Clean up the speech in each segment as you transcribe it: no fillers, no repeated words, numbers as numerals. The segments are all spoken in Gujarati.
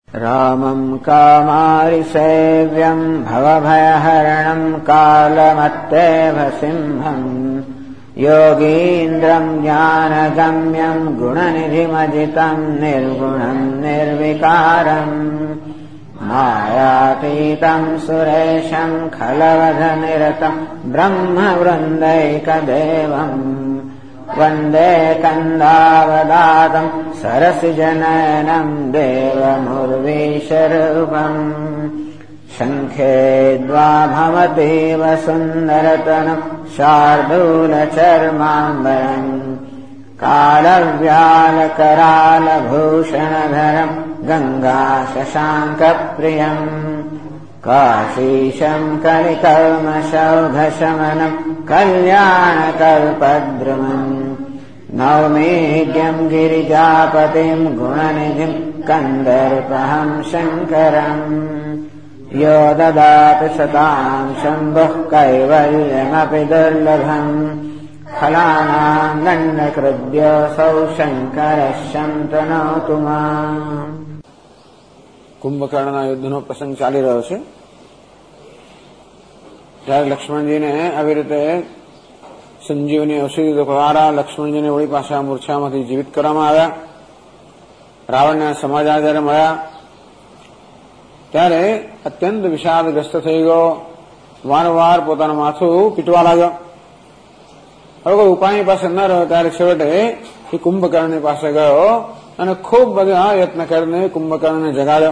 रामम् कामारिसेव्यम् भवभयहरणम् कालमत्तेव सिंहम् योगीन्द्रम् ज्ञानगम्यम् गुणनिधिमजितम् निर्गुणम् निर्विकारम् मायातीतम् सुरेशम् खलवधनिरतम् ब्रह्मवृन्दैकदेवम् वन्दे कन्दावदातम् सरसिजनयनम् देवमुर्वीशरूपम् शङ्खे द्वाभवतीव सुन्दरतनम् शार्दूलचर्माम्बरम् कालव्यालकरालभूषणधरम् गङ्गाशशाङ्कप्रियम् काशीशम् कलिकल्मषौघशमनम् कल्याणकल्पद्रुमम् नौमीड्यम् गिरिजापतिम् गुणनिधिम् कन्दर्पहम् शङ्करम् यो ददाति सताम् शम्भुः कैवल्यमपि दुर्लभम् फलानाम् दण्डकृद्योऽसौ शङ्करः शन्तनोतु माम्। કુંભકર્ણના યુદ્ધનો પ્રસંગ ચાલી રહ્યો છે ત્યારે લક્ષ્મણજીને આવી રીતે સંજીવની ઔષધિ દ્વારા લક્ષ્મણજીને વળી પાછા મૂર્છામાંથી જીવિત કરવામાં આવ્યા. રાવણના સમાચાર જયારે મળ્યા ત્યારે અત્યંત વિષાદગ્રસ્ત થઈ ગયો. વારંવાર પોતાનું માથું પીટવા લાગ્યો. હવે કોઈ ઉપાયની પાસે ન રહ્યો ત્યારે છેવટે એ કુંભકર્ણની પાસે ગયો અને ખૂબ બધા યત્ન કરીને કુંભકર્ણને જગાડ્યો.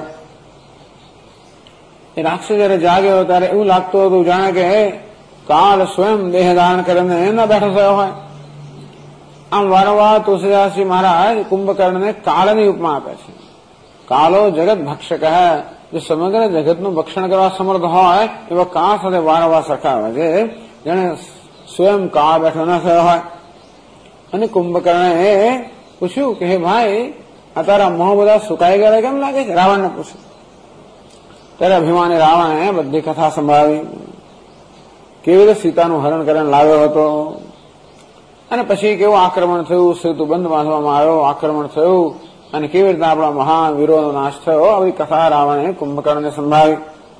એ રાક્ષસ જયારે જાગ્યો ત્યારે એવું લાગતું હતું જાણે કે કાળ સ્વયં દેહ ધારણ કરીને ન બેઠો થયો હોય. આમ વારંવાર તુલસીદાસજી મહારાજ કુંભકર્ણને કાળની ઉપમા આપે છે. કાળો જગત ભક્ષક હે, જે સમગ્ર જગતનું ભક્ષણ કરવા સમર્થ હોય એવો કાળ સાથે વારંવાર સરખાવે છે, જેને સ્વયં કાળ બેઠો ન થયો હોય. અને કુંભકર્ણે પૂછ્યું કે હે ભાઈ, આ તારા મોહ બધા સુકાઈ ગયા કેમ લાગે છે? રાવણને પૂછ્યું. ત્યારે અભિમાની રાવણે બધી કથા સંભળાવી, કેવી રીતે સીતાનું હરણ કરીને લાવ્યો હતો અને પછી કેવું આક્રમણ થયું, સેતુ બંધ બાંધવામાં આવ્યો, આક્રમણ થયું અને કેવી રીતે આપણા મહાન વીરોનો નાશ થયો. આવી કથા રાવણે કુંભકર્ણને સંભળાવી.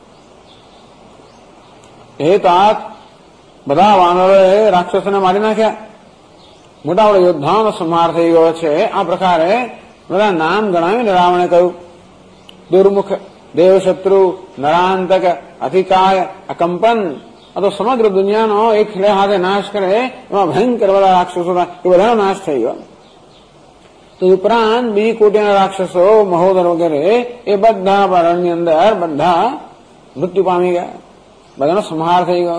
એ તાત બધા વાનરોએ રાક્ષસોને મારી નાખ્યા. મોટા મોટા યોદ્ધાઓનો સંહાર થઈ ગયો છે. આ પ્રકારે બધા નામ ગણાવીને રાવણે કહ્યું, દુર્મુખ, દેવશત્રુ, નરાંતક, અધિકાય, અકંપન, આ તો સમગ્ર દુનિયાનો એક હાથે નાશ કરે એમાં ભયંકર બધા રાક્ષસો હતા, એ બધાનો નાશ થઈ ગયો. તો ઉપરાંત બીજી કોટીના રાક્ષસો, મહોદર વગેરે એ બધા રણની અંદર બધા મૃત્યુ પામી ગયા, બધાનો સંહાર થઈ ગયો.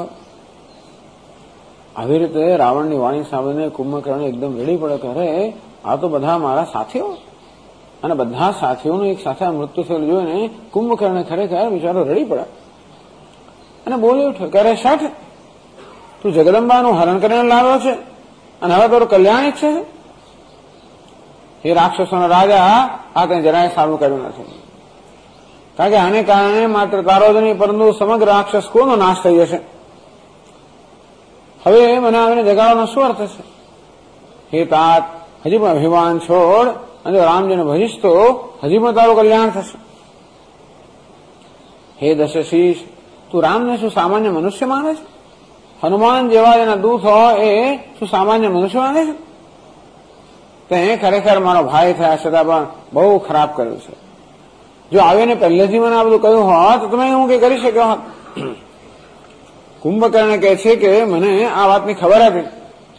આવી રીતે રાવણની વાણી સાંભળીને કુંભકર્ણ એકદમ રડી પડે કે અરે આ તો બધા મારા સાથીઓ, અને બધા સાથીઓનું એક સાથે મૃત્યુ થયેલું જોઈને કુંભકર્ણ ખરેખર બિચારો રડી પડે અને બોલી ઉઠ્યો કે અરે શઠ, તું જગદંબાનું હરણ કરીને લાવ્યો છે અને હવે તારું કલ્યાણ ઈચ્છે છે? એ રાક્ષસોના રાજા આ કંઈ જરાય સારું કર્યું નથી, કારણ કે આને કારણે માત્ર તારો જ નહીં પરંતુ સમગ્ર રાક્ષસ કુળનો નાશ થઈ જશે. હવે મને આવીને જગાડવાનો શું અર્થ છે? હે તાત, હજી પણ અભિમાન છોડ અને રામજીને ભજીશ તો હજી પણ તારું કલ્યાણ થશે. હે દશશીષ, તું રામને શું સામાન્ય મનુષ્ય માને છે? હનુમાન જેવા જેના દૂત હોય એ શું સામાન્ય મનુષ્ય માને છે? તે ખરેખર મારો ભાઈ થયા છતાં પણ બહુ ખરાબ કર્યું છે. જો આવીને પહેલેથી મને આ બધું કહ્યું હોત તો તમે હું કઈ કરી શક્યો હોત. કુંભકર્ણ કહે છે કે મને આ વાતની ખબર હતી.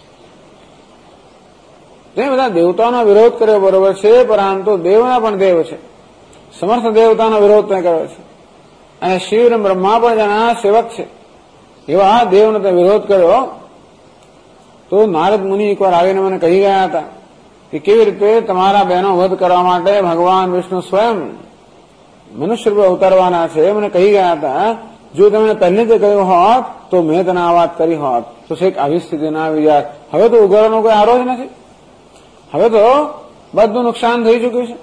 તે બધા દેવતાનો વિરોધ કર્યો બરોબર છે, પરંતુ દેવના પણ દેવ છે, સમર્થ દેવતાનો વિરોધ તે કર્યો છે અને શિવ અને બ્રહ્મા પણ જેના સેવક છે એવા દેવનો તે વિરોધ કર્યો. તો નારદ મુનિ એકવાર આવીને મને કહી ગયા હતા કે કેવી રીતે તમારા બહેનો વધ કરવા માટે ભગવાન વિષ્ણુ સ્વયં મનુષ્ય રૂપે અવતરવાના છે. મને કહી ગયા હતા, જો તમે પહેલેથી કહ્યું હોત તો મેં તને આ વાત કરી હોત તો છેક આવી સ્થિતિ ના આવી જાત. હવે તો ઉઘાડવાનો કોઈ આરો જ નથી, હવે તો બધું નુકસાન થઈ ચુક્યું છે.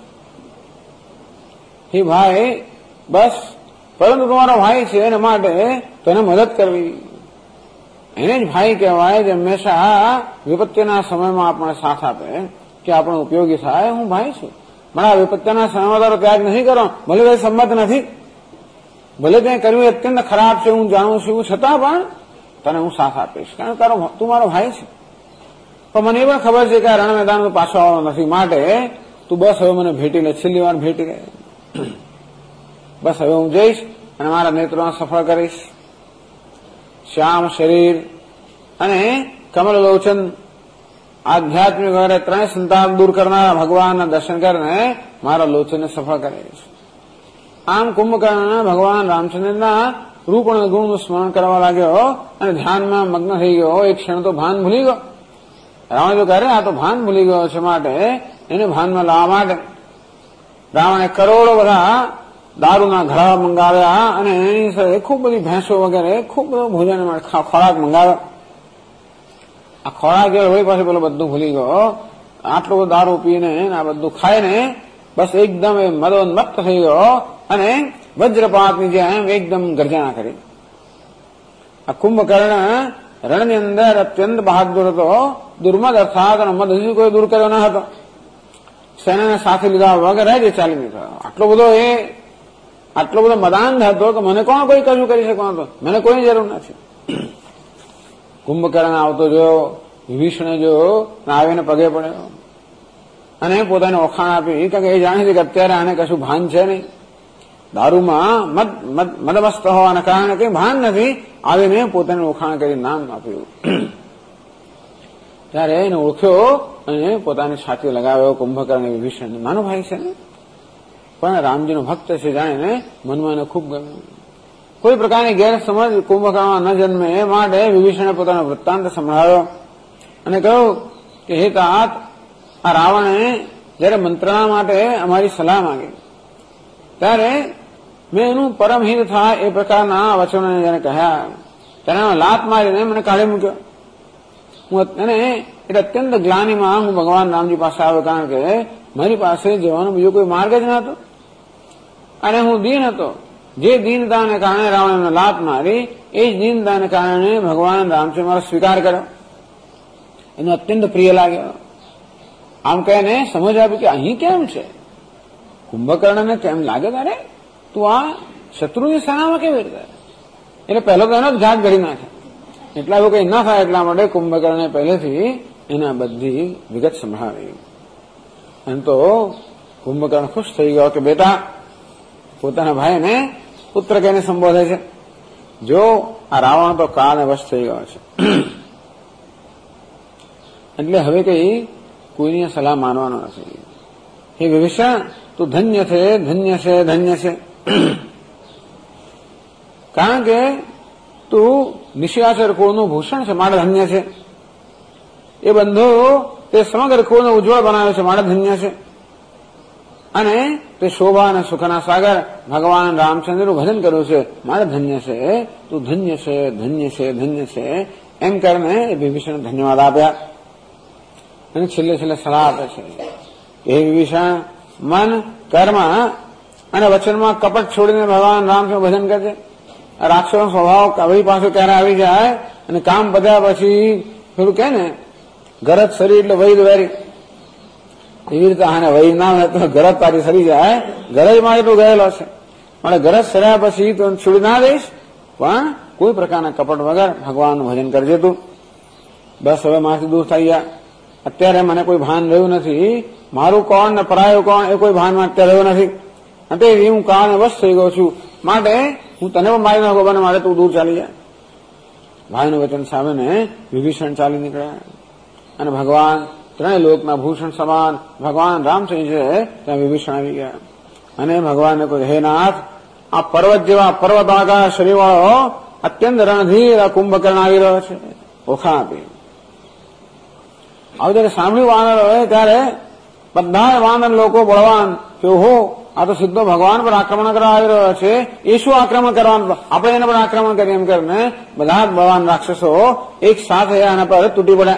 હે ભાઈ, બસ પરંતુ તમારો ભાઈ છે એના માટે તેને મદદ કરવી, એને જ ભાઈ કહેવાય જે હંમેશા વિપત્તિના સમયમાં આપણને સાથ આપે કે આપણો ઉપયોગી થાય. હું ભાઈ છું મારા વિપત્તિના સમયમાં તારો ત્યાગ નહીં કરો, ભલે ભાઈ સંમત નથી, ભલે તે કર્યું અત્યંત ખરાબ છે, હું જાણું છું, છતાં પણ તને હું સાથ આપીશ, કારણ તું મારો ભાઈ છે. પણ મને એ પણ ખબર છે કે આ રણ મેદાન પાછો આવવાનો નથી, માટે તું બસ હવે મને ભેટી લે, છેલ્લી વાર ભેટી લે, બસ હવે હું જઈશ અને મારા નેત્રોને સફળ કરીશ. શ્યામ શરીર અને કમલ લોચન આધ્યાત્મિક વગેરે ત્રણેય સંતાપ દૂર કરનારા ભગવાનના દર્શન કરીને મારા લોચનને સફળ કરીશ. આમ કુંભકર્ણ ભગવાન રામચંદ્રના રૂપ અને ગુણનું સ્મરણ કરવા લાગ્યો અને ધ્યાનમાં મગ્ન થઈ ગયો. એક ક્ષણ તો ભાન ભૂલી ગયો. રાવણ જો કરે આ તો ભાન ભૂલી ગયો છે, માટે એને ભાનમાં લાવવા માટે રાવણે કરોડો બધા દારૂના ઘડા મંગાવ્યા અને એની સાથે ખૂબ બધી ભેંસો વગેરે ખૂબ બધો ભોજન ખોરાક મંગાવ્યો. આ ખોરાક વળી પાસે પેલો બધું ભૂલી ગયો. આટલો બધો દારૂ પીને આ બધું ખાઈને બસ એકદમ મદોન્મત્ત થઈ ગયો અને વજ્રપાતની જેમ એકદમ ગર્જના કરી. આ કુંભકર્ણ રણની અંદર અત્યંત બહાદુર હતો, દુર્મદ અર્થાત મદ હજી કોઈ દૂર કર્યો ન હતો. સેનાને સાથે લીધા વગર જ ચાલી નીકળ્યો. આટલો બધો મદાંધ હતો કે મને કોણ કોઈ કશું કરી શકવાનો હતો, મને કોઈની જરૂર નથી. કુંભકર્ણ આવતો જોયો, વિભીષણે જોયો, આવીને પગે પડ્યો અને પોતાને ઓળખાણ આપી, કારણ કે એ જાણે છે કે અત્યારે આને કશું ભાન છે નહીં, દારૂમાં મદમસ્ત હોવાના કારણે કઈ ભાન નથી. આવીને પોતાને ઓળખાણ કરી નામ આપ્યું. ત્યારે એને ઓળખ્યો અને પોતાની છાતી લગાવ્યો. કુંભકર્ણ વિભીષણ માનો ભાઈ છે ને, પણ રામજીનો ભક્ત છે જાણીને મનમાં એને ખૂબ ગમ્યું. કોઈ પ્રકારની ગેરસમજ કુંભકર્ણમાં ન જન્મે એ માટે વિભીષણે પોતાનો વૃત્તાંત સંભળાવ્યો અને કહ્યું કે હે તાત, આ રાવણે જયારે મંત્રણા માટે અમારી સલાહ માંગી ત્યારે મેં એનું પરમ હિત થાય એ પ્રકારના વચનો જયારે કહ્યા ત્યારે લાત મારીને મને કાઢી મૂક્યો. અને એટલે અત્યંત ગ્લાનીમાં હું ભગવાન રામજી પાસે આવ્યો, કારણ કે મારી પાસે જવાનો બીજો કોઈ માર્ગ જ નહોતો અને હું દીન હતો. જે દીનતાને કારણે રાવણે લાત મારી, એ જ દીનતાને કારણે ભગવાન રામચંદ્ર મારો સ્વીકાર કર્યો. એનો અત્યંત પ્રિય લાગ્યો. આમ કહીને સમજ આપી કે અહીં કેમ છે, કુંભકર્ણને કેમ લાગે તારે તું આ શત્રુની સેનામાં કેવી રીતે? એટલે પહેલો તો એનો જ ઘાત ઘડી નાખે. એટલા એવું કઈ ના થાય એટલા માટે કુંભકર્ણે પહેલેથી એને બધી વિગત સંભળાવી. અને તો કુંભકર્ણ ખુશ થઈ ગયો કે બેટા, પોતાના ભાઈને પુત્ર કહીને સંબોધે છે. જો આ રાવણ તો કાળને વશ થઈ ગયો છે, એટલે હવે કઈ કોઈની સલાહ માનવાનો નથી. હે વિભીષણ, તું ધન્ય છે, ધન્ય છે, ધન્ય છે, કારણ કે તું નિશાચર કુળનું ભૂષણ છે, માટે ધન્ય છે. એ બંધુ તે સમગ્ર કુળને ઉજ્જવળ બનાવ્યો છે, માટે ધન્ય છે. અને તે શોભા અને સુખના સાગર ભગવાન રામચંદ્રનું ભજન કર્યું છે, માટે ધન્ય છે. તું ધન્ય છે, ધન્ય છે, ધન્ય છે, એમ કરીને વિભીષણ ધન્યવાદ આપ્યા. અને છેલ્લે સલાહ આપે છે કે હે વિભીષણ, મન, કર્મ અને વચનમાં કપટ છોડીને ભગવાન રામચંદ્ર ભજન કરજે. રાક્ષસનો સ્વભાવ કવિ પાસે ક્યારે આવી જાય અને કામ પત્યા પછી થોડું કે ને ગરજ શરીર એટલે વૈદ વેરી, એવી રીતે આને વૈદ ના હોય તો ગરજ તારી સરી જાય. ગરજમાં એટલું ગયેલો છે, પણ ગરજ સર્યા પછી તો છોડી ના દઈશ, પણ કોઈ પ્રકારના કપટ વગર ભગવાનનું ભજન કરજે તું. બસ હવે મારાથી દૂર થઈ ગયા. અત્યારે મને કોઈ ભાન રહ્યું નથી, મારું કોણ ને પરાયું કોણ એ કોઈ ભાનમાં અત્યારે રહ્યું નથી. અને હું કાળને વશ થઈ ગયો છું, માટે હું તને પણ મારી નાખો, બને માટે તું દૂર ચાલી જાય. ભાઈનું વચન સામેને વિભીષણ ચાલી નીકળ્યા અને ભગવાન ત્રણેય લોકના ભૂષણ સમાન ભગવાન રામચંદ્ર છે ત્યાં વિભીષણ આવી ગયા. અને ભગવાનને કહ્યું, હે નાથ, આ પર્વત જેવા પર્વતાકાર શરીરવાળો અત્યંત રણધીર આ કુંભકર્ણ આવી રહ્યો છે, ઓળખાણ આપી. આવું જયારે સાંભળ્યું વાનર હોય ત્યારે બધા વાનર લોકો બળવાન કે ઓહો, આ તો સીધો ભગવાન પર આક્રમણ કરવા આવી રહ્યો છે, એ શું આક્રમણ કરવાનું, આપણે એને પર આક્રમણ કરીએ એમ કરીને બધા જ બળવાન રાક્ષસો એક સાથે આના પર તૂટી પડ્યા,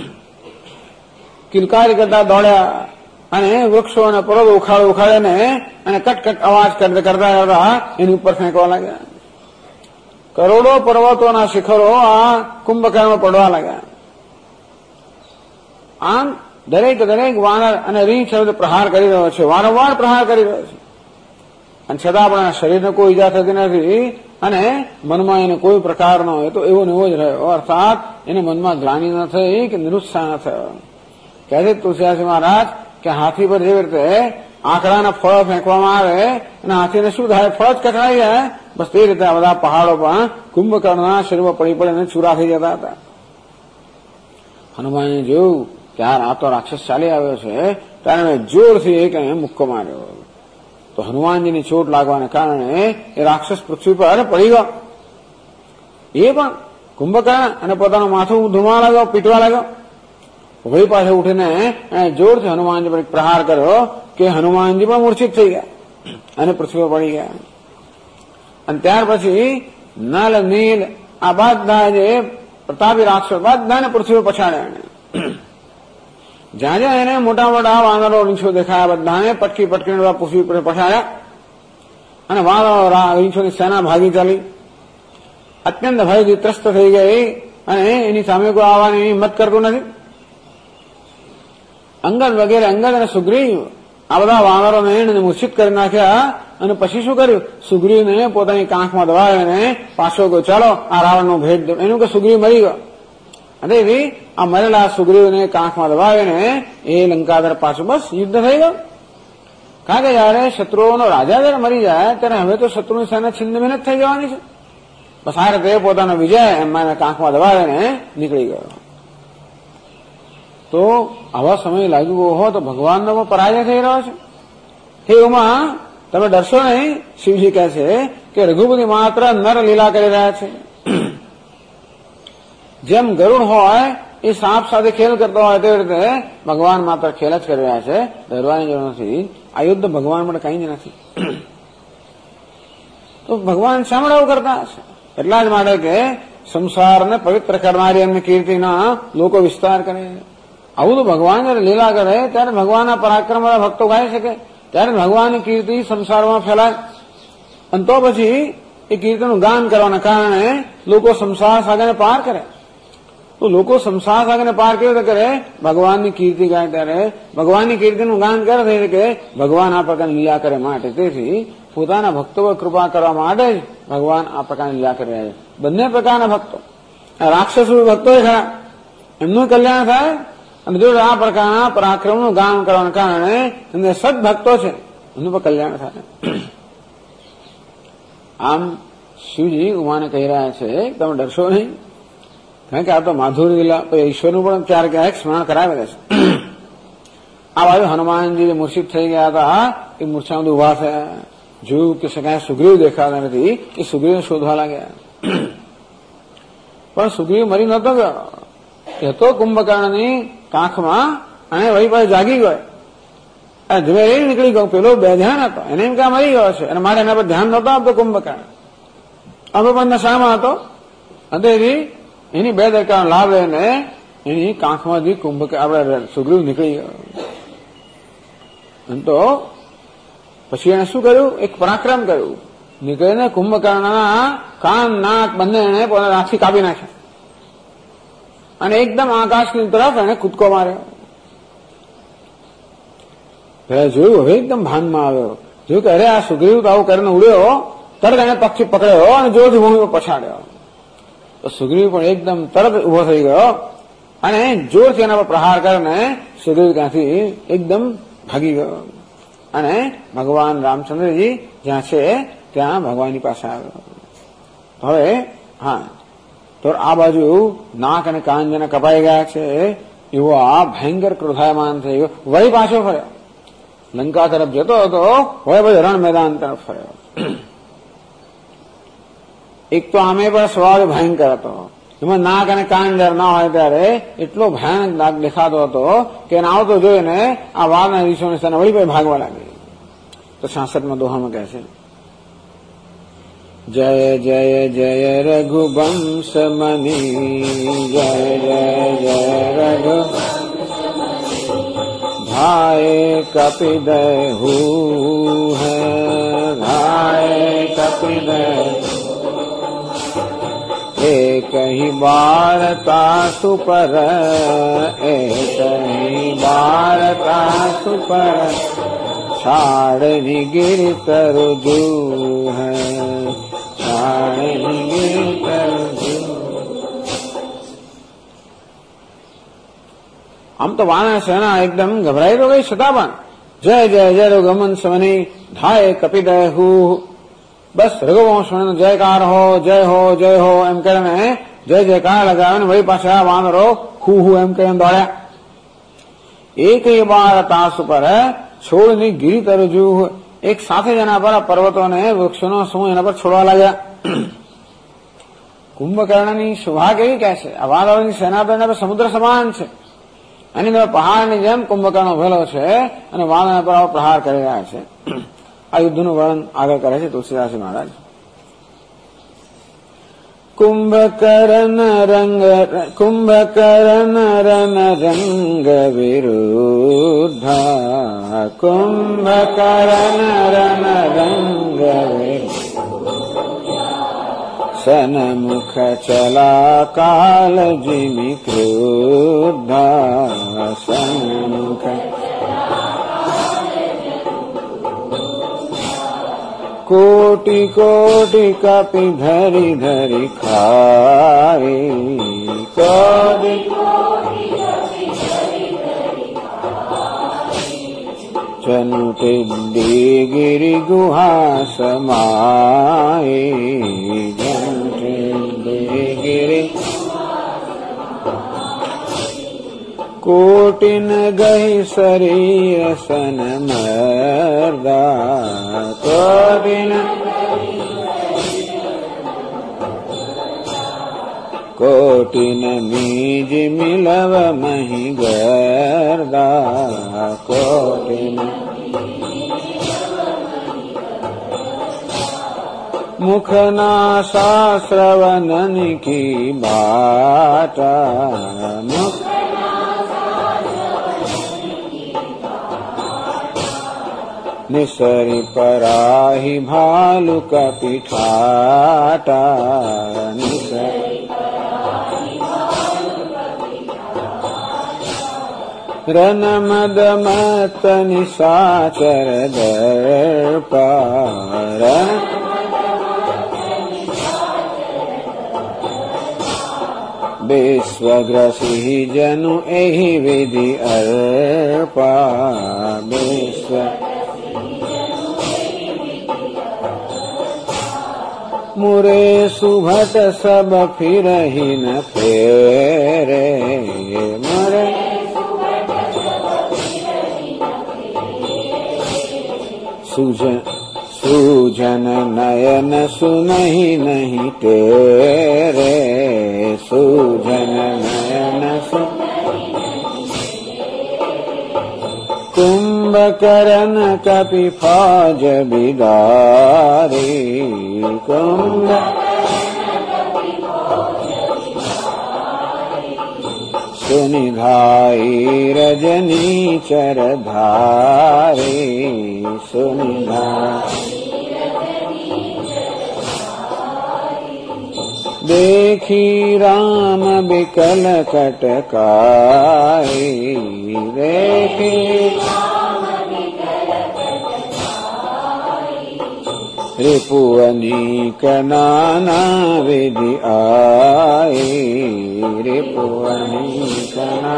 કિલકારી કરતા દોડ્યા અને વૃક્ષો અને પર્વતો ઉખાડીને અને કટકટ અવાજ કરતા કરતા એની ઉપર ફેંકવા લાગ્યા. કરોડો પર્વતોના શિખરો આ કુંભકર્ણમાં પડવા લાગ્યા. આમ દરેક વાનર અને રીંછ શબ્દ પ્રહાર કરી રહ્યો છે, વારંવાર પ્રહાર કરી રહ્યો છે, અને છતાં પણ શરીરને કોઈ ઈજા થતી નથી અને મનમાં એને કોઈ પ્રકારનો એ તો એવો ને એવો જ રહ્યો, અર્થાત એને મનમાં ગ્લાનિ ન થઈ કે નિરુત્સાહ ન થયો. કહે છે તુલસીદાસજી મહારાજ કે હાથી પર જેવી રીતે આંકડાના ફળ ફેંકવામાં આવે અને હાથીને શું થાય, ફળ જ કચડાઈ જાય, બસ તે રીતે આ બધા પહાડો પણ કુંભકર્ણના શરીરમાં પડી પડીને ચૂરા થઈ જતા હતા. હનુમાને જોયું કે આ તો રાક્ષસ ચાલી આવ્યો છે, ત્યારે મેં જોરથી એક મુક્કો માર્યો. તો હનુમાનજીની ચોટ લાગવાને કારણે એ રાક્ષસ પૃથ્વી પર પડી ગયો. એ પણ કુંભકર્ણ અને પોતાનું માથું ધુમા લાગ્યો, પીટવા લાગ્યો. વળી પાસે ઉઠીને જોરથી હનુમાનજી પર પ્રહાર કર્યો કે હનુમાનજી પણ મૂર્છિત થઈ ગયા અને પૃથ્વી પર પડી ગયા. અને ત્યાર પછી નલ નીલ આ બધા જે પ્રતાપી રાક્ષસ બધાને પૃથ્વી પર પછાડ્યા. જ્યાં જ્યાં એને મોટા મોટા વાનરો રીંછો દેખાયા બધાને પટકી પટકીને પૃથ્વી પર પછાડ્યા અને વાનરો રીંછોની સેના ભાગી ચાલી, અત્યંત ભયથી ત્રસ્ત થઈ ગઈ અને એની સામે કોઈ આવવાની હિંમત કરતું નથી. અંગદ વગેરે અંગદ અને સુગ્રીવ આ બધા વાનરોને એને મૂર્છિત કરી નાખ્યા અને પછી શું કર્યું, સુગ્રીવને પોતાની કાંખમાં દબાવીને પાછો ગયો, ચાલો આ રાવણનો ભેટ દો. એનું કે સુગ્રીવ મરી ગયો અને એવી આ મરેલા સુગ્રીવને કાંખમાં દબાવીને એ લંકાધર પાછું બસ યુદ્ધ થઈ ગયું. કારણ કે જયારે શત્રુઓનો રાજા જયારે મરી જાય ત્યારે હવે તો શત્રુની સેના છિન્ન ભિન્ન થઈ જવાની છે. બસ આ રીતે પોતાનો વિજય એમાં કાંખમાં દબાવીને નીકળી ગયો. તો આવા સમય લાગ્યો હો તો ભગવાનનો પણ પરાજય થઈ રહ્યો છે. હે ઉમા તમે ડરશો નહીં, શિવજી કહે છે કે રઘુપતિ માત્ર નર લીલા કરી રહ્યા છે. જેમ ગરુડ હોય એ સાપ સાથે ખેલ કરતો હોય તેવી રીતે ભગવાન માત્ર ખેલ જ કરી રહ્યા છે, ડરવાની જરૂર નથી. આ યુદ્ધ ભગવાન માટે કઈ જ નથી. તો ભગવાન શા માટે આવું કરતા હશે? એટલા જ માટે કે સંસારને પવિત્ર કરનારી એમની કીર્તિના લોકો વિસ્તાર કરે. આવું તો ભગવાન જયારે લીલા કરે ત્યારે ભગવાનના પરાક્રમ વાળા ભક્તો ગાઈ શકે, ત્યારે ભગવાનની કીર્તિ સંસારમાં ફેલાય. અને તો પછી એ કીર્તિનું ગાન કરવાના કારણે લોકો સંસાર સાગરને પાર કરે. તો લોકો સંસાર સાગરને પાર કેવી રીતે કરે? ભગવાનની કીર્તિ ગાય ત્યારે, ભગવાનની કીર્તિનું ગાન કરે થઈ કે ભગવાન આ પ્રકારની લીલા કરે માટે. તેથી પોતાના ભક્તો પર કૃપા કરવા માટે જ ભગવાન આ પ્રકારની લીલા કરી રહ્યા છે. બંને પ્રકારના ભક્તો, રાક્ષસ ભક્તો ખરા, એમનું કલ્યાણ થાય અને જો આ પ્રકારના પરાક્રમનું ગાન કરવાના કારણે એમને સદભક્તો છે એમનું પણ કલ્યાણ થાય. આમ શિવજી ઉમાને કહી રહ્યા છે તમે ડરશો નહીં, કારણ કે આ તો માધુરી લીલા તો ઈશ્વરનું પણ ક્યારેક ક્યારેક સ્મરણ કરાવે છે. આ બાજુ હનુમાનજી મૂર્છિત થઈ ગયા હતા, એ મૂર્છામાં ઉભા થયા, જોયું કે ક્યાંય સુગ્રીવ દેખાતા નથી, એ સુગ્રીવને શોધવા લાગ્યા. પણ સુગ્રીવ મરી નહોતો ગયો, એ તો કુંભકર્ણની કાંખમાં અને વહી પાસે જાગી ગયો, ઝવેરી નીકળી ગયો. પેલો બે ધ્યાન હતો, એને એમ કે મરી ગયો છે અને મારે એના પર ધ્યાન નહોતો આપતો કુંભકર્ણ, અમે પણ નશામાં હતો. અને એની બે દરકારનો લાભ લઈને એની કાંખમાંથી આપણે સુગ્રીવ નીકળી ગયો. તો પછી એને શું કર્યું, એક પરાક્રમ કર્યું, નીકળીને કુંભકર્ણના કાન નાક બંને એને પોતાના હાથથી કાપી નાખ્યા અને એકદમ આકાશની તરફ એને કૂદકો માર્યો. પેલા જોયું, હવે એકદમ ભાનમાં આવ્યો, જોયું કે અરે આ સુગ્રીવ તો આવું કરીને ઉડ્યો, તરત એને પક્ષી પકડ્યો અને જોરથી ભૂમિ પર પછાડ્યો. તો સુગ્રીવ પણ એકદમ તરત ઉભો થઈ ગયો અને જોરથી એના પર પ્રહાર કરીને સુગ્રીવ ત્યાંથી એકદમ ભાગી ગયો અને ભગવાન રામચંદ્રજી જ્યાં છે ત્યાં ભગવાનની પાસે આવ્યો. હવે હા, તો આ બાજુ નાક અને કાન જેને કપાઈ ગયા છે એવો આ ભયંકર ક્રોધાયમાન થઈ ગયો, વળી પાછો ફર્યો, લંકા તરફ જતો હતો, હવે પછી રણ મેદાન તરફ ફર્યો. એક તો આમે પણ સ્વભાવ ભયંકર હતો, એમાં નાક અને કાન જયારે ના હોય ત્યારે એટલો ભયાનક નાક દેખાતો હતો કે એને આવતો જોઈને આ વારના રીછોની સેના વળી પછી ભાગવા લાગી. તો 66માં દોહામાં કહે છે જય જય જય રઘુવંશ મની, જય જય જય રઘુ ભાઈ કપિદહુ હૈ, ભાઈ કપિદહુ एक ही बार तासु पर, एक ही बार तासु पर, छाड़नी गिर तरजू है, छाड़नी गिर तरजू। आम तो वानर सेना एकदम घबराई हो गई छता पण जय जय जय गमन समनी धाय कपिदय हु। बस रघुवंश जयकार हो जय हो जय हो एम कहने जय जयकार लगावे वही पाछा वानरो हु एम कहने दौड़्या। एक ही बार तासु पर છોડની ગીરી તરજુ એક સાથે જેના પર પર્વતોને વૃક્ષોનો સમૂહ એના પર છોડવા લાગ્યા। કુંભકર્ણની શોભા કેવી કહે છે, આ વાનરોની સેના પર એના પર સમુદ્ર સમાન છે અને પહાડની જેમ કુંભકર્ણ ઉભેલો છે અને વાનર પર પ્રહાર કરી રહ્યા છે। આ યુદ્ધનું વર્ણન આગળ કરે છે તુલસીદાસજી મહારાજ। कुंभकर्ण रन रंग विरुद्धा, कुंभकर्ण रन रंग विरुद्धा, सनमुख चला काल जिमि क्रुद्धा, सनमुख कोटि कोटि कपि धरि धरि खाए, कोटि चनु टिड्डी गिरि गुहा समाए, जनु टिड्डी गिरि कोटिन गहि शरीर सन मर्दा, कोटिन मीज मिलव मही गर्दा, कोटिन मुखनासा श्रवणन की बाटा, मुख निसरि पराहि भालु कपिठाटा, रन मद मत निशाचर दर्पा, विश्वग्रसी जनु एहि विधि अर्पा, विश्व मुरे सुभट सब फिरहि न फेरे, मुरे सूजन नयन सुनहि नहीं तेरे, सूजन नयन सुन कुंभकर्ण कपि फौज बिदारी, कुंभ सुनिधाई रजनी चरधारी, सुनिधाई देखी राम बिकल कटकाई, देखी रिपुअनीक नाना विधि आई, रिपुअनीक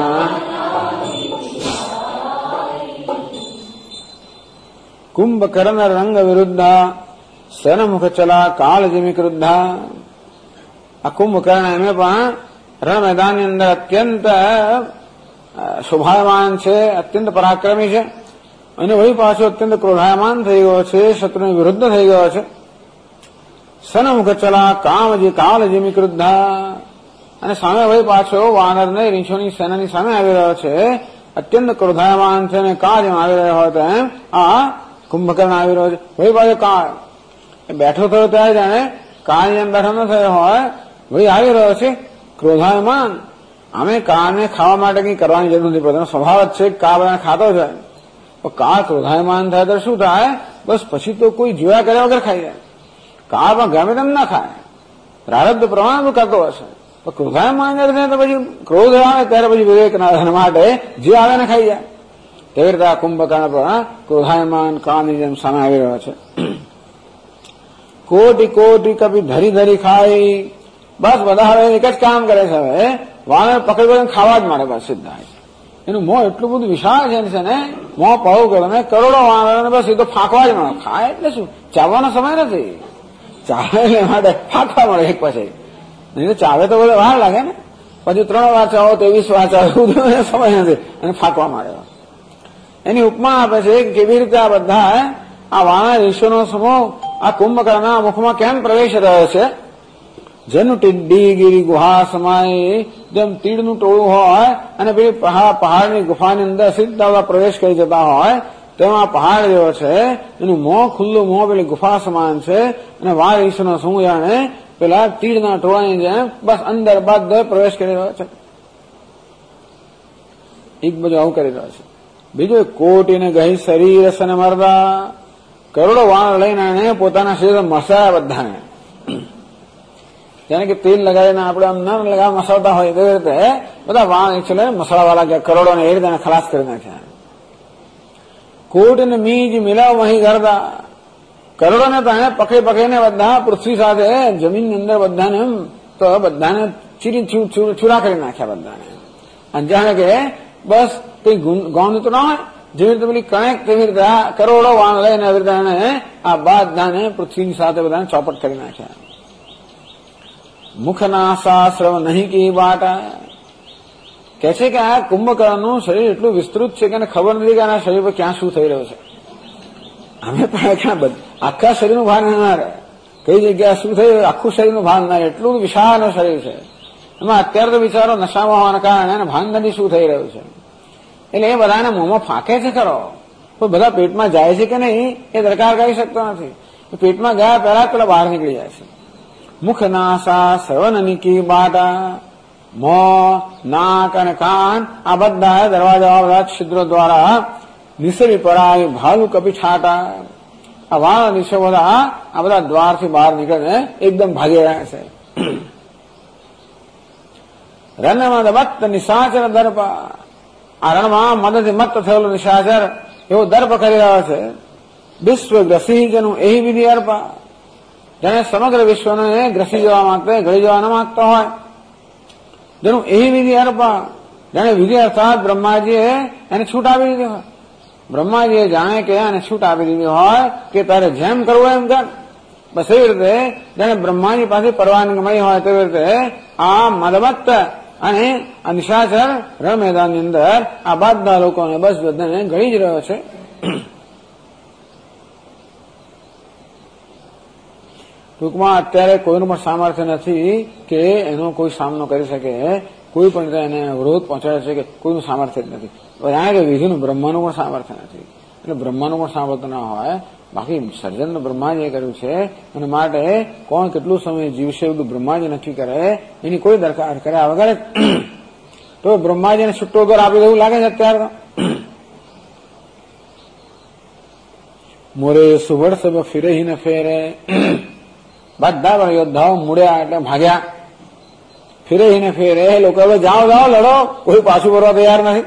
कुंभकर्ण रंग विरुद्धा, सनमुख चला काल जिमि क्रुद्धा। आ कुंभकर्ण एमें पण रण मैदान ની અંદર અત્યંત શોભાયમાન છે, અત્યંત પરાક્રમી છે અને વળી પાછો અત્યંત ક્રોધાયમાન થઈ ગયો છે, શત્રુની વિરુદ્ધ થઈ ગયો છે। સનમુખ ચલા કાલ જીમી ક્રુદ્ધા, અને સામે વળી પાછો વાનરને રીંછોની સેનાની સામે આવી રહ્યો છે, અત્યંત ક્રોધાયમાન છે અને કાળ જેમ આવી રહ્યો હોય તેમ આ કુંભકર્ણ આવી રહ્યો છે। વળી પાછો કાળ બેઠો થયો ત્યારે જાણે કાળ જેમ બેઠો ન થયો હોય વળી આવી રહ્યો છે ક્રોધાયમાન। અમે કાળને ખાવા માટે કઈ કરવાની જરૂર નથી પડતી, સ્વભાવ જ છે કાળ બધાને ખાતો છે, કાળ ક્રોધાયમાન થાય તો શું થાય, બસ પછી તો કોઈ જોયા કર્યા વગર ખાઈ જાય। કાળ પણ ગમે તેમ ના ખાય, પ્રારબ્ધ પ્રમાણ કરતો હશે. તો ક્રોધાયમાન તો પછી ક્રોધ આવે ત્યારે પછી વિવેકના માટે જે આવે ને ખાઈ જાય. તેવી રીતે આ કુંભકર્ણ પણ ક્રોધાયમાન કાળની જેમ સામે આવી રહ્યો છે. કોટી કોટી કભી ધરી ધરી ખાઈ, બસ બધા હવે એક જ કામ કરે છે. હવે વાનર પકડી પકડીને ખાવા જ મારે બસ સીધા. એનું મોં એટલું બધું વિશાળ છે ને, મોં પહોળું કરો ને કરોડો વાનર બસ એ તો ફાંકવા જ મળે. ખાય એટલે શું, ચાવવાનો સમય નથી. ચાવે એટલે માટે ફાંકવા મળે એક પછી. નહીં તો ચાવે તો બધા વાર લાગે ને, પછી 3 વાર ચાવો 23 વાર ચાવો સમય નથી અને ફાંકવા માંડે. એની ઉપમા આપે છે કે કેવી રીતે આ બધા આ વાનર ઈશ્વરનો સમૂહ આ કુંભકર્ણના મુખમાં કેમ પ્રવેશ રહ્યો છે. જેનું ટીડીગીરી ગુહા સમાય, જેમ તીડનું ટોળું હોય અને પેલી પહાડની ગુફાની અંદર સીધા પ્રવેશ કરી જતા હોય, તેમાં પહાડ જેવો છે. એનું મોં ખુલ્લું મોં પેલી ગુફા સમાન છે અને વાર ઈશ્વરનો સમૂહ જાણે પેલા તીડના ટોળાની જેમ બસ અંદર બાદ પ્રવેશ કરી રહ્યો છે. એક બાજુ આવું કરી રહ્યો છે. બીજું કોટીને ગહી શરીર સને મરદા, કરોડો વાણ લઈને એને પોતાના શરીર મસાયા બધાને. જાણે કે તેલ લગાવીને આપણે આમ ન લગાવ મસાવતા હોય તેવી રીતે બધા વાણ છે મસાલા વાળા કરોડો ને એ રીતે ખલાસ કરી નાખ્યા. કોટીને મીજ મિલાવ વહી કરતા, કરોડોને તો એને પકડી પકડીને બધા પૃથ્વી સાથે જમીનની અંદર બધાને તો બધાને ચૂરા કરી નાખ્યા બધાને. અને જાણે કે બસ કઈ ગૌણ તો ના હોય, જેવી રીતે પેલી કણેક તેવી રીતે કરોડો વાણ લઈને આવી રીતે એને આ બધાને પૃથ્વીની સાથે બધાને ચોપટ કરી નાખ્યા. મુખના શાસ્ત્ર નહીં કી બાટા, કે છે કે આ કુંભકર્ણનું શરીર એટલું વિસ્તૃત છે કે ખબર નથી કે આના શરીર પર ક્યાં શું થઈ રહ્યું છે. અમે પણ ક્યાં આખા શરીરનું ભાન ના રહે, કઈ જગ્યા શું થયું આખું શરીરનું ભાન ના રહે, એટલું વિશાળ શરીર છે. એમાં અત્યારે તો બિચારો નશામાં હોવાના કારણે એને ભાન નથી શું થઈ રહ્યું છે. એટલે એ બધાને મોંમાં ફાંકે છે ખરો, પણ બધા પેટમાં જાય છે કે નહીં એ દરકાર કરી શકતો નથી. પેટમાં ગયા પહેલા પેલા બહાર નીકળી જાય છે. મુખ નાસા સર્વનની કી બાટા, મોં નાક અને કાન આ બધા દરવાજા બધા છિદ્રો દ્વારા નિસરી પડાય ભાલુ કપી છાટા. આ વાળ નિશો બધા આ બધા દ્વારથી બહાર નીકળીને એકદમ ભાગી રહ્યા છે. રણમાં મત્ત નિશાચર દર્પ, આ રણમાં મદદથી મત્ત થયેલો નિશાચર એવો દર્પ કરી રહ્યો છે. વિશ્વ ગ્રસી જેનું એ વિધિ અર્પ, જેને સમગ્ર વિશ્વને ગ્રસી જવા માંગતો હોય, ગળી જવા ન માંગતો હોય, જેનું એ વિધિ અર્પ, જેને વિધિ અર્થાત બ્રહ્માજીએ એને છૂટ આપી દીધી હોય. બ્રહ્માજીએ જાણે કે એને છૂટ આપી દીધી હોય કે તારે જેમ કરવું એમ કર. બસ એવી રીતે જેને બ્રહ્માજી પાસે પરવાનગી મળી હોય તેવી રીતે આ મદમત્ત અને આ નિશાચર રણ મેદાનની અંદર આ બધા લોકોને બસ બધાને ગળી જ રહ્યો છે. ટૂંકમાં અત્યારે કોઈનું પણ સામર્થ્ય નથી કે એનો કોઈ સામનો કરી શકે, કોઈ પણ રીતે એને અવરોધ પહોંચાડે છે કે કોઈનું સામર્થ્ય જ નથી. જાણે કે વિધિનું બ્રહ્માનું પણ સામર્થ્ય નથી, એટલે બ્રહ્માનું પણ સામર્થ્ય ના હોય. બાકી સર્જન બ્રહ્માજીએ કર્યું છે અને માટે કોણ કેટલું સમય જીવશે બધું બ્રહ્માજી નક્કી કરે, એની કોઈ દરકાર કર્યા વગર તો બ્રહ્માજીને છૂટો દોર આપી દેવું લાગે છે અત્યારે તો. મોરે સુવડ સબ ફિરે ને ફેરે, બધા પણ યોદ્ધાઓ મુડ્યા એટલે ભાગ્યા. ફિરે ને ફેરે લોકો હવે જાઓ જાઓ લડો, કોઈ પાછું ભરવા તૈયાર નથી.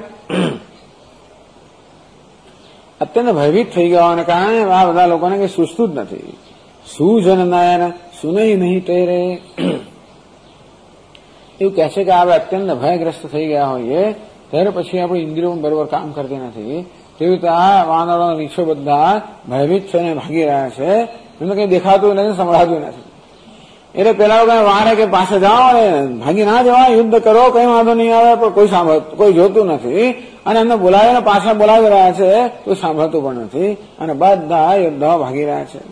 અત્યંત ભયભીત થઈ ગયાને કારણે આ બધા લોકોને કઈ સૂઝતું જ નથી. સુજન નયન સુનઈ નહીં ટેરે, એવું કહે છે કે આપણે અત્યંત ભયગ્રસ્ત થઈ ગયા હોઈએ ત્યારે પછી આપણી ઇન્દ્રિયો બરોબર કામ કરતી નથી. તેવી રીતે આ વાનરોના રીછો બધા ભયભીત થઈને ભાગી રહ્યા છે. એમને કઈ દેખાતું નથી, સંભળાતું નથી. એટલે પેલા લોકો વારે કે પાસે જાઓ ને ભાગી ના જવા, યુદ્ધ કરો, કઈ વાંધો નહીં આવે, પણ કોઈ કોઈ જોતું નથી. અને એમને બોલાવીને પાછા બોલાવી રહ્યા છે, કોઈ સાંભળતું પણ નથી. અને બધા યોદ્ધાઓ ભાગી રહ્યા છે.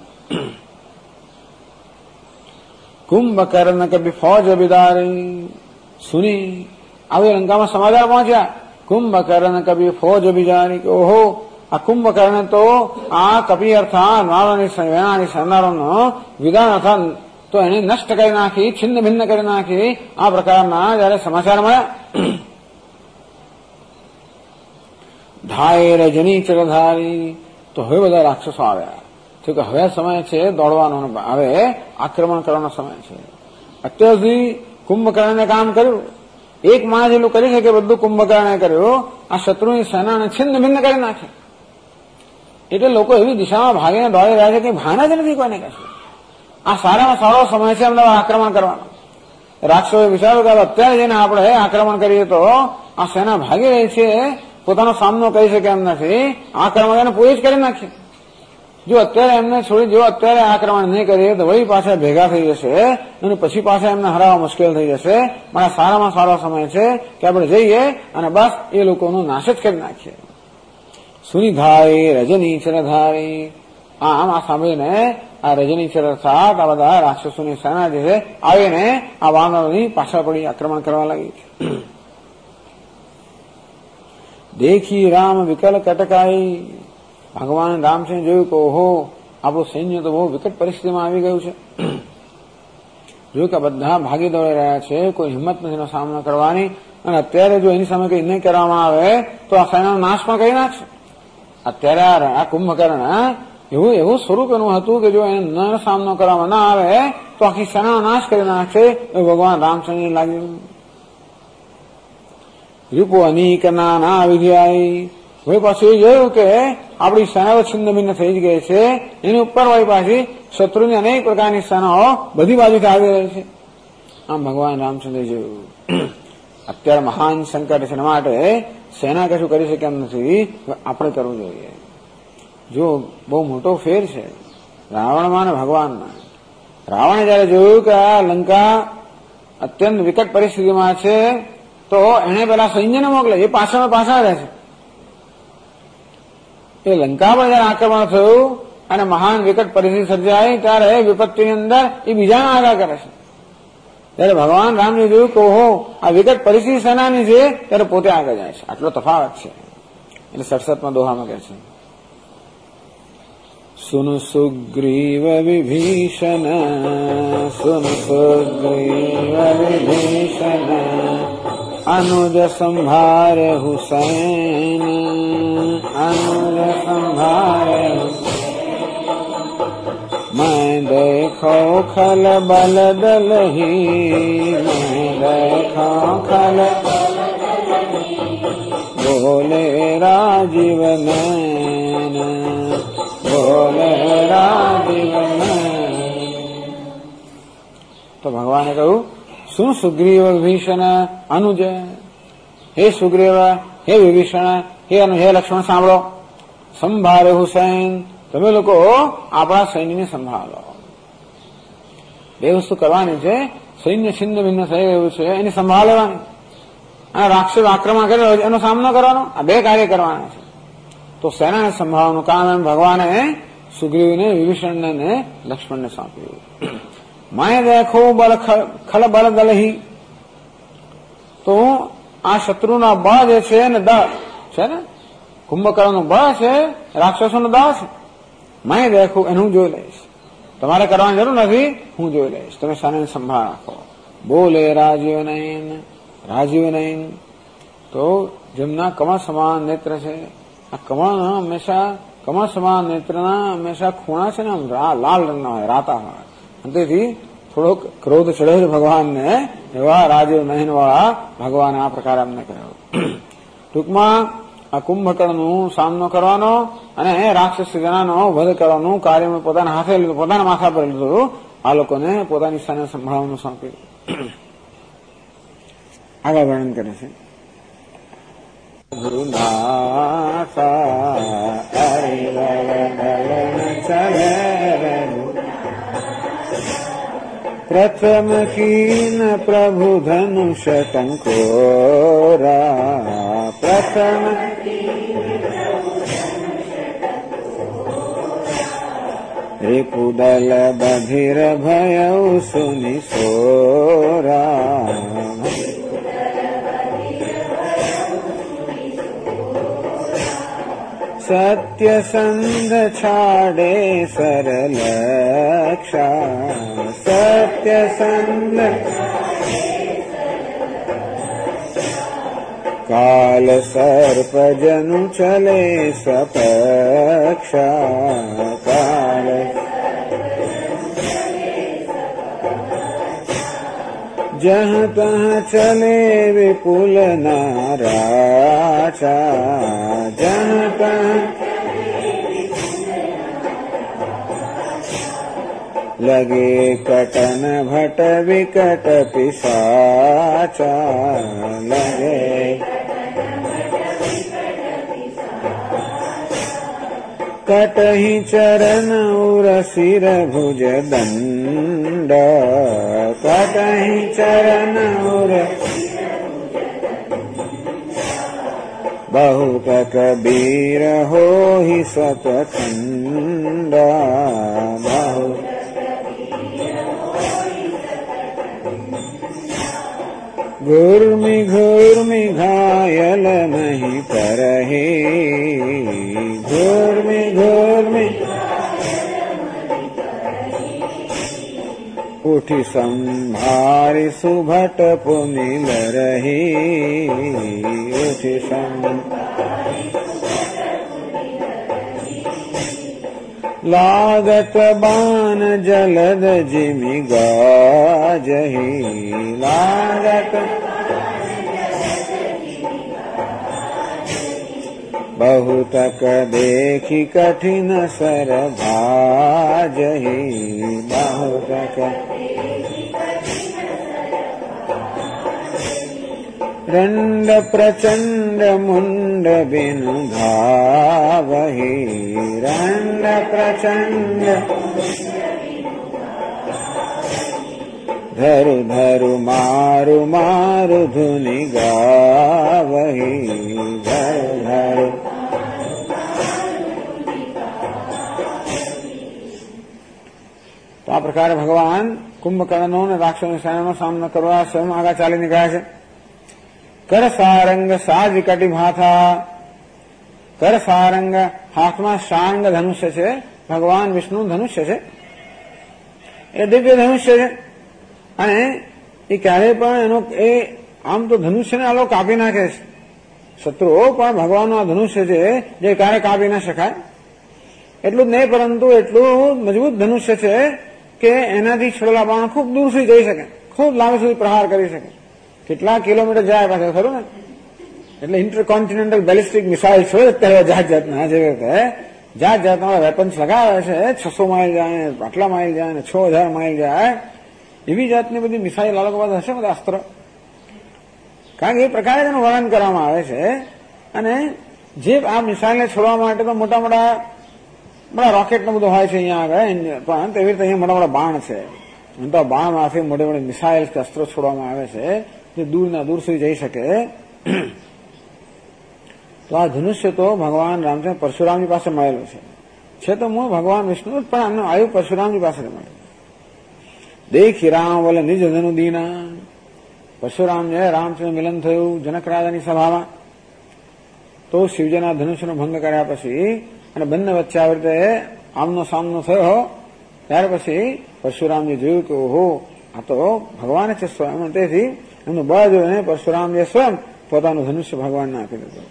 કુંભકર્ણ કભી ફૌજ બિદારી સુની, આવી લંકામાં સમાચાર પહોંચ્યા. કુંભકર્ણ કભી ફૌજ બિજારી કે ઓહો, આ કુંભકર્ણ તો આ કપી અર્થાત વાળાની સરનારોનો વિધાન અર્થાત તો એને નષ્ટ કરી નાખી, છિન્ન ભિન્ન કરી નાખી. આ પ્રકારના જયારે સમાચાર મળ્યા. ધાય રજની ચરધારી, તો હવે બધા રાક્ષસો આવ્યા. તો કે હવે સમય છે દોડવાનો, હવે આક્રમણ કરવાનો સમય છે. અત્યાર સુધી કુંભકર્ણને કામ કર્યું, એક માણસ એટલું કરી શકે બધું કુંભકર્ણે કર્યું, આ શત્રુની સેનાને છિન્ન ભિન્ન કરી નાખે. એટલે લોકો એવી દિશામાં ભાગીને દોડી રહ્યા છે કે ભાન જ નથી કોઈને કશું. આ સારામાં સારો સમય છે એમને આક્રમણ કરવાનો. રાક્ષસોએ વિચાર્યું કે અત્યારે જઈને આપણે આક્રમણ કરીએ તો આ સેના ભાગી રહી છે, પોતાનો સામનો કરી શકે એમ નથી, આક્રમણ એને પૂરી જ કરી નાખીએ. જો અત્યારે એમને છોડી, જો અત્યારે આક્રમણ નહીં કરીએ તો વળી પાછા ભેગા થઈ જશે અને પછી પાછા એમને હરાવવા મુશ્કેલ થઈ જશે. મારા સારામાં સારો સમય છે કે આપણે જઈએ અને બસ એ લોકોનો નાશ જ કરી નાખીએ. સુનિધારી રજનીચરધારી, આમ આ સાંભળીને આ રજનીચર સાત આ બધા રાક્ષસોની સેના જે છે આવીને આ વાનરોની પાછળ પડી આક્રમણ કરવા લાગી. દેખી રામ વિકલ કટકાઈ, ભગવાન રામસિંહ જોયું કે ઓહો આપણું સૈન્ય તો બહુ વિકટ પરિસ્થિતિમાં આવી ગયું છે. જોયું કે બધા ભાગી દોડી રહ્યા છે, કોઈ હિંમત નથી એનો સામનો કરવાની, અને અત્યારે જો એની સામે કંઈ નહીં કરવામાં આવે તો આ સેનાનો નાશ પણ કરી નાખશે. અત્યારે આ કુંભકર્ણ એવું સ્વરૂપ એનું હતું કે જો એનો સામનો કરવામાં ના આવે તો આખી સેનાનો નાશ કરી નાખશે. એ ભગવાન રામચંદ્ર લાગ્યું. રીપો અનેક ના વિધિ આવી, હવે પાછું એ જોયું કે આપણી સેનાઓ છિન્ન ભિન્ન થઈ જ ગઈ છે, એની ઉપર વળી પાછી શત્રુની અનેક પ્રકારની સેનાઓ બધી બાજુથી આવી રહી છે. આમ ભગવાન રામચંદ્ર જોયું અત્યારે મહાન સંકટ છે, એના માટે સેના કશું કરી શકે એમ નથી, આપણે કરવું જોઈએ. જો બહુ મોટો ફેર છે રાવણમાં અને ભગવાનમાં. રાવણે જયારે જોયું કે આ લંકા અત્યંત વિકટ પરિસ્થિતિમાં છે તો એને પેલા સૈન્યને મોકલે, એ પાછા રહે છે. એ લંકા પર જયારે આક્રમણ થયું અને મહાન વિકટ પરિસ્થિતિ સર્જાઈ ત્યારે વિપત્તિની અંદર એ બીજાને આગળ કરે છે. ત્યારે ભગવાન રામને જોયું કે ઓહો આ વિકટ પરિસ્થિતિ સેનાની છે ત્યારે પોતે આગળ જાય છે. આટલો તફાવત છે. એટલે 67માં દોહામાં કહે છે, સુન સુગ્રીવ વિભીષણ, સુન સુગ્રીવ વિભીષણ, અનુજ સંભારે હુસૈન, અનુજ સંભારે मैं देखो खल बल दलही, मैं देखो खल बोले राजीव नैन, बोले राजीव नैन. तो भगवान ने कहू શું સુગ્રીવ વિભીષણ અનુજ, હે સુગ્રીવ, હે વિભીષણ, હે લક્ષ્મણ સાંભળો, સંભારે હુસૈન, તમે લોકો આપણા સૈન્યને સંભાળો. બે વસ્તુ કરવાની છે, સૈન્ય છિન્ન ભિન્ન થઈ ગયું છે એની સંભાળ લેવાની, અને રાક્ષસ આક્રમણ કરે એનો સામનો કરવાનો, આ બે કાર્ય કરવાના છે. તો સેનાને સંભાળવાનું કામ એમ ભગવાને સુગ્રીવને, વિભીષણને ને લક્ષ્મણને સોંપ્યું. मैं देखो बल खल बल दलही, તો આ શત્રુના બળ જે છે ને દળ છે ને, કુંભકર્ણનું બળ છે, રાક્ષસોનું દળ છે. मैं देखું એને હું જોઈ લઈશ, તમારે કરવાની જરૂર નથી, હું જોઈ લઈશ, તમે સેનાને સંભાળ રાખો. બોલે રાજીવ નયન, રાજીવ નયન તો જેમના કમળ સમાન નેત્ર છે, આ કમળના હંમેશા કમળ સમાન નેત્રના હંમેશા ખૂણા છે ને લાલ રંગના હોય, રાતા હોય, તેથી થોડોક ક્રોધ ચડે છે ભગવાનને, એવા રાજીવ નયન વાળા ભગવાને આ પ્રકારે અમને કહ્યું. ટૂંકમાં આ કુંભકર્ણનો સામનો કરવાનો અને રાક્ષસ સેનાનો વધ કરવાનું કાર્ય પોતાના હાથે લીધું, પોતાના માથા પર લીધું. આ લોકોને પોતાની સેના સંભાળવાનું સોંપ્યું. આગળ વર્ણન કરે છે, प्रथम कीन प्रभु धनुष टंकोरा, प्रथम रिपुदल बधिर भयउ सुनि सोरा, सत्य संध छाड़े सरलक्षा, सत्य संध काल सर्प जनु चले सपक्षा, काल जहाँ तहाँ चले विपुल नाराचा, जहाँ तहाँ लगे कटन भट विकट पिशाचा, लगे कटहि चरण उर सिर भुज दंड, कटहि चरण उर बहुत कबीर होहि सतखंड, बहुत घूर्मि घायल नहीं करहे, घूर्मि उठि संभारि सुभट पुनिल रही, उठि लागत बान जलद जिमि गाजहि, लागत बहुतक देखि कठिन सर भाजहि, बहुतक रंड प्रचंड मुंड बिनु धावहि, रंड प्रचंड धरु धरु मारु मारु धुनि गावहि, धरु धरु તો આ પ્રકારે ભગવાન કુંભકર્ણનો અને રાક્ષસોની સેનાનો સામનો કરવા સ્વયં આગળ ચાલી નીકળ્યા છે. કર સારંગ સાજ કટી ભાથા, કર સારંગ હાથમાં શાંગ ધનુષ્ય છે, ભગવાન વિષ્ણુ ધનુષ્ય છે, એ દિવ્ય ધનુષ્ય છે અને એ ક્યારેય પણ એનો એ આમ તો ધનુષ્યને આ લોકો કાપી નાખે છે શત્રુઓ, પણ ભગવાનનું આ ધનુષ્ય છે જે ક્યારે કાપી ના શકાય એટલું જ નહીં, પરંતુ એટલું મજબૂત ધનુષ્ય છે કે એનાથી છોડેલા બાણ ખૂબ દૂર સુધી જઈ શકે, ખૂબ લાંબી સુધી પ્રહાર કરી શકે, કેટલા કિલોમીટર જાય પાછળ, ખરું ને? એટલે ઇન્ટરકોન્ટિનેન્ટલ બેલિસ્ટિક મિસાઇલ છે અત્યારે જાત જાતના, જે જાત જાતના વેપન્સ લગાવે છે, 600 માઇલ જાય, આટલા માઇલ જાય ને 6000 માઇલ જાય, એવી જાતની બધી મિસાઇલ આ લોકો પાસે હશે બધા અસ્ત્ર, કારણ કે એ પ્રકારે તેનું વર્ણન કરવામાં આવે છે. અને જે આ મિસાઇલને છોડવા માટે તો મોટા મોટા રોકેટનું બધું હોય છે અહીંયા આગળ, પણ તેવી રીતે અહીંયા મોટા મોટા બાણ છે, તો બાણમાંથી મોટી મોટી મિસાઇલ કે અસ્ત્રો છોડવામાં આવે છે જે દૂરના દૂર સુધી જઈ શકે. તો આ ધનુષ્ય તો ભગવાન રામચંદ્ર પરશુરામજી પાસે મળેલું છે તો મૂળ ભગવાન વિષ્ણુ પણ આમનો આયુ પરશુરામજી પાસે મળે. દેખી રામ બોલે નિજ ધનુ દીના, પરશુરામ જે રામચંદ્ર મિલન થયું જનક રાજાની સભામાં, તો શિવજીના ધનુષ્યનો ભંગ કર્યા પછી અને બંને વચ્ચે આવી રીતે આમનો સામનો થયો, ત્યાર પછી પરશુરામજી જોયું કે ઓહો આ તો ભગવાન છે સ્વયં, તેથી એમનું બળ જોઈને પરશુરામજીએ સ્વયં પોતાનું ધનુષ્ય ભગવાનને આપી દીધું.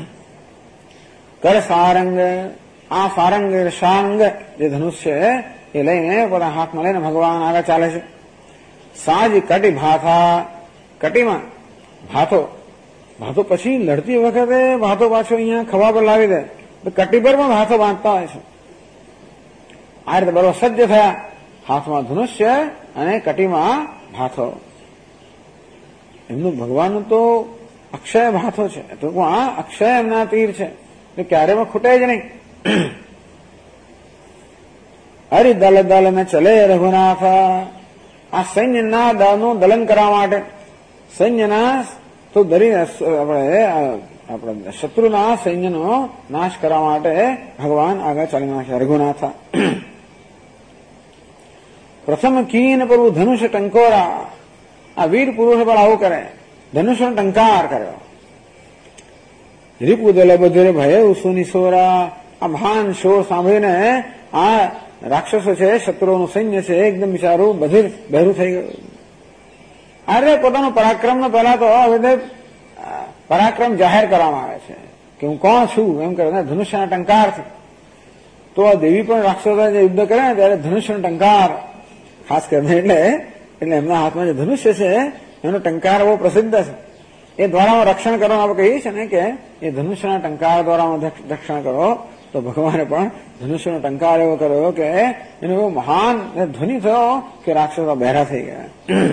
કર સારંગ, આ સારંગ શાંગ જે ધનુષ્ય એ લઈને પોતાના હાથમાં લઈને ભગવાન આગળ ચાલે છે. સાજ કટી ભાથા, કટીમાં ભાથો, ભાથો પછી લડતી વખતે ભાથો પાછો અહીંયા ખભા પર લાવી દે તો કટી પર પણ ભાથો બાંધતા હોય છે. આ રીતે બરોબર સજ્જ થયા, હાથમાં ધનુષ્ય અને કટીમાં ભાથો. એમનું ભગવાનનું તો અક્ષય ભાથો છે, તો આ અક્ષય એમના તીર છે, એ ક્યારેય ખૂટે જ નહીં. હરિ દલ દલ ને ચલે રઘુનાથ, આ સૈન્યના દળનું દલન કરવા માટે, સૈન્યના તો આપણે શત્રુના સૈન્યનો નાશ કરવા માટે ભગવાન આગળ ચાલી નાખ્યા રઘુનાથ. પ્રથમ કીન પ્રભુ ધનુષ ટંકોરા, આ વીર પુરુષ પણ આવું કરે, ધનુષનો ટંકાર કર્યો. રીપુદલ બધુર ભય ઉસુની સોરા, આ મહાન શોર સાંભળીને આ રાક્ષસો છે, શત્રુઓનું સૈન્ય છે, એકદમ બિચારું બધું બહેરું થઈ ગયું. અરે પોતાનું પરાક્રમનો પહેલા તો હવે પરાક્રમ જાહેર કરવામાં આવે છે કે હું કોણ છું એમ કરે ધનુષ્યના ટંકારથી. તો આ દેવી પણ રાક્ષસો યુદ્ધ કરે ને ત્યારે ધનુષ્યનો ટંકાર ખાસ કરીને એટલે એટલે એમના હાથમાં જે ધનુષ્ય છે એનો ટંકાર બહુ પ્રસિદ્ધ છે. એ દ્વારા રક્ષણ કરવાનું આપણે કહીએ છીએ ને કે એ ધનુષ્યના ટંકાર દ્વારા રક્ષણ કરો, તો ભગવાને પણ ધનુષ્યનો ટંકાર એવો કર્યો કે એનો એવો મહાન ધ્વનિ થયો કે રાક્ષસો બહેરા થઈ ગયા.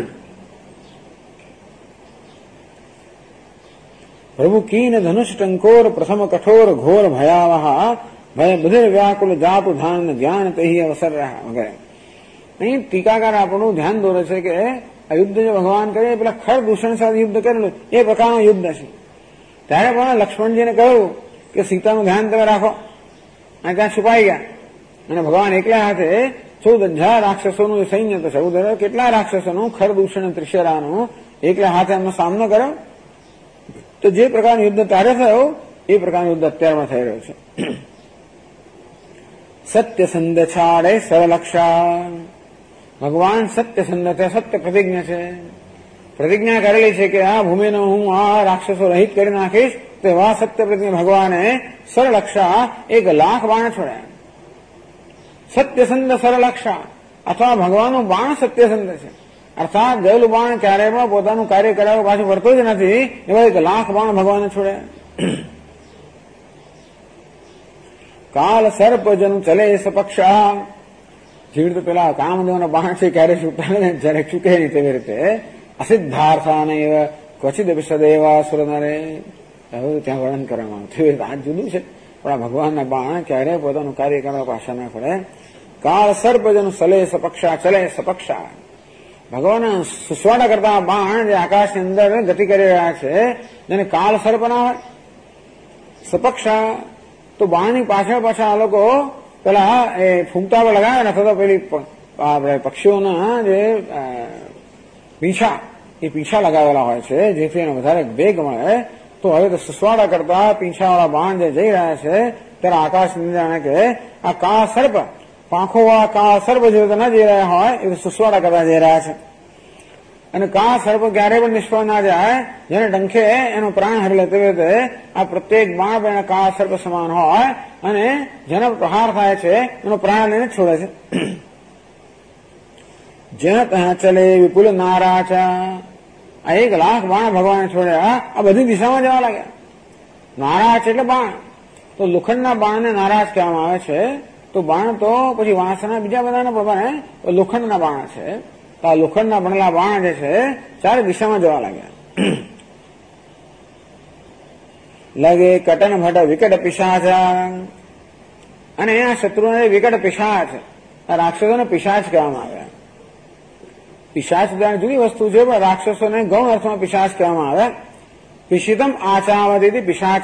પ્રભુ કીન ધનુષ ટંકોર પ્રથમ કઠોર ઘોર ભયાવહ ભય બધે વ્યાકુલ જાતુ ધાન જ્ઞાન તહી અવસર રહ્યા વગેરે. અહીં ટીકાકાર આપણું ધ્યાન દોરે છે કે આ યુદ્ધ જે ભગવાન કરે પેલા ખર દૂષણ સાથે યુદ્ધ કરેલું એ પ્રકારનું યુદ્ધ છે. ત્યારે પણ લક્ષ્મણજીને કહ્યું કે સીતાનું ધ્યાન તમે રાખો, અને ત્યાં છુપાઈ ગયા. અને ભગવાન એકલા હાથે 14,000 રાક્ષસોનું સૈન્ય તો 14,000 કેટલા રાક્ષસોનું ખર દૂષણ ત્રિશરાનું એકલા હાથે એમનો સામનો કર્યો. તો જે પ્રકારનું યુદ્ધ ત્યારે થયું એ પ્રકારનું યુદ્ધ અત્યારમાં થઈ રહ્યું છે. સત્યસંધ છાડે સરલક્ષા, ભગવાન સત્યસંધ છે, સત્ય પ્રતિજ્ઞા છે. પ્રતિજ્ઞા કરેલી છે કે આ ભૂમિનો હું આ રાક્ષસો રહિત કરી નાખીશ. તેવા સત્ય પ્રતિજ્ઞા ભગવાને સરલક્ષા 1,00,000 બાણ છોડ્યા. સત્યસંધ સરલક્ષા અથવા ભગવાનનું બાણ સત્યસંધ છે, અર્થાત ગયેલું બાણ ક્યારેય પણ પોતાનું કાર્ય કરાવ્યું પાછું વળતો જ નથી. એવા 1,00,000 બાણ ભગવાને છોડ્યા. કાલ સર્પ જનુ ચલે સપક્ષા, જેવી રીતે પેલા કામદેવના બાણ છે ક્યારે છૂટતા ને જયારે ચૂકે નહીં તેવી રીતે અસિદ્ધાર્થાને ક્વચિત સદેવ સુરનરે એવું ત્યાં વર્ણન કરવામાં આવ્યું. આ જુદું છે, પણ આ ભગવાનના બાણ ક્યારે પોતાનું કાર્ય કરવા પાછા ના પડે. કાળ સર્પ જનુ ચલે સપક્ષા, ચલે સપક્ષા, ભગવાન સુસ્વાડા કરતા બાણ જે આકાશની અંદર ગતિ કરી રહ્યા છે જેને કાળ સર્પ ના હોય. સપક્ષા તો બાણની પાછળ પાછળ આ લોકો પેલા એ ફૂંકતા લગાવે ને, અથવા તો પેલી આપણે પક્ષીઓના જે પીંછા એ પીંછા લગાવેલા હોય છે જેથી એને વધારે વેગ મળે. તો હવે તો સુસ્વાડા કરતા પીંછાવાળા બાણ જે જઈ રહ્યા છે ત્યારે આકાશની અંદર જાણે કે આ કાળ સર્પ પાંખો કાળ સર્પ જે રીતે ના જઈ રહ્યા હોય એ સુસ્વાડા કરતા જઈ રહ્યા છે. અને કાળ સર્પ ક્યારેય પણ નિષ્ફળ ના જાય, જેને ડંખે એનો પ્રાણ હરી લે તેવી રીતે આ પ્રત્યેક બાણ પણ કાળ સર્પ સમાન હોય અને જેનો પ્રહાર થાય છે એનો પ્રાણ લઈને છોડે છે. જ્યાં ત્યાં ચલે વિપુલ નારાચા, આ 1,00,000 બાણ ભગવાને છોડ્યા. આ બધી દિશામાં જવા લાગ્યા. નારાચ એટલે બાણ, તો લોખંડના બાણને નારાજ કહેવામાં આવે છે. તો બાણ તો પછી વાંસના બીજા બધાના પ્રમાણે લોખંડના બાણ છે. તો આ લોખંડના બનેલા બાણ જે છે 4 દિશામાં જવા લાગ્યા. લગે કટન ભટ વિકટ પિશાચા, અને આ શત્રુને વિકટ પિશાચ, આ રાક્ષસોને પિશાચ કહેવામાં આવ્યા. પિશાચ જુદી વસ્તુ છે, પણ રાક્ષસોને ગૌણ અર્થમાં પિશાચ કહેવામાં આવે. પિશિતમ આચાવતી પિશાચ,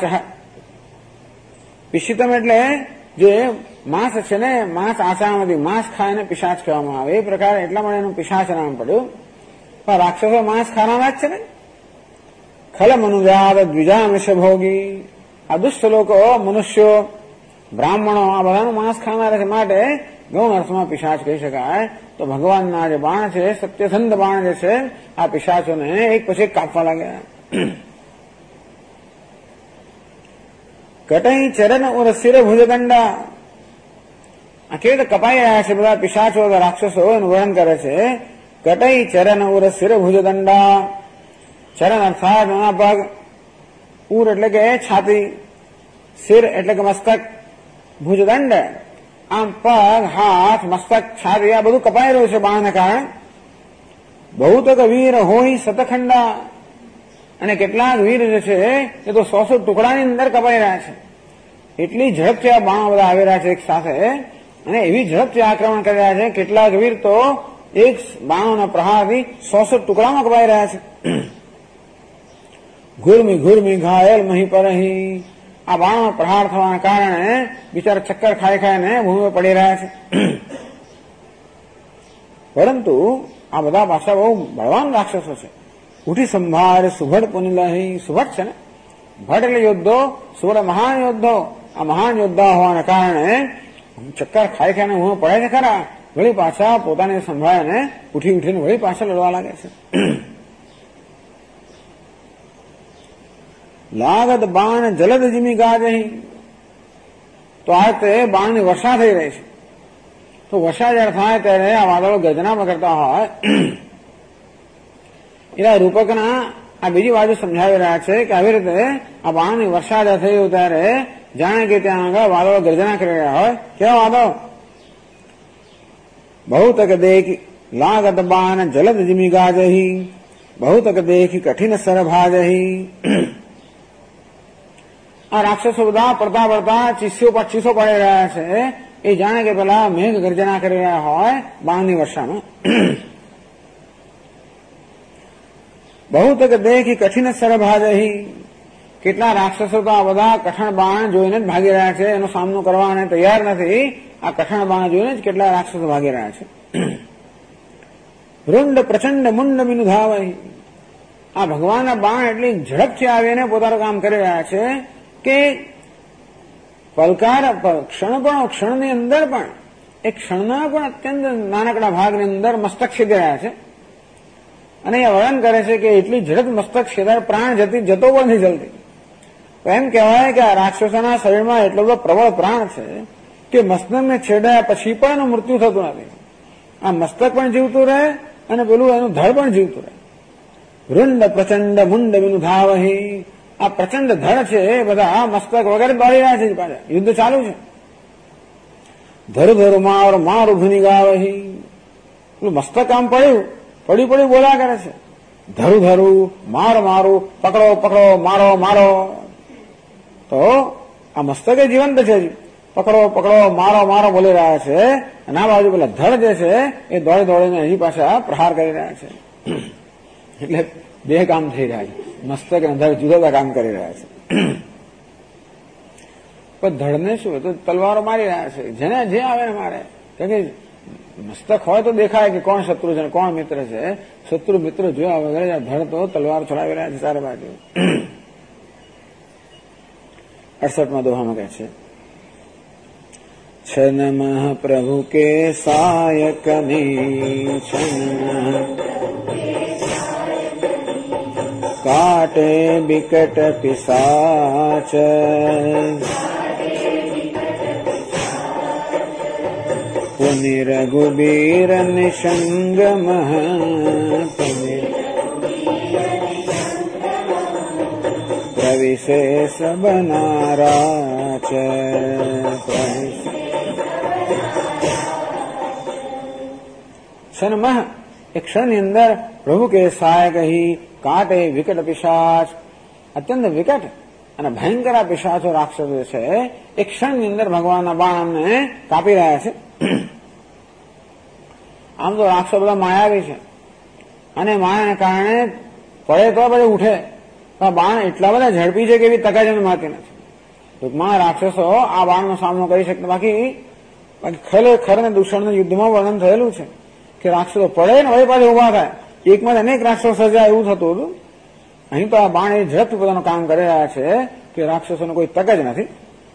પિશિતમ એટલે જે માંસ છે ને, માંસ આચાવતી માંસ ખાય ને પિશાચ કહેવામાં આવે. એ પ્રકારે એટલા માટે એનું પિશાચ નામ પડ્યું. પણ રાક્ષસો માંસ ખાનારા જ છે ને. ખલ મનુજાત દ્વિજામિષ ભોગી, આ દુષ્ટ લોકો મનુષ્યો બ્રાહ્મણો આ બધાનું માંસ ખાનારા છે, માટે ગૌણ અર્થમાં પિશાચ કહી શકાય. તો ભગવાનના જે બાણ છે સત્યસંધ બાણ જે છે આ પિશાચોને એક પછી એક કાપવા લાગ્યા. કટઈ ચરણ ઉર શિર ભુજદંડા, આ કેવી રીતે કપાઈ રહ્યા છે બધા પિશાચો રાક્ષસો એનું વર્ણન કરે છે. કટઈ ચરણ ઉર શિર ભુજદંડા, ચરણ અર્થાત નાના પગ, ઉર એટલે કે છાતી, શિર એટલે કે મસ્તક, ભુજદંડ આમ પગ, હાથ, મસ્તક, છાતી આ બધું કપાઈ રહ્યું છે બાણને કારણે. બહુ તો વીર હોય શતખંડા, અને કેટલાક વીર જે છે એ તો 100 ટુકડાની અંદર કપાઈ રહ્યા છે. એટલી ઝડપથી આ બાણો બધા આવી રહ્યા છે એક સાથે, અને એવી ઝડપથી આક્રમણ કરી રહ્યા છે. કેટલાક વીર તો એક બાણોના પ્રહારથી 100 ટુકડામાં કપાઈ રહ્યા છે. ઘુરમી ઘુરમી ઘાયલ મહી પરહી, આ બાણો પ્રહાર થવાના કારણે બિચારા ચક્કર ખાઈ ખાઈને ભૂમિ પર પડી રહ્યા છે. પરંતુ આ બધા પાછા બહુ બળવાન રાક્ષસો છે. ઉઠી સંભાર સુભડ પુનિલહી, સુભટ છે ને, ભટ્ટ એટલે યોદ્ધો, સુભડ મહાન યોદ્ધો. આ મહાન યોદ્ધા હોવાના કારણે ચક્કર ખાઈ ખાઈને ભૂમિ પડે છે ખરા, વળી પાછા પોતાને સંભાળીને ઉઠીને વળી પાછા લડવા લાગે છે. લાગત બાણ જલદ જીમી ગાજહી, તો આ તે બાણની વર્ષા થઈ રહી છે. તો વર્ષા જયારે થાય ત્યારે આ વાદળો ગર્જના કરતા હોય એના રૂપકના આ બીજી બાજુ સમજાવી રહ્યા છે કે આવી રીતે આ બાણની વરસાદ થયું ત્યારે જાણે કે ત્યાં આગળ વાદળો ગર્જના કરી રહ્યા હોય. કેવા વાદળો? બહુ તક દેખી લાગત બાણ જલદ જીમી ગાજહી, બહુ તક દેખી કઠિન સરભાજહી. આ રાક્ષસો બધા પડતા પડતા ચીસો પડી રહ્યા છે. એ જાણે કે પેલા મેઘ ગર્જના કરી રહ્યા હોય બાણની વર્ષામાં. બહુ તક દેખી કઠિન સરભાજહી. કેટલા રાક્ષસો તો આ બધા કઠણ બાણ જોઈને જ ભાગી રહ્યા છે, એનો સામનો કરવા તૈયાર નથી. આ કઠણ બાણ જોઈને જ કેટલા રાક્ષસો ભાગી રહ્યા છે. રૂંડ પ્રચંડ મુંડ વિનુધાવહી. આ ભગવાનના બાણ એટલી ઝડપથી આવીને પોતાનું કામ કરી રહ્યા છે કે પલકાર ક્ષણની અંદર પણ એક ક્ષણના પણ અત્યંત નાનકડા ભાગની અંદર મસ્તક છેદી રહ્યા છે. અને એ વર્ણન કરે છે કે એટલી ઝડપ મસ્તક છેદાર પ્રાણ જતો પણ નથી જલ્દી. તો એમ કહેવાય કે આ રાક્ષસોના શરીરમાં એટલો બધો પ્રબળ પ્રાણ છે કે મસ્તકને છેડાયા પછી પણ એનું મૃત્યુ થતું નથી. આ મસ્તક પણ જીવતું રહે અને પેલું એનું ધડ પણ જીવતું રહે. રૂંડ પ્રચંડ મુંડ વિનુધાવહી. આ પ્રચંડ ધડ છે એ બધા મસ્તક વગેરે દોડી રહ્યા છે. પાછા યુદ્ધ ચાલુ છે. ધરુ ધરુ મારું ધુની ગાવહી. પેલું મસ્તક આમ પડી બોલા કરે છે. ધરુ ધરુ મારું પકડો મારો. તો આ મસ્તક એ જીવંત છે. પકડો મારો બોલી રહ્યા છે. અને આ બાજુ પેલા ધડ જે છે એ દોડીને અહીં પાછા પ્રહાર કરી રહ્યા છે. એટલે બે કામ થઈ રહ્યા છે. મસ્તક અને ધડ જુદા કામ કરી રહ્યા છે. પણ ધડને શું તો તલવારો મારી રહ્યા છે. જેને જે આવે ને મારે. કારણ કે મસ્તક હોય તો દેખાય કે કોણ શત્રુ છે કોણ મિત્ર છે. શત્રુ મિત્ર જોયા વગેરે ધડ તો તલવાર છોડાવી રહ્યા છે ચારે બાજુ. 68માં દોહામાં કહે છે, છ નમઃ પ્રભુ કે સાયકની, છ નમઃ કાટે બિકટ પિશાચ, પુનિ રઘુબીર નિસંગમઃ, પ્રવિશેષ બનારાચ. ક્ષણમઃ એ ક્ષણની અંદર પ્રભુ કે સહાયક કાટે વિકટ પિશાચ, અત્યંત વિકટ અને ભયંકર પિશાચો રાક્ષસો છે એ ક્ષણની અંદર ભગવાનના બાણ અમને કાપી રહ્યા છે. આમ તો રાક્ષસો બધા માયાવી છે અને માયાને કારણે પડે તો પછી ઉઠે. બાણ એટલા બધા ઝડપી છે કે એવી તક જ એમને મળતી નથી. ટૂંકમાં રાક્ષસો આ બાણનો સામનો કરી શકતા. બાકી ખરેખર ને દૂષણના યુદ્ધમાં વર્ણન થયેલું છે કે રાક્ષસો પડે ને વળી પાછા ઉભા થાય. એકમાં અનેક રાક્ષસો સર્જાય એવું થતું હતું. અહીં તો આ બાણ એ ઝડપથી પોતાનું કામ કરી રહ્યા છે કે રાક્ષસોને કોઈ તક જ નથી.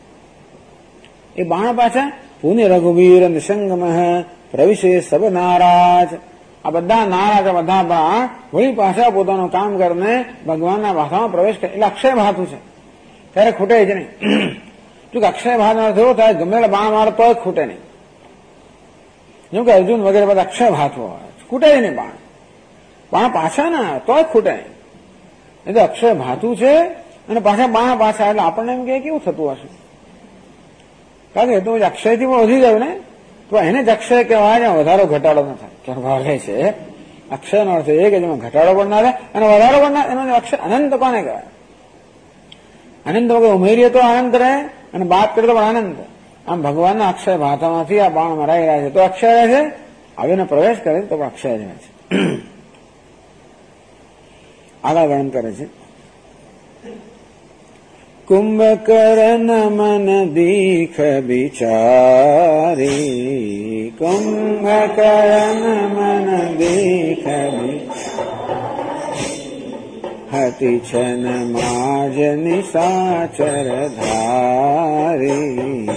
એ બાણ પાછા પુનિ રઘુવીર નિસંગમઃ પ્રવિશે સબ નારાજ. આ બધા નારાજ બધા બાણ વળી પાછા પોતાનું કામ કરીને ભગવાનના ભાષામાં પ્રવેશ કરે. એટલે અક્ષય ભાતુ છે ત્યારે ખૂટે જ નહીં. જો કે અક્ષય ભાત ના થયો ત્યારે ગમે બાણ મારો તોય ખૂટે નહીં. જેમ કે અર્જુન વગેરે બધા અક્ષય ભાતો હોય ખૂટે જ નહીં. બાણ પાછા ના તોય ખૂટે નહીં. એ તો અક્ષય ભાતું છે અને પાછા બાણ પાછા. એટલે આપણને એમ કે કેવું થતું હશે? કારણ કે તો અક્ષયથી પણ વધી ગયું ને તો એને જ અક્ષય કહેવાય. વધારો ઘટાડો ન થાય. ભાવ રહે છે અક્ષયનો અર્થ એ કે જેમાં ઘટાડો પણ ના રહે અને વધારો પણ ના. એનો અક્ષય અનંત કોને કહેવાય? અનંત વગર ઉમેરીએ તો આનંદ રહે અને બાદ કરીએ તો પણ આનંદ. આમ ભગવાનના અક્ષય ભાતામાંથી આ બાણ મરાઈ રહ્યા છે તો અક્ષય રહે છે. આવીને પ્રવેશ કરે તો પણ અક્ષય જ રહે છે. આગળ વર્ણન કરે છે, કુંભકર્ણ મન દીખ બિચારી, કુંભકર્ણ મન દીખ હતિ છન માજ નિશાચર ધારી,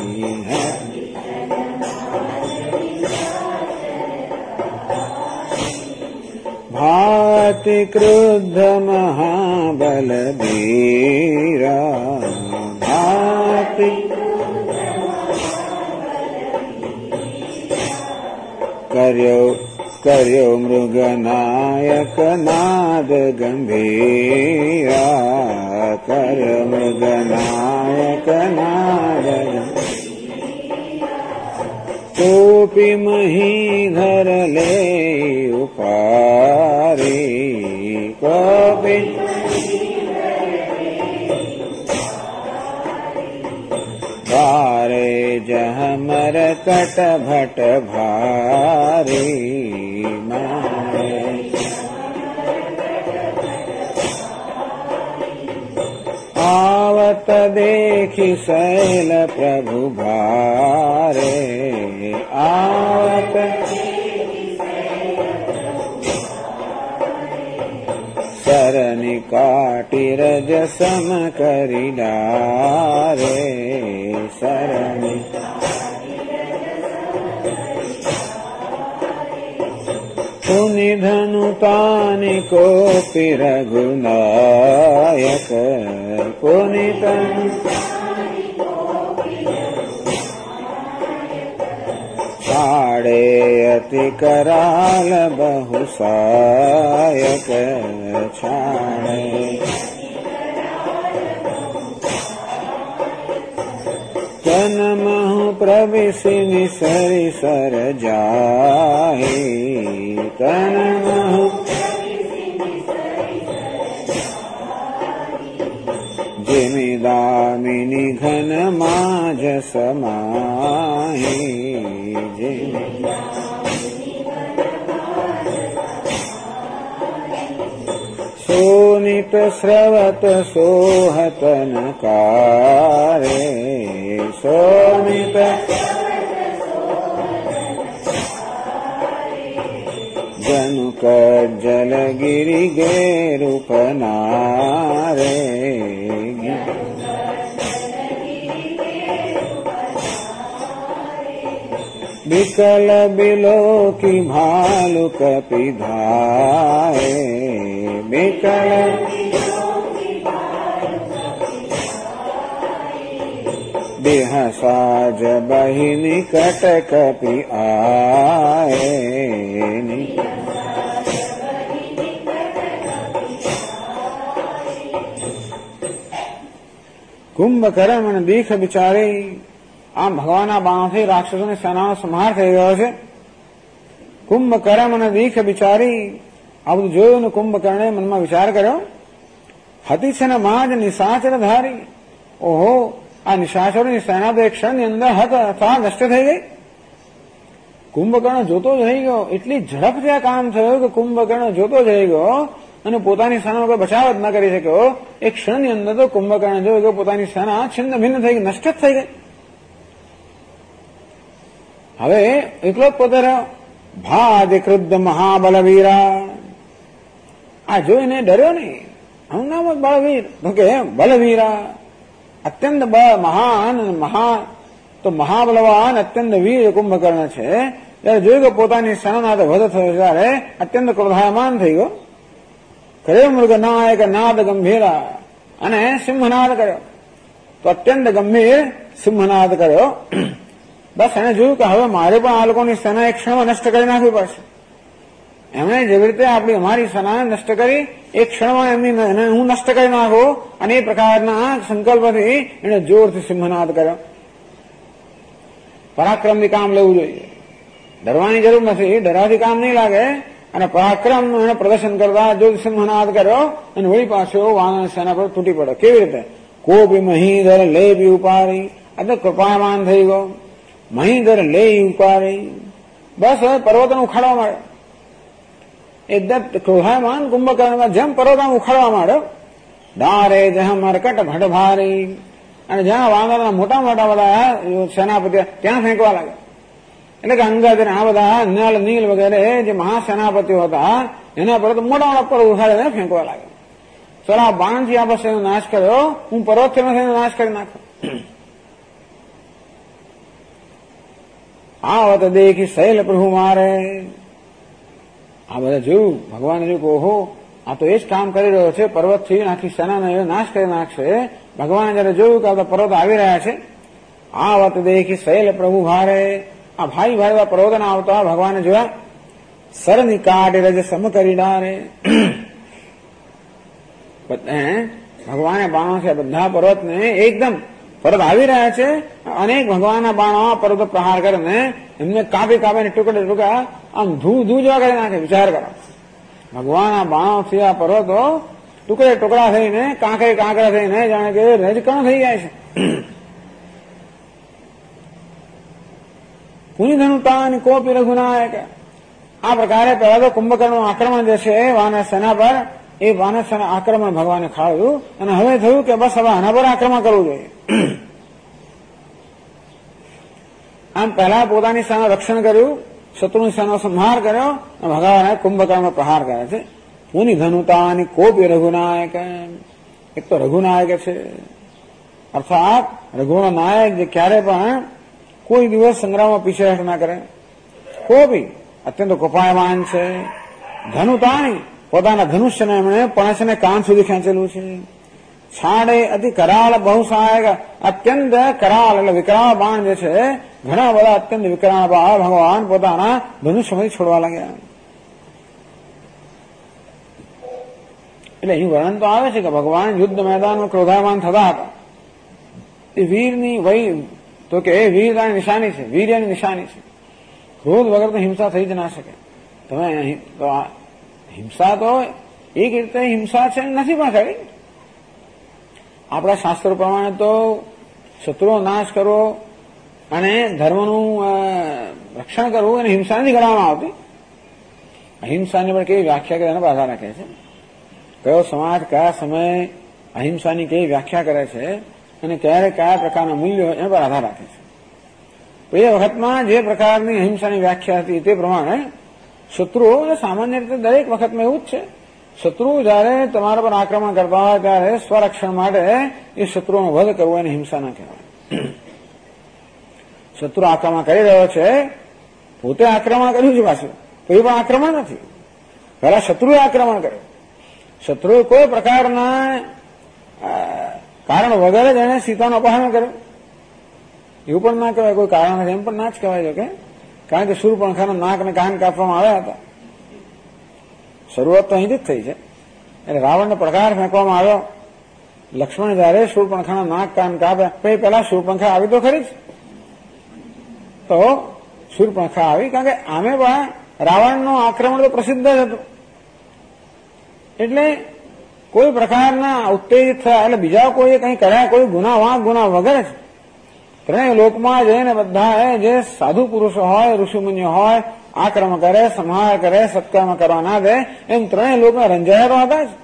ભાતિ ક્રુદ્ધ મહાબલ ધીરા, ભાતિ કર્યો કર્યો મૃગનાયક નાદ ગંભીરા, કર્યો મૃગનાયક નાદ ટોપી મહીધર લે ઉપારી, ટોપી ભારે જહ મરકટ ભટ ભારી, आवत देखी शैल प्रभु भारे, आवत सरनि काटी रज सम करी डारे, सरनि पुनि धनुतानि कोपि रघुनायक, पुनि धनु छाड़े अति कराल बहुसायक, छाड़े तनमहु प्रविशि निसरि सर जाहि, तनमहु जिमि दामिनी घन माज समाहि, सोनित स्रवत सोहत नकारे, सोनित जनुक जल गिरि गेरुपनारे, बिकल बिलो की भालु कपिधाए, बिकल बिहसाज बहि निकट कपि आए, કુંભકર્ણ અને દીખ બિચારી આમ ભગવાનના બાણથી રાક્ષસોની સેનાનો સંહાર થઈ ગયો છે. કુંભકર્ણ અને દીખ બિચારી આ બધું જોયું ને કુંભકર્ણે મનમાં વિચાર કર્યો, હતી છે ને માજ નિશાચર ધારી, ઓહો આ નિશાચરોની સેના તો એક ક્ષણની અંદર હતા નષ્ટ થઈ ગઈ. કુંભકર્ણ જોતો જ રહી ગયો, એટલી ઝડપથી આ કામ થયું કે કુંભકર્ણ જોતો જ રહી ગયો અને પોતાની સેનાનો કોઈ બચાવ જ ન કરી શક્યો. એક ક્ષણની અંદર તો કુંભકર્ણ જોયું કે પોતાની સેના છિન્ન ભિન્ન થઈ ગઈ, નષ્ટ જ થઈ ગઈ. હવે એકલો જ પોતે રહ્યો. ભાદ ક્રુદ્ધ મહાબલવીરા, આ જોઈને ડર્યો નહીં, આનું નામ જ બળવીર, તો કે બલવીરા અત્યંત મહાન તો મહાબલવાન અત્યંત વીર કુંભકર્ણ છે. જયારે જોયું કે પોતાની સેનાનો વધ થયો ત્યારે અત્યંત ક્રોધાયમાન થઈ ગયો. કર્યો મૃગનાયક નાદ ગંભીરા, અને સિંહનાદ કર્યો. તો અત્યંત ગંભીર સિંહનાદ કર્યો. બસ એને જોયું કે હવે મારે પણ આ લોકોની સેના એક ક્ષણમાં નષ્ટ કરી નાખવી પડશે. એમણે જેવી રીતે અમારી સેનાને નષ્ટ કરી એક ક્ષણમાં એમની હું નષ્ટ કરી નાખું, અને એ પ્રકારના સંકલ્પથી એને જોરથી સિંહનાદ કર્યો. પરાક્રમથી કામ લેવું જોઈએ, ડરવાની જરૂર નથી, ડરવાથી કામ નહીં લાગે. અને પરાક્રમ એને પ્રદર્શન કરતા જો સિંહનાદ કર્યો અને વળી પાછો વાનર સેના પર તૂટી પડ્યો. કેવી રીતે? કોપી મહીધર લેપી ઉપાડી, એટલે કૃપાયમાન થઈ ગયો. મહીધર લે ઉપાડી, બસ હવે પર્વતને ઉખાડવા માંડ્યો. એકદમ ક્રોધાયમાન કુંભકર્ણ જેમ પર્વતને ઉખાડવા માંડ્યો. ડારે જહ મરકટ ભટ ભારી, અને જ્યાં વાનરના મોટા મોટા બધા સેનાપતિઓ ત્યાં ફેંકવા લાગે. એટલે કે અંગદ આ બધા નલ નીલ વગેરે જે મહાસેનાપતિઓ હતા એના પર તો મોટા મોટા પર ઉઠાડીને ફેંકવા લાગે. ચલો આ બાણથી આ બસ એનો નાશ કર્યો, હું પર્વતથી એનો નાશ કરી નાખ્યો. આવત દેખી શૈલ પ્રભુ મારે, આ બધા જોયું ભગવાને જોયું કે ઓહો આ તો એ જ કામ કરી રહ્યો છે, પર્વતથી આખી સેનાનો નાશ કરી નાખશે. ભગવાને જયારે જોયું કે આ પર્વત આવી રહ્યા છે, આવત દેખી શૈલ પ્રભુ ભારે, આ ભાઈ પર્વતના આવતા ભગવાને જોયા. સરની કાઢ રજ સમ કરી ડારે. ભગવાને બાણોથી બધા પર્વતને એકદમ પર્વત આવી રહ્યા છે, અનેક ભગવાનના બાણો પર્વત પ્રહાર કરીને એમને કાપી કાપીને ટુકડે ટુકડા આમ ધૂ જેવા કરી નાખે. વિચાર કરો, ભગવાનના બાણોથી આ પર્વતો ટુકડે ટુકડા થઈને કાંકરા થઈને જાણે કે રજકણો થઈ જાય છે. પુનિધનુતાની કોપી રઘુનાયક. આ પ્રકારે પહેલા તો કુંભકર્ણનું આક્રમણ જે છે વાનર સેના પર, એ વાનર સેના આક્રમણ ભગવાને ખાવ્યું અને હવે થયું કે બસ હવે આના પર આક્રમણ કરવું જોઈએ. આમ પહેલા પોતાની સેના રક્ષણ કર્યું, શત્રુની સેનાનો સંહાર કર્યો અને ભગવાને કુંભકર્ણ પ્રહાર કરે છે. પુનિધનુતાની કોપી રઘુનાયક. એક તો રઘુનાયક છે, અર્થાત રઘુનો નાયક જે ક્યારે પણ કોઈ દિવસ સંગ્રામમાં પીછેહટ ના કરે. કોપી અત્યંત કૃપાયમાન છે. ધનુતાની પોતાના ધનુષ્યને એમણે પણસને કાન સુધી ખેંચેલું છે. છાડે અતિ કરાળ બહુ સહાયક. અત્યંત કરાળ એટલે વિકરાળ બાણ જે છે, ઘણા બધા અત્યંત વિકરાળ બાણ ભગવાન પોતાના ધનુષ્યમાંથી છોડવા લાગ્યા. એટલે અહીં વર્ણન તો આવે છે કે ભગવાન યુદ્ધ મેદાનમાં ક્રોધાયમાન થતા હતા. એ વીરની વય તો કે એ વીરતાની નિશાની છે, વીર્યની નિશાની છે. ક્રોધ વગર તો હિંસા થઈ જ ના શકે. તમે તો હિંસા તો એક રીતે હિંસા છે નથી પણ ખરી. આપણા શાસ્ત્રો પ્રમાણે તો શત્રુનો નાશ કરવો અને ધર્મનું રક્ષણ કરવું અને હિંસા નથી ગણવામાં આવતી. અહિંસાની પણ કેવી વ્યાખ્યા કરે એના પર આધાર રાખે છે. કયો સમાજ કયા સમયે અહિંસાની કેવી વ્યાખ્યા કરે છે અને ક્યારે કયા પ્રકારના મૂલ્યો એના પર આધાર રાખે છે. એ વખતમાં જે પ્રકારની અહિંસાની વ્યાખ્યા હતી તે પ્રમાણે શત્રુઓ સામાન્ય રીતે દરેક વખતમાં એવું જ છે. શત્રુ જયારે તમારા પર આક્રમણ કરતા હોય ત્યારે સ્વરક્ષણ માટે એ શત્રુઓનો વધ કરવો એને હિંસા ના કહેવાય. શત્રુ આક્રમણ કરી રહ્યો છે, પોતે આક્રમણ કર્યું છે, પાછું તો એ પણ આક્રમણ નથી. પહેલા શત્રુએ આક્રમણ કર્યું. શત્રુએ કોઈ પ્રકારના કારણ વગર જ એને સીતાનું અપહરણ કર્યું એવું પણ ના કહેવાય. કોઈ કારણ નથી એમ પણ ના જ કહેવાય છે કે, કારણ કે શૂર્પણખાના નાક અને કાન કાપવામાં આવ્યા હતા. શરૂઆત તો અહીંથી જ થઈ છે. એટલે રાવણને પ્રકાર ફેંકવામાં આવ્યો. લક્ષ્મણ જયારે શૂર્પણખાના નાક કાન કાપ્યા પછી પેલા શૂર્પણખા આવી તો ખરી જ. તો શૂર્પણખા આવી કારણ કે આમે પણ રાવણનું આક્રમણ તો પ્રસિદ્ધ જ હતું. એટલે કોઈ પ્રકારના ઉત્તેજિત થયા એટલે બીજા કોઈ કંઈ કર્યા કોઈ ગુના વગર જ ત્રણેય લોકમાં જઈને બધા જે સાધુ પુરુષો હોય ઋષિમુનિઓ હોય આક્રમણ કરે, સંહાર કરે, સત્કર્મ કરવા ના દે એમ ત્રણેય લોકને રંજાયા હતા જ.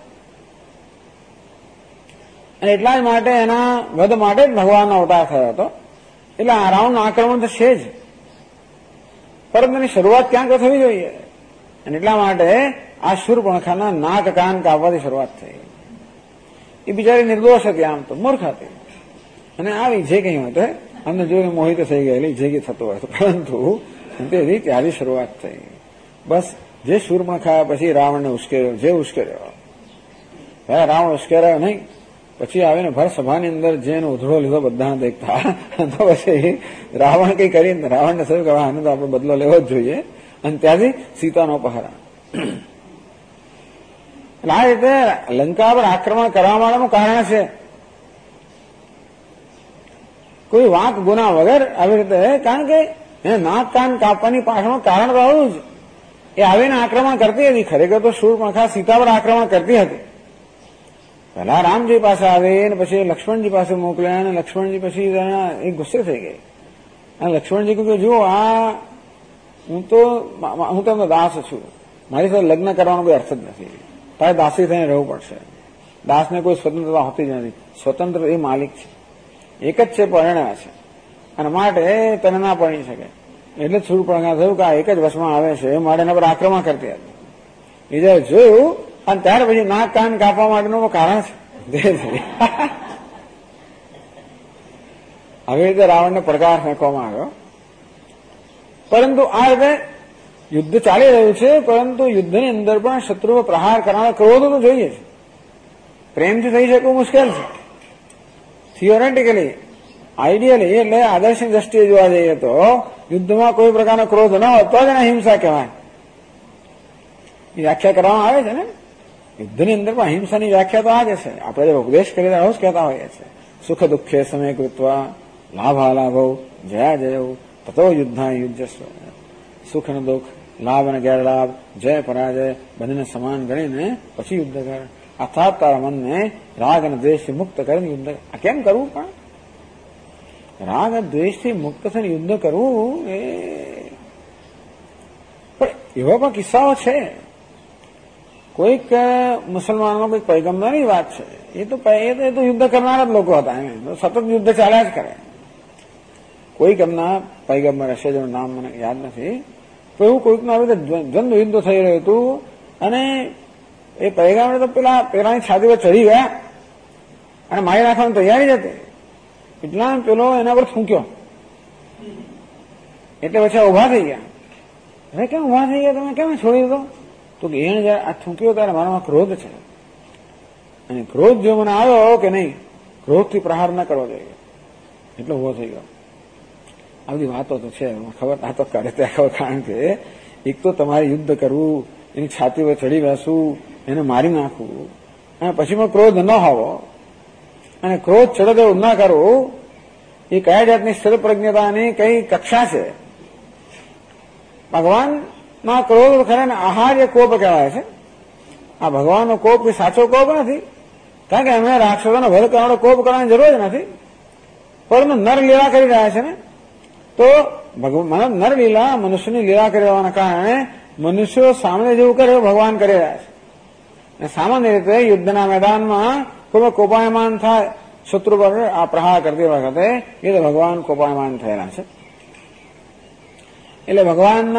અને એટલા જ માટે એના વધ માટે જ ભગવાનનો અવતાર થયો હતો. એટલે આ રાવણનું આક્રમણ તો છે જ, પરંતુ એની શરૂઆત ક્યાંક તો થવી જોઈએ. અને એટલા માટે આ શૂર્પણખાના નાક કાન કાપવાથી શરૂઆત થઈ. એ બિચારી નિર્દોષ હતી, આમ તો મૂર્ખ હતી અને આવી જે કંઈ હોય અમને જોઈને મોહિત થઈ ગયેલી જે કંઈ થતું હોય, પરંતુ તેથી ત્યાંથી શરૂઆત થઈ. બસ જે શૂર્પણખા પછી રાવણને ઉશ્કેર્યો, જે ઉશ્કેર્યો પહેલા રાવણ ઉશ્કેરાયો નહીં, પછી આવીને ભર સભાની અંદર જેનો ઉધડો લીધો બધાને દેખતા, તો પછી રાવણ કઈ કરીને રાવણને થયું કે આનો તો આપણે બદલો લેવો જ જોઈએ. અને ત્યાંથી સીતાનો અપહરણ. એટલે આ રીતે લંકા પર આક્રમણ કરવા માટેનું કારણ છે. કોઈ વાંક ગુના વગર આવી રીતે, કારણ કે નાક કાન કાપવાની પાછળનું કારણ તો આવું જ. એ આવીને આક્રમણ કરતી હતી. ખરેખર તો શૂર્પણખા સીતા પર આક્રમણ કરતી હતી. પહેલા રામજી પાસે આવે ને પછી લક્ષ્મણજી પાસે મોકલ્યા અને લક્ષ્મણજી પછી એ ગુસ્સે થઈ ગઈ. અને લક્ષ્મણજી કહ્યું કે જુઓ હું તો દાસ છું, મારી સાથે લગ્ન કરવાનો કોઈ અર્થ જ નથી. તારે દાસી થઈને રહેવું પડશે. દાસને કોઈ સ્વતંત્રતા હોતી જ નથી. સ્વતંત્ર એ માલિક છે, એક જ છે, પરણ્યા છે અને માટે તને ના પરણી શકે. એટલે જ શૂર્પણખા થયું કે આ એક જ વશમાં આવે છે એ માટે એના પર આક્રમણ કરતી હતી. એ જયારે જોયું અને ત્યાર પછી નાક કાન કાપવા માટેનું કારણ છે. આવી રીતે રાવણને પડકાર ફેંકવામાં આવ્યો. પરંતુ આ રીતે યુદ્ધ ચાલી રહ્યું છે, પરંતુ યુદ્ધની અંદર પણ શત્રુઓ પ્રહાર કરવાનો ક્રોધ તો જોઈએ છે. પ્રેમથી થઈ શકવું મુશ્કેલ છે. થિયોરેટિકલી, આઈડિયલી એટલે આદર્શની દ્રષ્ટિએ જોવા જઈએ તો યુદ્ધમાં કોઈ પ્રકારનો ક્રોધ ન હોય તો જ એને હિંસા કહેવાય. એ વ્યાખ્યા કરવામાં આવે છે ને. યુદ્ધની અંદર પણ અહિંસાની વ્યાખ્યા તો આ જ છે. આપણે જે ઉપદેશ કરી રહ્યા જ કહેતા હોઈએ છીએ. સુખ દુઃખે સમય કૃત્વા લાભાલાભો જયા જય તતો યુદ્ધા યુજસ્વ. સુખ અને દુઃખ, લાભ અને ગેરલાભ, જય પરાજય બંનેને સમાન ગણીને પછી યુદ્ધ કર. અર્થાત તારા મનને રાગ અને દ્વેષથી મુક્ત કરીને યુદ્ધ. આ કેમ કરવું? પણ રાગ અને દ્વેષથી મુક્ત થઈને યુદ્ધ કરવું એ પણ એવા પણ કિસ્સાઓ છે. કોઈક મુસલમાનનો કોઈક પૈગંબરની વાત છે. એ તો યુદ્ધ કરનારા જ લોકો હતા. એમ સતત યુદ્ધ ચાલ્યા જ કરે. કોઈક એમના પૈગંબર હશે, જેનું નામ મને યાદ નથી. તો એવું કોઈકનું આવી રીતે દ્વંદ્વ યુદ્ધ થઈ રહ્યું હતું અને એ પૈગંબર તો પેલાની છાતી પર ચડી ગયા અને મારી નાખવાની તૈયારી જ હતી. એટલા પેલો એના પર થૂંક્યો એટલે પછી ઉભા થઈ ગયા. અરે કેમ ઉભા થઈ ગયા? તમે કેમ છોડી દીધો? તો કે એને જયારે આ થૂંક્યો ત્યારે મારામાં ક્રોધ છે અને ક્રોધ જો મને આવ્યો કે નહીં, ક્રોધથી પ્રહાર ન કરવો જોઈએ એટલો ઉભો થઈ ગયો. આ બધી વાતો તો છે, ખબર આ તો કરે ત્યાં ખબર. કારણ કે એક તો તમારે યુદ્ધ કરવું, એની છાતી પર ચડી બેસવું, એને મારી નાખવું અને પછી પણ ક્રોધ ન હોવો અને ક્રોધ ચડે ન કરવું, એ કયા જાતની સ્થિર પ્રજ્ઞતાની કઈ કક્ષા છે? ભગવાનમાં ક્રોધ ખરે ને આહાર્ય કોપ કહેવાય છે. આ ભગવાનનો કોપ એ સાચો કોપ નથી, કારણ કે એમણે રાક્ષસોનો વધ કરવાનો કોપ કરવાની જરૂર જ નથી. પરંતુ નર લીલા કરી રહ્યા છે ને, તો નર લીલા મનુષ્યની લીલા કરવાના કારણે મનુષ્યો સામે જેવું કરે ભગવાન કરી રહ્યા છે. અને સામાન્ય રીતે યુદ્ધના મેદાનમાં કોઈ કોપાયમાન થાય શત્રુ પર આ પ્રહાર કરતી વખતે, એ તો ભગવાન કોપાયમાન થયેલા છે. એટલે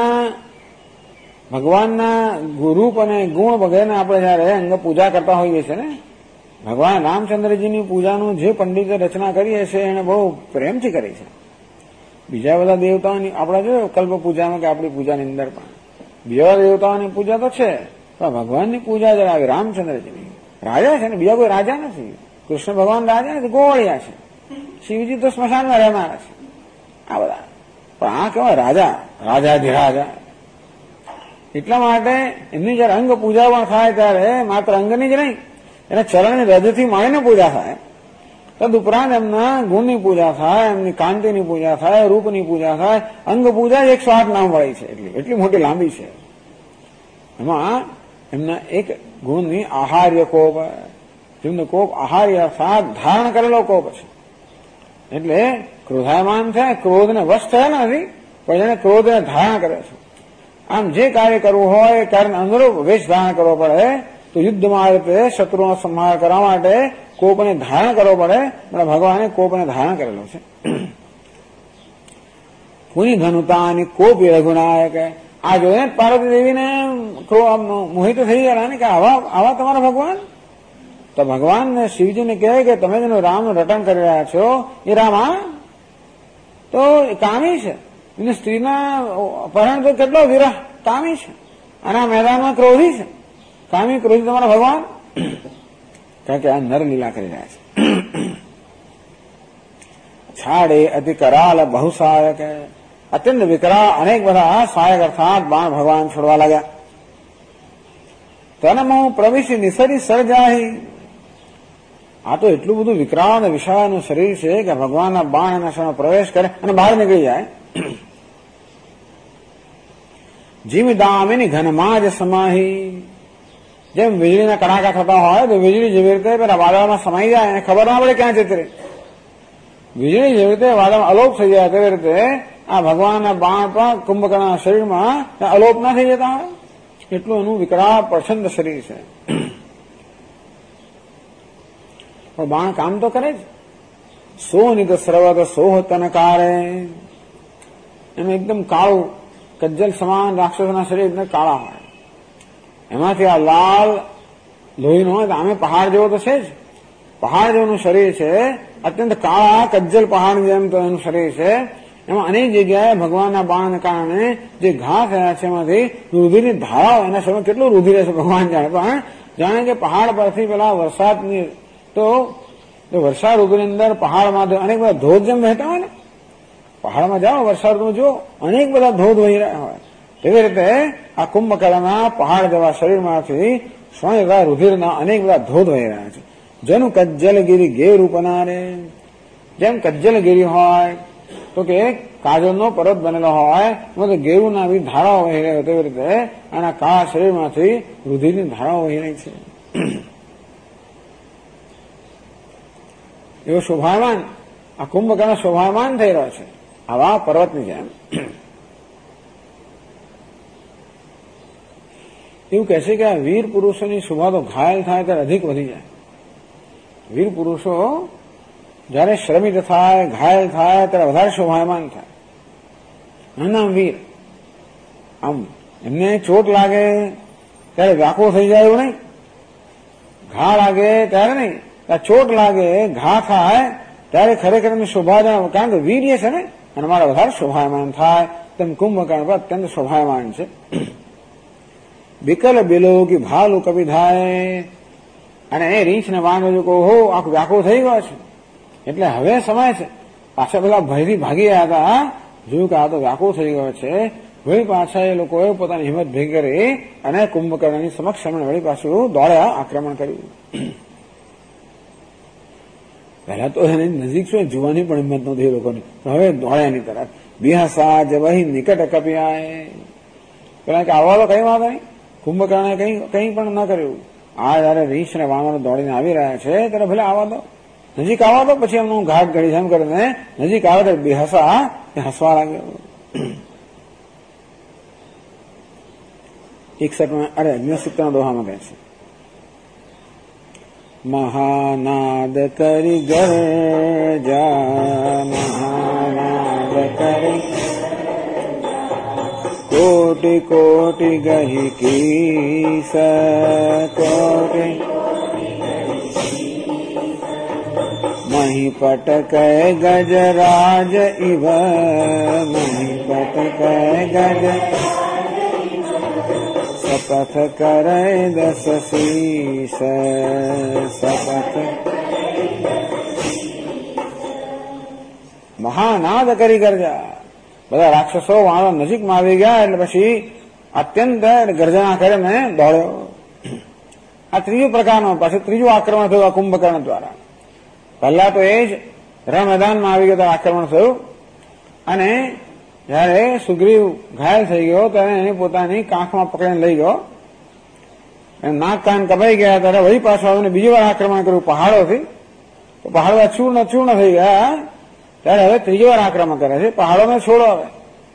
ભગવાનના રૂપ અને ગુણ વગેરે આપણે જયારે અંગ પૂજા કરતા હોઈએ છીએ ને, ભગવાન રામચંદ્રજીની પૂજાનું જે પંડિતે રચના કરી છે એને બહુ પ્રેમથી કરી છે. બીજા બધા દેવતાઓની આપણે જોયું કલ્પ પૂજામાં કે આપણી પૂજાની અંદર પણ બીજા દેવતાઓની પૂજા તો છે, પણ ભગવાનની પૂજા જરા આવી રામચંદ્રજીની. રાજા છે ને, બીજા કોઈ રાજા નથી. કૃષ્ણ ભગવાન રાજા નથી, ગોવાળિયા છે. શિવજી તો સ્મશાનમાં રહેનારા છે. આ બધા પણ આ કેવા રાજા, રાજાધિરાજા. એટલા માટે એમની જયારે અંગ પૂજા પણ થાય ત્યારે માત્ર અંગની જ નહીં, એના ચરણની રજથી માણીને પૂજા થાય. તદુપરાંત એમના ગુણની પૂજા થાય, એમની કાંતિની પૂજા થાય, રૂપની પૂજા થાય. અંગ પૂજા 108 નામ વાળી છે, એટલી મોટી લાંબી છે. એમાં એમના એક ગુણની આહાર્ય કોપ, જેમનો કોપ આહાર્ય અર્થાત ધારણ કરેલો કોપ છે. એટલે ક્રોધાયમાન થાય, ક્રોધને વશ થયા નથી, પણ એને ક્રોધને ધારણ કરે છે. આમ જે કાર્ય કરવું હોય કાર્યને અનુરૂપ વેશ ધારણ કરવો પડે. તો યુદ્ધમાં આ રીતે શત્રુનો સંહાર કરવા માટે કોપને ધારણ કરવો પડે, પણ ભગવાને કોપને ધારણ કરેલો છે. પુની ધનુતા અને કોપી રઘુનાયક. આ જોઈને પાર્વતી દેવીને મોહિત થઈ ગયા ને કે આવા તમારા ભગવાન. તો ભગવાન શિવજીને કહે કે તમે જેનું રામનું રટણ કરી રહ્યા છો એ રામ તો કામી છે. એને સ્ત્રીના પરણ તો કેટલો વિરહ કામી છે, અને આ મેદાનમાં ક્રોધી છે. કામી ક્રોધી તમારા ભગવાન, કારણ કે આ નર લીલા કરી રહ્યા છે. છાડે અતિ કરાલ બહુ સહાયક, અત્યંત વિકરાળ અનેક બધા સહાયક અર્થાત બાણ ભગવાન છોડવા લાગ્યા. તનમો પ્રવેશી નિસરી સર્જાહી. આ તો એટલું બધું વિકરાળ અને વિશાળનું શરીર છે કે ભગવાનના બાણ એના શરીરમાં પ્રવેશ કરે અને બહાર નીકળી જાય. જીમ દામિની ઘનમાં જ સમાહી. જેમ વીજળીના કડાકા થતા હોય તો વીજળી જેવી રીતે પેલા વાદળમાં સમાઈ જાય અને ખબર ના પડે ક્યાં જતી રહે. વીજળી જેવી રીતે વાદળમાં અલોપ થઈ જાય તેવી રીતે આ ભગવાનના બાણ પણ કુંભકર્ણના શરીરમાં અલોપ ના થઈ જતા હોય. એટલું એનું વિકરાળ પ્રચંડ શરીર છે. પણ બાણ કામ તો કરે જ. સોનિત સ્રવત સોહ તનકારે. એનું એકદમ કાળું કજ્જલ સમાન રાક્ષસના શરીર એકદમ કાળા હોય. એમાંથી આ લાલ લોહીનો હોય તો આમે પહાડ જેવો તો છે જ. પહાડ જેવું શરીર છે, અત્યંત કાળા કજ્જલ પહાડ જેમ તો એનું શરીર છે. એમાં અનેક જગ્યાએ ભગવાનના બાણને કારણે જે ઘા થયા છે એમાંથી રુધિરની ધારાઓ, એના શરીરમાં કેટલું રુધિર છે ભગવાન જાણે. પણ જાણે કે પહાડ પરથી પેલા વરસાદની તો વરસાદ ઋતુની અંદર પહાડમાં અનેક બધા ધોધ જેમ વહેતા હોય ને, પહાડમાં જાઓ વરસાદ ઋતુ જો અનેક બધા ધોધ વહી રહ્યા હોય, તો એવી રીતે આ કુંભકર્ણના પહાડ જેવા શરીરમાંથી સ્વયં રુધિરના અનેક બધા ધોધ વહી રહ્યા છે. જેનું કજ્જલગીરી ગે રૂપનારે, જેમ કજ્જલગીરી હોય તો કે કાજલનો પર્વત બનેલો હોય એમાં ગેરુના બી ધારાઓ વહી રહ્યો, તેવી રીતે આના કાળા શરીરમાંથી રુધિરની ધારાઓ વહી રહી છે. એવો શોભાયમાન આ કુંભકર્ણ શોભાયમાન થઈ રહ્યો છે આવા પર્વતની જેમ. એવું કહે છે કે આ વીર પુરુષોની શોભા તો ઘાયલ થાય ત્યારે અધિક વધી જાય. વીર પુરુષો જયારે શ્રમિત થાય, ઘાયલ થાય ત્યારે વધારે શોભાયમાન થાય. આના વીર આમ એમને ચોટ લાગે ત્યારે વ્યાકુળ થઈ જાય એવું નહીં, ઘા લાગે ત્યારે નહીં, ચોટ લાગે ઘા થાય ત્યારે ખરેખર એમને શોભા જાય, કારણ કે વીર એ છે ને અને મારા વધારે શોભાયમાન થાય. તેમ કુંભકર્ણ પર અત્યંત શોભાયમાન છે. વિકલ બિલો કે ભાલુ કવિ થાય, અને એ રીંછ ને વાંદો જો હો આખું વ્યાકુળ થઈ ગયો છે એટલે હવે સમય છે. પાછા પેલા ભયથી ભાગી ગયા હતા, જોયું કે આ તો વ્યાકુળ થઈ ગયો છે. વળી પાછા એ લોકોએ પોતાની હિંમત ભેગી કરી અને કુંભકર્ણની સમક્ષ એમણે વળી પાછું દોડ્યા, આક્રમણ કર્યું. પહેલા તો એની નજીક શું જોવાની પણ હિંમત નહોતી એ લોકોની, હવે દોડ્યા એની તરફ. બિહસા જવહી નિકટ કપિયાય, પેલા કે આવવા તો કઈ વાત નહીં, કુંભકર્ણે કઈ પણ ન કર્યું. આ જયારે રીંછ ને વાનરો દોડીને આવી રહ્યા છે ત્યારે ભલે આવવા દો, નજીક આવવા દો, પછી એમનું ઘાટ ઘડી એમ કરીને નજીક આવે તો બેહસા હસવા લાગ્યો. 61 દોહામાં કહે છે, મહાનાદ કરી ગરજા, મહાનાદ કરી કોટી કોટી ગહી કીસ, કોટી મહી પટક ગજરાજ ઇવ, મહી પટક ગજ શપથ કરે દસ શીશ, શપથ મહાનાદ કરી ગરજા. બધા રાક્ષસો વાળો નજીકમાં આવી ગયા એટલે પછી અત્યંત ગર્જના કરીને દોડ્યો. આ ત્રીજો પ્રકારનો પાછું ત્રીજું આક્રમણ થયું આ કુંભકર્ણ દ્વારા. પહેલા તો એ જ રણ મેદાનમાં આવી ગયો આક્રમણ થયું, અને જયારે સુગ્રીવ ઘાયલ થઈ ગયો ત્યારે એને પોતાની કાંખમાં પકડીને લઈ ગયો, નાક કાન કપાઈ ગયા ત્યારે વળી પાછો આવીને બીજી વાર આક્રમણ કર્યું પહાડોથી. તો પહાડો ચૂર્ણ થઈ ગયા ત્યારે હવે ત્રીજી વાર આક્રમણ કરે છે. પહાડોને છોડો હવે,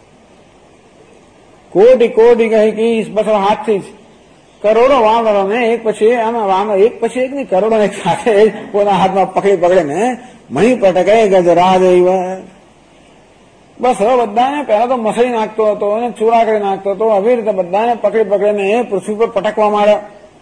કોટી કોટી કહી કે બસ હાથથી જ કરોડો વાંદરોને એક પછી આમાં વાંદરો એક પછી એક નહીં, કરોડો એક સાથે પોતાના હાથમાં પકડીને મહી પટકે ગજરાજ ઇવ. બસ હવે બધાને પહેલા તો મસળી નાખતો હતો અને ચૂરા કરી નાખતો હતો, આવી રીતે બધાને પકડીને પૃથ્વી પર પટકવા માંડ્યો.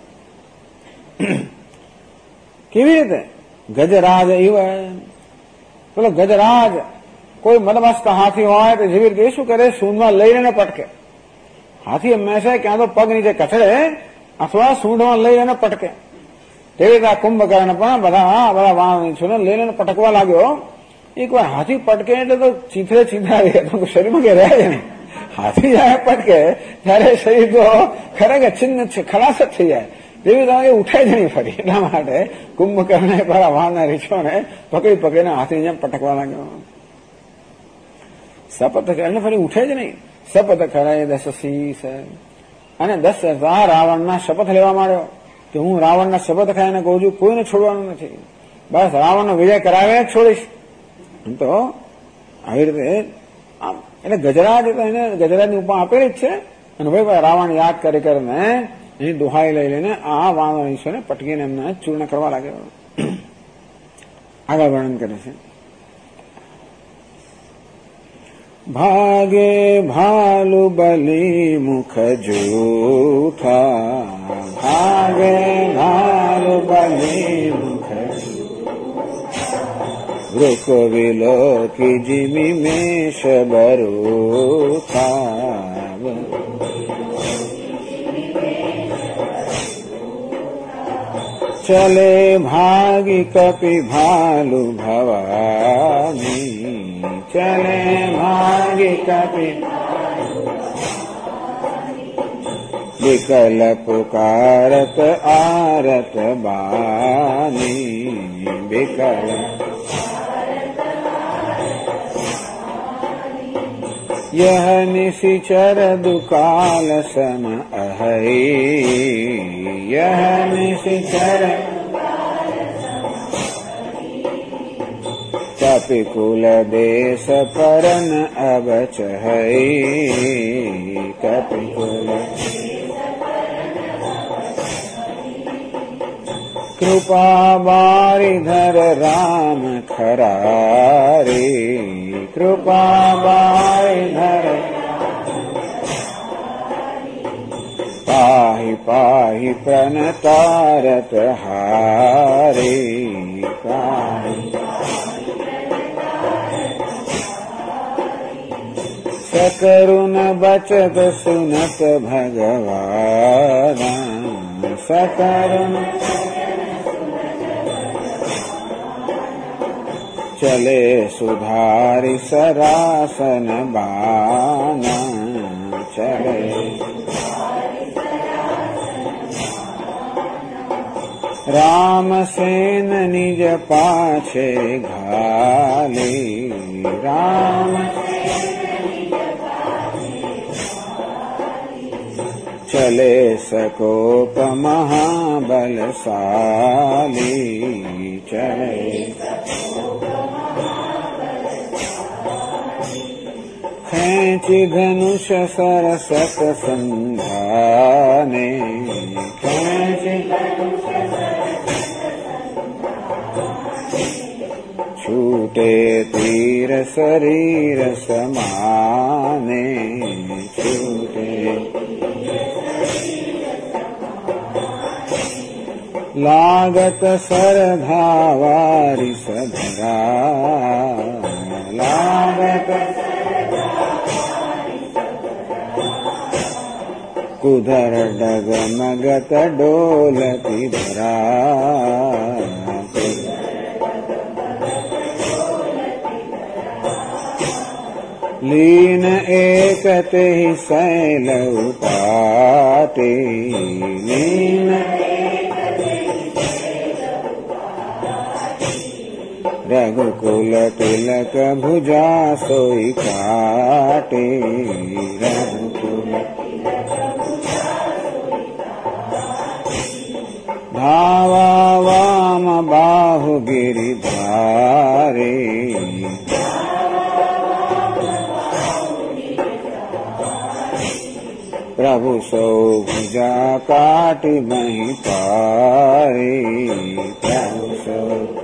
કેવી રીતે? ગજરાજ ઇવ. પેલો ગજરાજ કોઈ મદમસ્ત હાથી હોય તો જેવી રીતે શું કરે, સૂંઢમાં લઈને પટકે. હાથી હંમેશા ક્યાં તો પગ નીચે કચડે અથવા સૂંઢમાં લઈને પટકે. તેવી રીતે આ કુંભકર્ણ પણ બધા વાણને લઈને પટકવા લાગ્યો. એક વાર હાથી પટકે એટલે તો ચીથરે ચીથરા તો શરીરમાં કે રહે જ નહીં. હાથી જયારે પટકે ત્યારે શરીર તો ખરેખર છિન્ન ખલાસ જ થઈ જાય, તેવી રીતે ઉઠે જ નહીં ફરી. એટલા માટે કુંભકર્ણે પેલા વાહના રીછોને પકડીને હાથી જેમ પટકવા લાગ્યો. શપથ એટલે ફરી ઉઠે જ નહીં. શપથ ખરાય 10 શીશ, અને 10,000 રાવણના શપથ લેવા માંડ્યો કે હું રાવણના શપથ ખાઈને કહું છું કોઈને છોડવાનું નથી, બસ રાવણનો વિજય કરાવે જ છોડીશ. તો આવી રીતે આમ એટલે ગજરાજ એને ગજરાજની ઉપમા આપેલી જ છે. અને ભાઈ રાવણ યાદ કરીને એની દુહાઈ લઈને આ વાણિશોને પટકીને એમને ચૂર્ણ કરવા લાગ્યો. આગળ વર્ણન કરે છે, ભાગે ભાલુ બલી મુખ જૂઠા, ભાગે ભાલુ બલી મુખ વૃક વિલોકી જીમી મેષ બરૂથા. ચલે ભાગી કપી ભાલુ ભવાની, ચલે ભાગી કપી विकल पुकारत आरत बानी, विकल यह निशिचर दुकाल सम अहै, यह निशिचर कपिकुल देश परन अब चहै, कपिकुल कृपा बारिधर राम खरारे, कृपा बारिधर पाहि पाहि प्रणतारत हारे, पाहि सकरुण बचत सुनत भगवाना, सकरुण चले सुधारि सरासन बाना, चले रामसेन निज पाछे घाले, राम चले सकोप महाबलशाली, चले खेचि धनुष सरसत संधाने, खेचि छूटे तीर शरीर समाने, छूटे लागत सरधावारि सधरा, लागत कुधर डगमगत डोलती धरा, लीन एकते ही शैल उपाते, लीन रघुकुल तिलक भुजा सोई काटे, रघुकुल धावा वाम बाहु गिरिधारे, प्रभु सौ भुजा काटि मही पारे, प्रभु सौ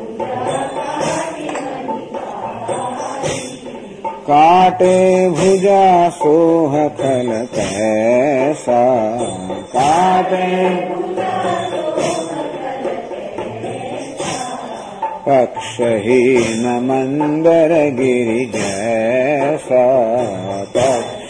काटे भुजा सोह खल कैसा, काटे पक्षहीन मंदर गिरि जैसा, पक्ष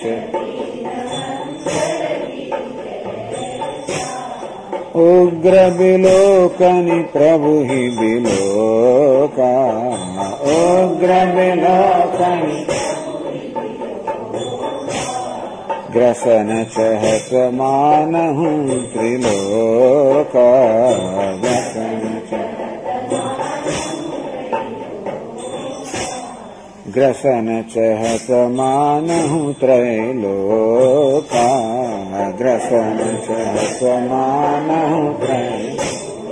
उग्र बिलोकनि प्रभु ही बिलोका, उग्र बिलोकनि ग्रसन चहत मानहु त्रिलोका, ग्रसन ग्रसन चहत मानहु त्रैलोका, ग्रसन चहत मानहु त्रैलोका।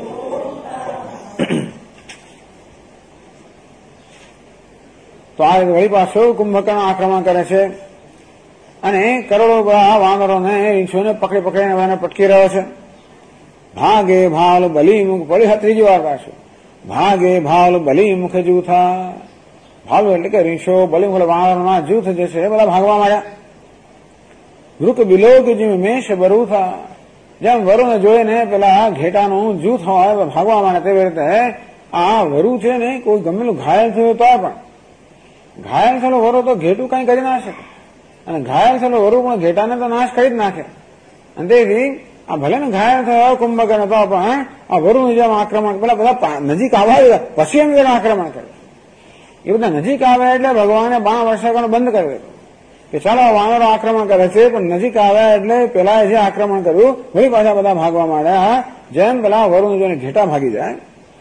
તો આ વળી પાછો કુંભકર્ણ આક્રમણ કરે છે અને કરોડો બધા વાનરોને રીંછોને પકડી પકડીને પટકી રહ્યો છે. ભાગે ભાલ બલી મુખ પડી ત્રીજી વાર પાછું ભાગે ભાલ બલી મુખ જૂથા. ભાલો એટલે કે રીંછો બલી મુખ વાનરોના જૂથ જે છે એ બધા ભાગવા માંડ્યા. વૃક બિલો કે જેમ મેષ બરુ થા, જેમ વરુને જોઈને પેલા ઘેટાનું જૂથ હોય ભાગવા માંડે તેવી રીતે આ વરુ છે ને કોઈ ગમેલું ઘાયલ થયું તો પણ ઘાયલ થયેલો વરુ તો ઘેટું કઈ કરી ના શકે અને ઘાયલ થયેલો વરુ પણ ઘેટાને તો નાશ કરી જ નાખે. અને તેથી આ ભલે ને ઘાયલ થયો કુંભકર્ણ તો પણ આ વરુની જેમ આક્રમણ પેલા બધા નજીક આવ્યા પછી એમ આક્રમણ કરે. એ બધા નજીક આવે એટલે ભગવાને બાણ વર્ષાવાનું બંધ કરી દીધું કે ચાલો વાનરો આક્રમણ કરે છે, પણ નજીક આવ્યા એટલે પેલા જે આક્રમણ કર્યું વળી પાછા બધા ભાગવા માંડ્યા. જેમ પેલા વરુણ જોઈને ઘેટા ભાગી જાય,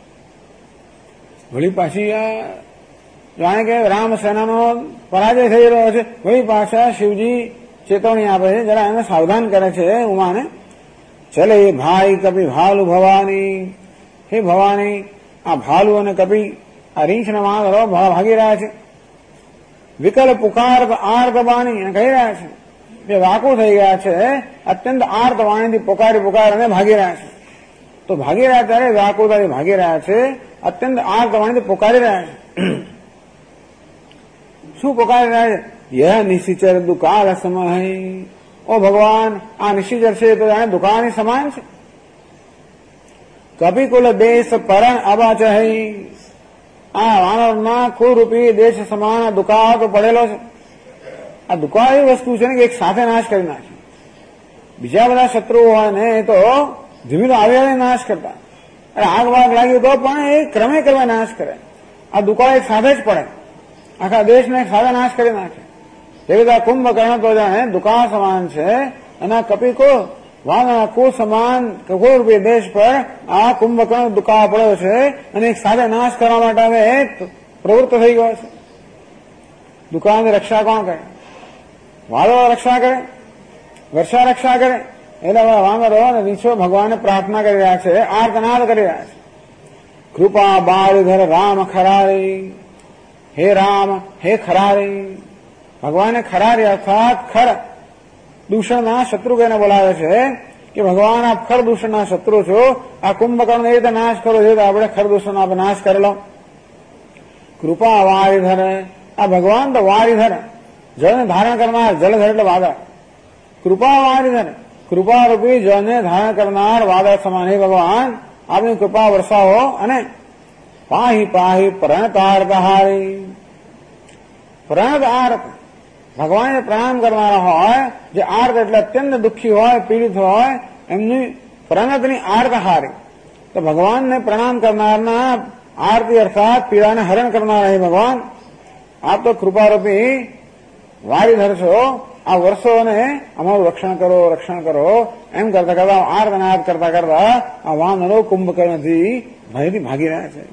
વળી પાછી જાણે કે રામ સેનાનો પરાજય થઈ રહ્યો છે. વળી પાછા શિવજી ચેતવણી આપે છે, જરા એને સાવધાન કરે છે ઉમાને. ચલે ભાઈ કપી ભાલુ ભવાની, હે ભવાની આ ભાલુ અને કપી આ રીંછના વાનરો ભાગી રહ્યા છે. વિકલ પુકાર આર્ત વાણી કહી રહ્યા છે, જે વાકું થઈ ગયા છે, અત્યંત આર્ત વાણીથી પુકાર અને ભાગી રહ્યા છે. તો ભાગી રહ્યા ત્યારે વ્યાકુળતાથી ભાગી રહ્યા છે, અત્યંત આર્ત વાણીથી પુકારી રહ્યા છે. શું પુકારી રહ્યા છે? યહ નિશિચર દુકાળ સમય, ઓ ભગવાન આ નિશિચર છે તો જાણે દુકાળની સમાન છે. કપિકુલ દેશ પરણ અબાચહૈ, આ વાનરના કુળરૂપી દેશ સમાન દુકાળ તો પડેલો છે. આ દુકાળ એવી વસ્તુ છે ને કે એક સાથે નાશ કરી નાખે. બીજા બધા શત્રુઓ હોય ને એ તો ધીમે તો આવે નાશ કરતા, આગ વાગ લાગ્યું તો પણ એ ક્રમે ક્રમે નાશ કરે. આ દુકાળ એક સાથે જ પડે, આખા દેશને એક સાથે નાશ કરી નાખે. એવી રીતે કુંભકર્ણ તો જાણે દુકાળ સમાન છે, અને કપિકુળ વાનરના કુળ સમાન કુળરૂપી દેશ પર આ કુંભકર્ણ દુકાળ પડ્યો છે, અને એક સાથે નાશ કરવા માટે હવે પ્રવૃત્ત થઈ ગયો છે. દુકાળની રક્ષા કોણ કરે? વાદળો રક્ષા કરે, વર્ષા રક્ષા કરે. એટલે વાનરો અને રીંછો ભગવાનને પ્રાર્થના કરી રહ્યા છે, આર્તનાદ કરી રહ્યા છે. કૃપા બાળધર રામ ખરારી, હે રામ હે ખરારી. ભગવાને ખરારી અર્થાત ખર દૂષણના શત્રુ કહીને બોલાવે છે કે ભગવાન આપ ખર દૂષણના શત્રુ છો. આ કુંભકર્ણ એ રીતે નાશ કરો છો તો આપણે ખર દૂષણ આપણે નાશ કરેલો. કૃપા વારિધર, આ ભગવાન તો વારિધર જળને ધારણ કરનાર, જલધર એટલે વાદળ. કૃપા વારિધર, કૃપારૂપી જળને ધારણ કરનાર વાદળ સમાન. હે ભગવાન આપની કૃપા વરસાવો અને પાહી પાહી પ્રણતાર્તહારી. પ્રણત આર્ત ભગવાનને પ્રણામ કરનારા હોય, જે આર્ત એટલે અત્યંત દુઃખી હોય, પીડિત હોય, એમની પ્રણતની આર્તહારી. તો ભગવાનને પ્રણામ કરનારના આરતી અર્થાત પીડાને હરણ કરનારા હે ભગવાન આપ તો કૃપારૂપી વારીધર છો. આ વર્ષોને અમારું રક્ષણ કરો એમ કરતા કરતા આર્તનાદ કરતા કરતા આ વાનરો કુંભકર્ણથી ભયથી ભાગી રહ્યા છે.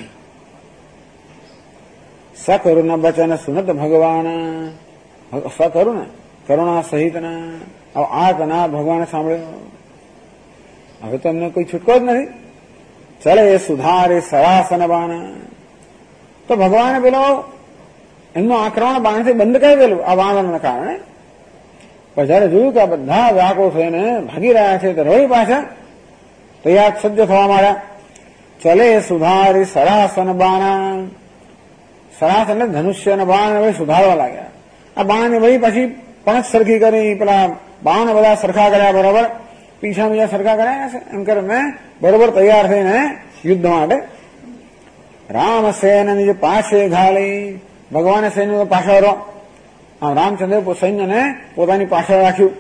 સકરુણ બચન સુનત ભગવાન, સકરુણ કરુણા સહિતના આર્તનાદ ભગવાને સાંભળ્યો. હવે તો એમને કોઈ છૂટકો જ નથી. ચલે સુધારે સરાસન બાણ, તો ભગવાને પેલો એમનું આક્રમણ બાણથી બંધ કરી દેલું આ વાનરના કારણે. પણ જયારે જોયું કે આ બધા વ્યાકુળ થઈને ભાગી રહ્યા છે તો રોઈ પાછા તૈયાર સજ્જ થવા માંડ્યા. ચલે સુધારી સરાસન બાણા, સરાસ એટલે ધનુષ્યના બાણ હવે સુધારવા લાગ્યા. આ બાણને વળી પછી પાંચ સરખી કરી, પેલા બાણ બધા સરખા કર્યા બરોબર, પીછા બીજા સરખા કર્યા છે. એમ કરીને બરોબર તૈયાર થઈને યુદ્ધ માટે રામ સેન જે પાસે ઘાલી, ભગવાને સૈન્ય પાછળ રામચંદ્ર સૈન્યને પોતાની પાછળ રાખ્યું.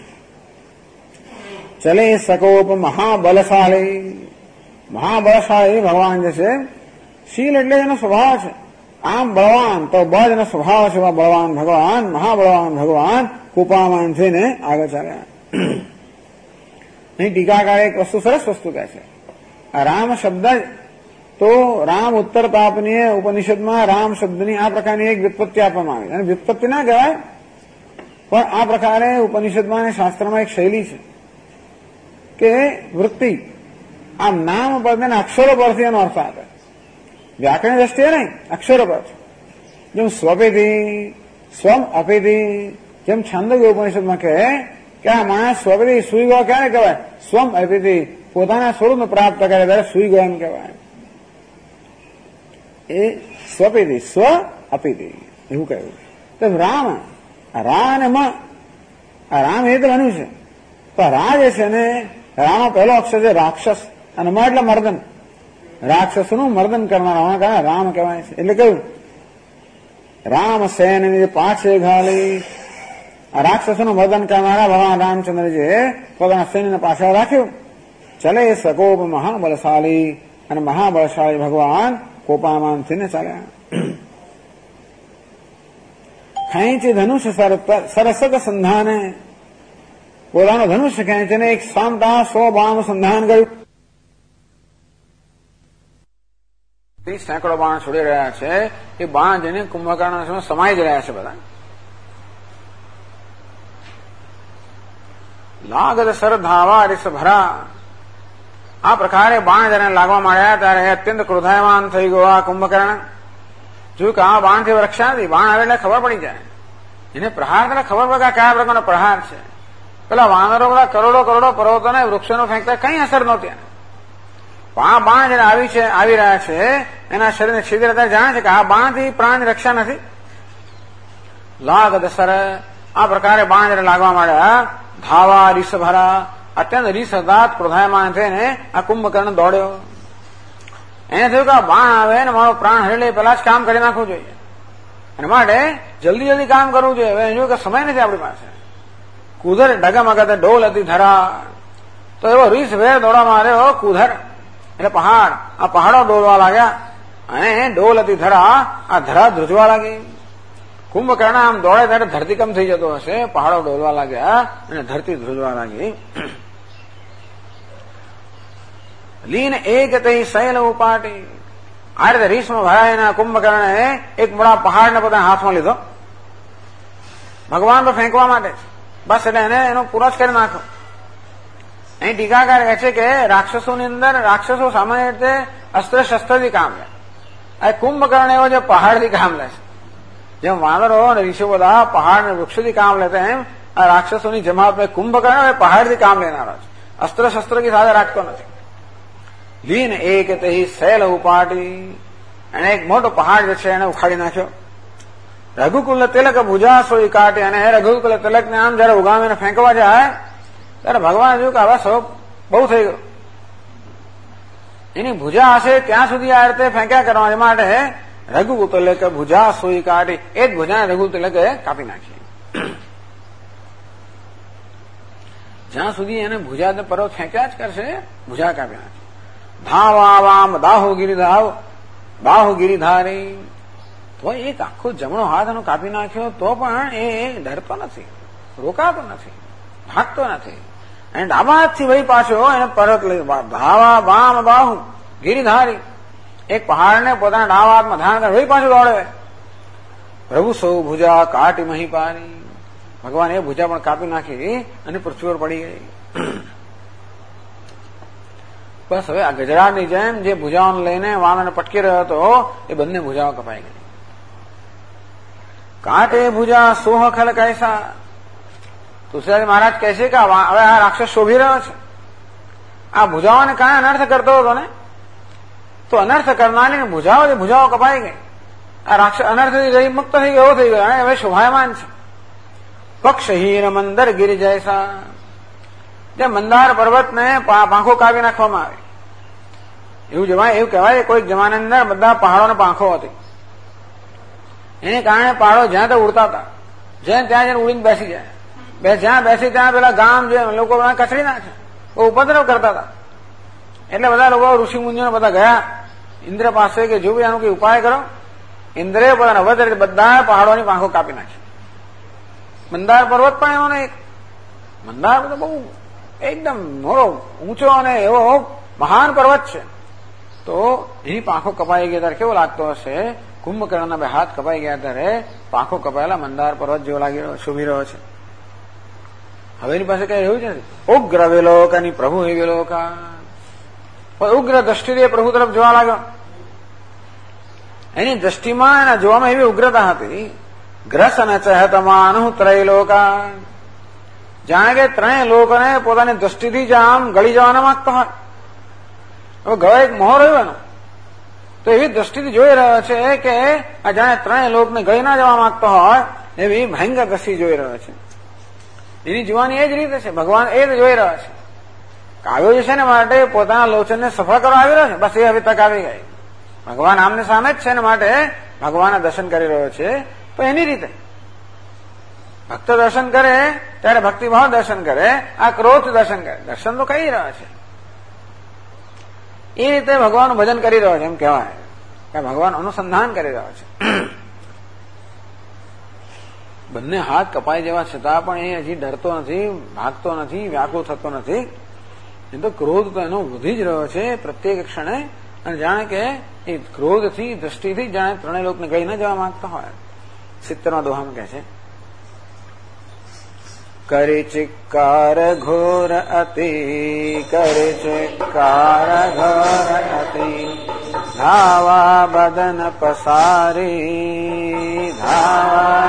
ચલે સકોપ મહાબલશાળી, મહાબલશાળી ભગવાન જે છે, શીલ એટલે એનો સ્વભાવ છે. આમ બળવાન તો બળ એનો સ્વભાવ છે. બળવાન ભગવાન, મહાબળવાન ભગવાન કૃપામાન થઈને આગળ ચાલ્યા. અહીં ટીકાકારે એક વસ્તુ સરસ વસ્તુ કહે છે. આ રામ શબ્દ તો રામ ઉત્તર તાપનીય ઉપનિષદમાં રામ શબ્દની આ પ્રકારની એક વ્યુત્પત્તિ આપવામાં આવી. અને વ્યુત્પત્તિ ના કહેવાય, પણ આ પ્રકારે ઉપનિષદમાં અને શાસ્ત્રમાં એક શૈલી છે કે વૃત્તિ આમ નામ પરથી અક્ષરો પરથી એનો અર્થ આપે. વ્યાકરણ દ્રષ્ટિએ નહીં, અક્ષરો પર. જેમ સ્વપેથી, સ્વમ અપેથી, જેમ છાંદોગ્ય ઉપનિષદમાં કહે કે આ માણસ સ્વપેથી સુઈ ગયો ક્યારે કહેવાય? સ્વમ અપેથી, પોતાના સ્વરૂપને પ્રાપ્ત કરે ત્યારે સુઈ ગયો એમ કહેવાય. એ સ્વપેથી, સ્વ અપેથી એવું કહ્યું. તો રામ, રા અને મ, આ રામ એ તો બન્યું છે. તો રા જે છે ને, રાનો પહેલો અક્ષર છે રાક્ષસ, અને મ એટલે મર્દન. રાક્ષસનું મર્દન કરનારા કારણે રામ કહેવાય છે. એટલે કહ્યું રામ સેન પાછે ઘાલી, આ રાક્ષસોનું મર્દન કરનારા ભગવાન રામચંદ્રજીએ પોતાના સૈન્યને પાછળ રાખ્યું. ચલે સકોપ મહાબલશાળી, અને મહાબલશાળી ભગવાન કોપામાન થઈને ચાલ્યા. ખેંચી ધનુષ સરસદ સંધાને, પોતાનો ધનુષ્ય ખેંચીને એક સામટા 100 બાણ સંધાન કર્યું. 30 સેંકડો બાણ છોડી રહ્યા છે. એ બાણ જઈને કુંભકર્ણ સમાઈ જ રહ્યા છે બધા. લાગદ સર ધાવા રીસ ભરા. આ પ્રકારે બાણ જયારે લાગવા માંડ્યા ત્યારે અત્યંત ક્રોધાયમાન થઈ ગયો આ કુંભકર્ણ. જોયું કે આ બાણથી રક્ષા નથી. બાણ આવે એટલે ખબર પડી જાય. એને પ્રહાર એટલે ખબર પડે કે કયા પ્રકારનો પ્રહાર છે. પેલા વાનરો બધા કરોડો પર્વતોને વૃક્ષોનો ફેંકતા કઈ અસર નહોતી. આ બાણ જયારે આવી રહ્યા છે એના શરીરને છિદ્ર જાણે છે કે આ બાણથી પ્રાણની રક્ષા નથી. લાગદ સર. આ પ્રકારે બાણ જયારે લાગવા માંડ્યા, ધાવા રીસ ભરા. અત્યંત રીસ હતાત ક્રોધાયમાન થઈને આ કુંભકર્ણ દોડ્યો. એને થયું કે આ બાણ આવે ને મારો પ્રાણ હરે પેલા જ કામ કરી નાખવું જોઈએ. અને માટે જલ્દી કામ કરવું જોઈએ. હવે જોયું કે સમય નથી આપણી પાસે. કુધર ડગમગત ડોલ હતી ધરા. તો એવો રીસ ભેર દોડવા માંડ્યો કુધર એટલે પહાડ. આ પહાડો ડોલવા લાગ્યા અને ડોલ હતી ધરા. આ ધરા ધ્રુજવા લાગી. કુંભકર્ણ આમ દોડે ત્યારે ધરતીકંપ થઈ જતો હશે. પહાડો ડોલવા લાગ્યા અને ધરતી ધ્રુજવા લાગી. લીન એક તઈ શૈલ ઉપાટી. આ રીતે રીસમાં ભરાયેલા કુંભકર્ણે એક મોટા પહાડને પોતાના હાથમાં લીધો. ભગવાન પર ફેંકવા માટે બસ. એટલે એને એનો પૂરો જ કરી નાખો. અહીં ટીકાકાર કહે છે કે રાક્ષસોની અંદર રાક્ષસો સામાન્ય રીતે અસ્ત્ર શસ્ત્રથી કામ લે. આ કુંભકર્ણ એવો જે પહાડથી કામ લે છે. જેમ વાનરો અને ઋષિઓ બધા પહાડ અને વૃક્ષોથી કામ લેતા એમ આ રાક્ષસોની જમાત में કુંભકર્ણ એ પહાડથી કામ લેનારો છે. અસ્ત્ર શસ્ત્ર की સાથે રાખતો નથી. લીન એક તહી શૈલ ઉપાટી. એને એક મોટો પહાડ જે છે એને ઉખાડી નાખ્યો. રઘુકુલ તિલક ભુજા સોઈ કાઢી. અને રઘુકુલ તિલક ને આમ જયારે ઉગામીને ફેંકવા જાય ત્યારે ભગવાન જોયું કે હવે સૌ બહુ થઈ ગયું. એની ભુજા હશે ત્યાં સુધી આ રીતે ફેંક્યા કરવા માટે રઘુ તિલક ભુજા સોઈ કાઢી. એ જ ભુજાને રઘુ તિલકે કાપી નાખી. જ્યાં સુધી એને ભુજા પર્વત ફેંક્યા જ કરશે ભુજા કાપી નાખી. ધાવા વામ દાહો ગિરિધારી. તો એક આખો જમણો હાથ એનો કાપી નાખ્યો તો પણ એ ડરતો નથી, રોકાતો નથી, ભાગતો નથી. અને ડાબા હાથથી વહી પાછો એને પર્વત લઈ ધાવા વામ બાહુ ગિરિધારી. એક પહાડને પોતાના ડાબા હાથમાં ધારણ કરી વહી પાછું દોડે. પ્રભુ સૌ ભુજા કાટી મહી પારી. ભગવાન એ ભુજા પણ કાપી નાખી અને પૃથ્વી પર પડી ગઈ. બસ હવે આ ગજરાની જેમ જે ભુજાઓને લઈને વાનરને પટકી રહ્યો હતો એ બંને ભુજાઓ કપાઈ ગઈ. કાંટે ભુજા સોહ ખલ કૈસા. તુલસીદાસ મહારાજ કહે છે કે હવે આ રાક્ષસ શોભી રહ્યો છે. આ ભુજાઓને કાંઈ અનર્થ કરતો હતો ને, તો અનર્થ કરનારી ભુજાઓ કપાઈ ગઈ. આ રાક્ષસ અનર્થથી ગઈ મુક્ત થઈ ગયો, થઈ ગયો. હવે શોભાયમાન છે. પક્ષહીન મંદર ગિરી જૈસા. જે મંદાર પર્વતને પાંખો કાપી નાખવામાં આવે એવું કહેવાય. કોઈક જમાના અંદર બધા પહાડોને પાંખો હતી. એને કારણે પહાડો જ્યાં તો ઉડતા હતા, જ્યાં ત્યાં જઈને ઉડીને બેસી જાય. જ્યાં બેસી ત્યાં પેલા ગામ જે લોકો કચડી નાખે, ઉપદ્રવ કરતા હતા. એટલે બધા લોકો ઋષિ મુનિઓને બધા ગયા ઇન્દ્ર પાસે કે જો આનું કઈ ઉપાય કરો. ઇન્દ્રે પોતાના વધ બધા પહાડોની પાંખો કાપી નાખી. મંદાર પર્વત પણ એવો ને એક મંદાર તો બહુ એકદમ મોટો ઊંચો અને એવો મહાન પર્વત છે. તો એની પાંખો કપાઈ ગઈ ત્યારે કેવો લાગતો હશે. કુંભકર્ણના બે હાથ કપાઈ ગયા ત્યારે પાંખો કપાયેલા મંદાર પર્વત જેવો લાગી શોભી રહ્યો છે. હવે એની પાસે કઈ એવું છે ને ઉગ્ર વેલોકાની પ્રભુ એ વેલોકા. ઉગ્ર દ્રષ્ટિથી પ્રભુ તરફ જોવા લાગ્યો. એની દ્રષ્ટિમાં એના જોવામાં એવી ઉગ્રતા હતી. ગ્રસ અને ચહતમાન ત્રૈલોકા. જાણે કે ત્રણેય લોકોને પોતાની દ્રષ્ટિથી જ આમ ગળી જવાના માંગતો હોય. હવે ગળે એક મોહ રહ્યો એનો, તો એવી દ્રષ્ટિથી જોઈ રહ્યો છે કે આ જાણે ત્રણેય લોકને ગળી ના જવા માંગતો હોય એવી ભયંકર દ્રષ્ટિ જોઈ રહ્યો છે. એની જોવાની એ જ રીતે છે. ભગવાન એ જ જોઈ રહ્યા છે. કાવ્યો જે છે ને માટે પોતાના લોચનને સફળ કરવા આવી રહ્યો છે. બસ એ હવે તક આવી ગઈ. ભગવાન આમને સામે જ છે ને માટે ભગવાનના દર્શન કરી રહ્યો છે. પણ એની રીતે ભક્ત દર્શન કરે ત્યારે ભક્તિભાવ દર્શન કરે, આ ક્રોધ દર્શન કરે. દર્શન તો કરી રહ્યા છે એ રીતે ભગવાનનું ભજન કરી રહ્યો છે એમ કહેવાય કે ભગવાન અનુસંધાન કરી રહ્યો છે. બંને હાથ કપાઈ જવા છતાં પણ એ હજી ડરતો નથી, ભાગતો નથી, વ્યાકુળ થતો નથી. એ તો ક્રોધ તો એનો વધી જ રહ્યો છે પ્રત્યેક ક્ષણે. અને જાણે કે એ ક્રોધથી, દ્રષ્ટિથી જાણે ત્રણેય લોકને ગઈ ન જવા માંગતા હોય. 70મા દોહામાં કહે છે, કરી ચિક્કાર ઘોર અતિ, કરી ચિક્કાર ઘોર અતિ, ધાવા બદન પસારી, ધાવા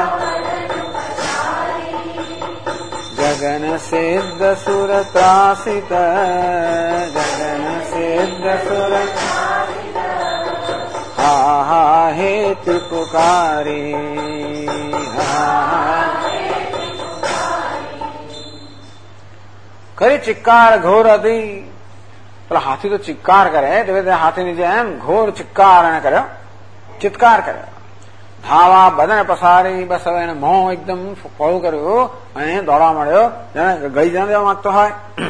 ગગન સિદ્ધ સુર ત્રાસિત, ગગન સિદ્ધ સુર હા હા હેતુ પુકારી, હા કરી ચિક્કાર ઘોર હતી. પેલા હાથી તો ચિક્કાર કરે, તે હાથીની જેમ ઘોર ચિક્કાર એને કર્યો, ચિત્કાર કર્યો. ધાવા બદન પસારી, બસ હવે એને મોં એકદમ પહોળું કર્યું અને દોડવા મળ્યો, જેને ગઈ જવા દેવા માંગતો હોય.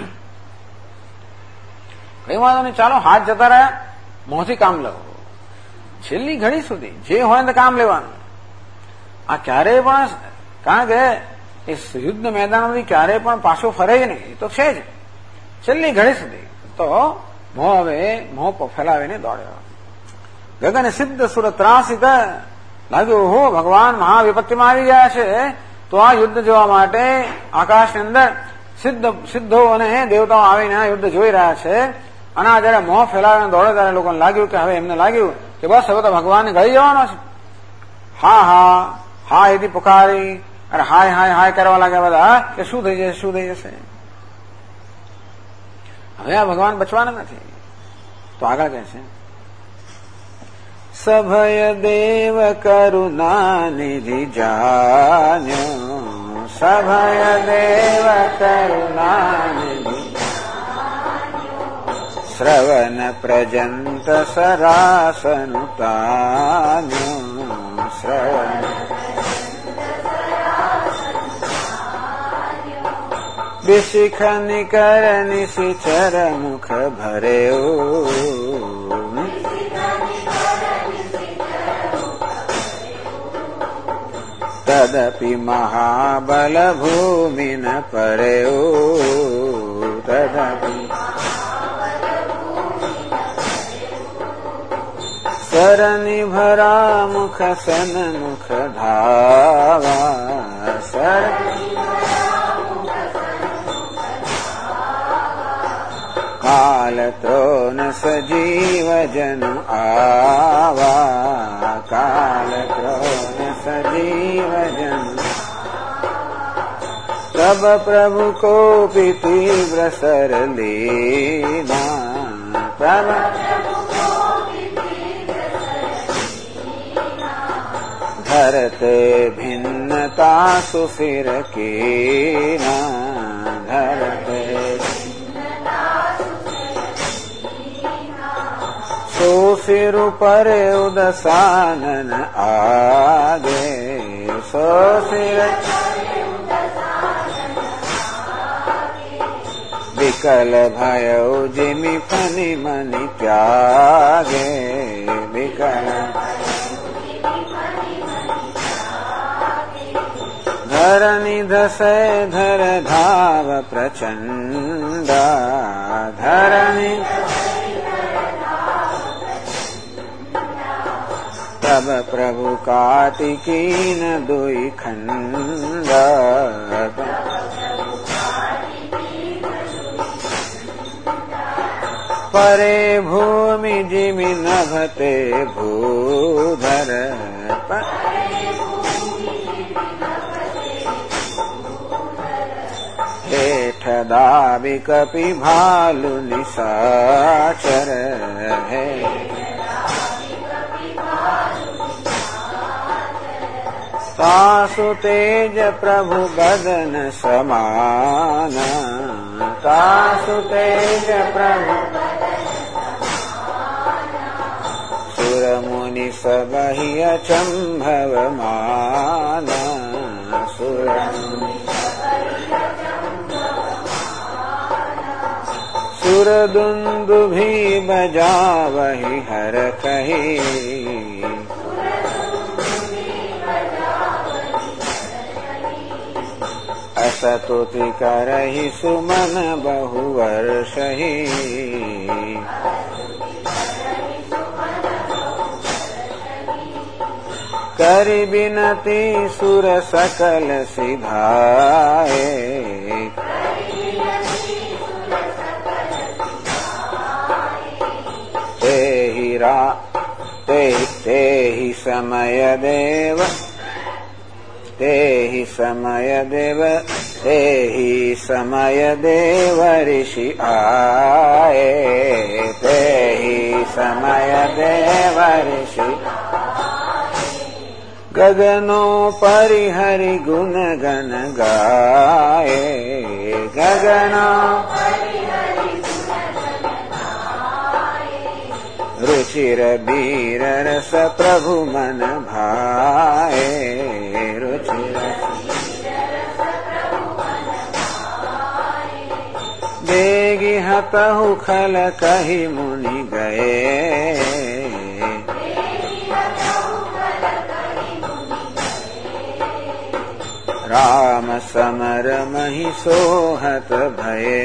કઈ વાંધો નહીં, ચાલો હાથ જતા રહ્યા, મોંથી કામ લો. છેલ્લી ઘડી સુધી જે હોય ને કામ લેવાનું. આ ક્યારેય પણ, કારણ કે એ યુદ્ધ મેદાનમાંથી ક્યારેય પણ પાછો ફરે નહીં, એ તો છે જ. છેલ્લી ઘડી સુધી તો મોં હવે મોં ફેલાવીને દોડ્યો. ગગન સિદ્ધ સુર ત્રાસિત, લાગ્યું હો ભગવાન મહાવિપત્તિમાં આવી ગયા છે. તો આ યુદ્ધ જોવા માટે આકાશની અંદર સિદ્ધો અને દેવતાઓ આવીને આ યુદ્ધ જોઈ રહ્યા છે. અને આ જયારે મોં ફેલાવીને દોડે ત્યારે લોકોને લાગ્યું કે હવે એમને લાગ્યું કે બસ હવે તો ભગવાનને ગળી જવાનો છે. હા હા હા એથી પુકારી અને હાય હાય હાય કરવા લાગ્યા બધા કે શું થઈ જશે, શું થઈ જશે. હવે આ ભગવાન બચવાના નથી. તો આગળ કહે છે, સભય દેવ કરુણા નિધિ જાન્યો, સભય દેવ કરુણા નિધિ, શ્રવણ પ્રજંત સરાસનુતાન્યો, શ્રવણ વિશિખ નિકર નિશિચર મુખ ભર્યો, તદપી મહાબલ ભૂમિ ન પર્યો, તદપી સરની ભરા મુખ સન મુખ ધાવા, સર કાલ ત્રોન સજીવ જન આવા, કાલ ત્રોન સજીવ જન. તબ પ્રભુ કો તીવ્ર સર લીના, તબ ધરતે ભિન્નતા સુફિર કીના, ધરતે સુફિર ઉપર ઉદસાનન આગે, સુફિર વિકલ ભયો જીમી ફની મની ત્યાગે, વિકલ ધરની ધસે ધર ધાવ પ્રચંડા, ધરની તબ પ્રભુ કાર્તિકીન દુઈ ખંડ, પરે ભૂમિ જીમિ નભતે ભૂધર, હેઠ દાબી કપી ભાલુ નિશાચર, હે તાસુ તેજ પ્રભુ બદન સમાન, તાસુ તેજ પ્રભુ સુર મુનિ સબહી અચંભવમાન, સુર સુર દુંદુભી બજાવહી હર કહી, सतुति करहि सुमन बहु वर्षहि करि बिनती सुर सकल सिधाए तेहि समय देव ऋषि आए तेहि समय देव ऋषि गगनों परिहरि गुण गण गाए गगनों रुचिर बीर रस प्रभु मन भाए रुचिर देगी हतहु खल कही मुनि गए राम समर महि सोहत भये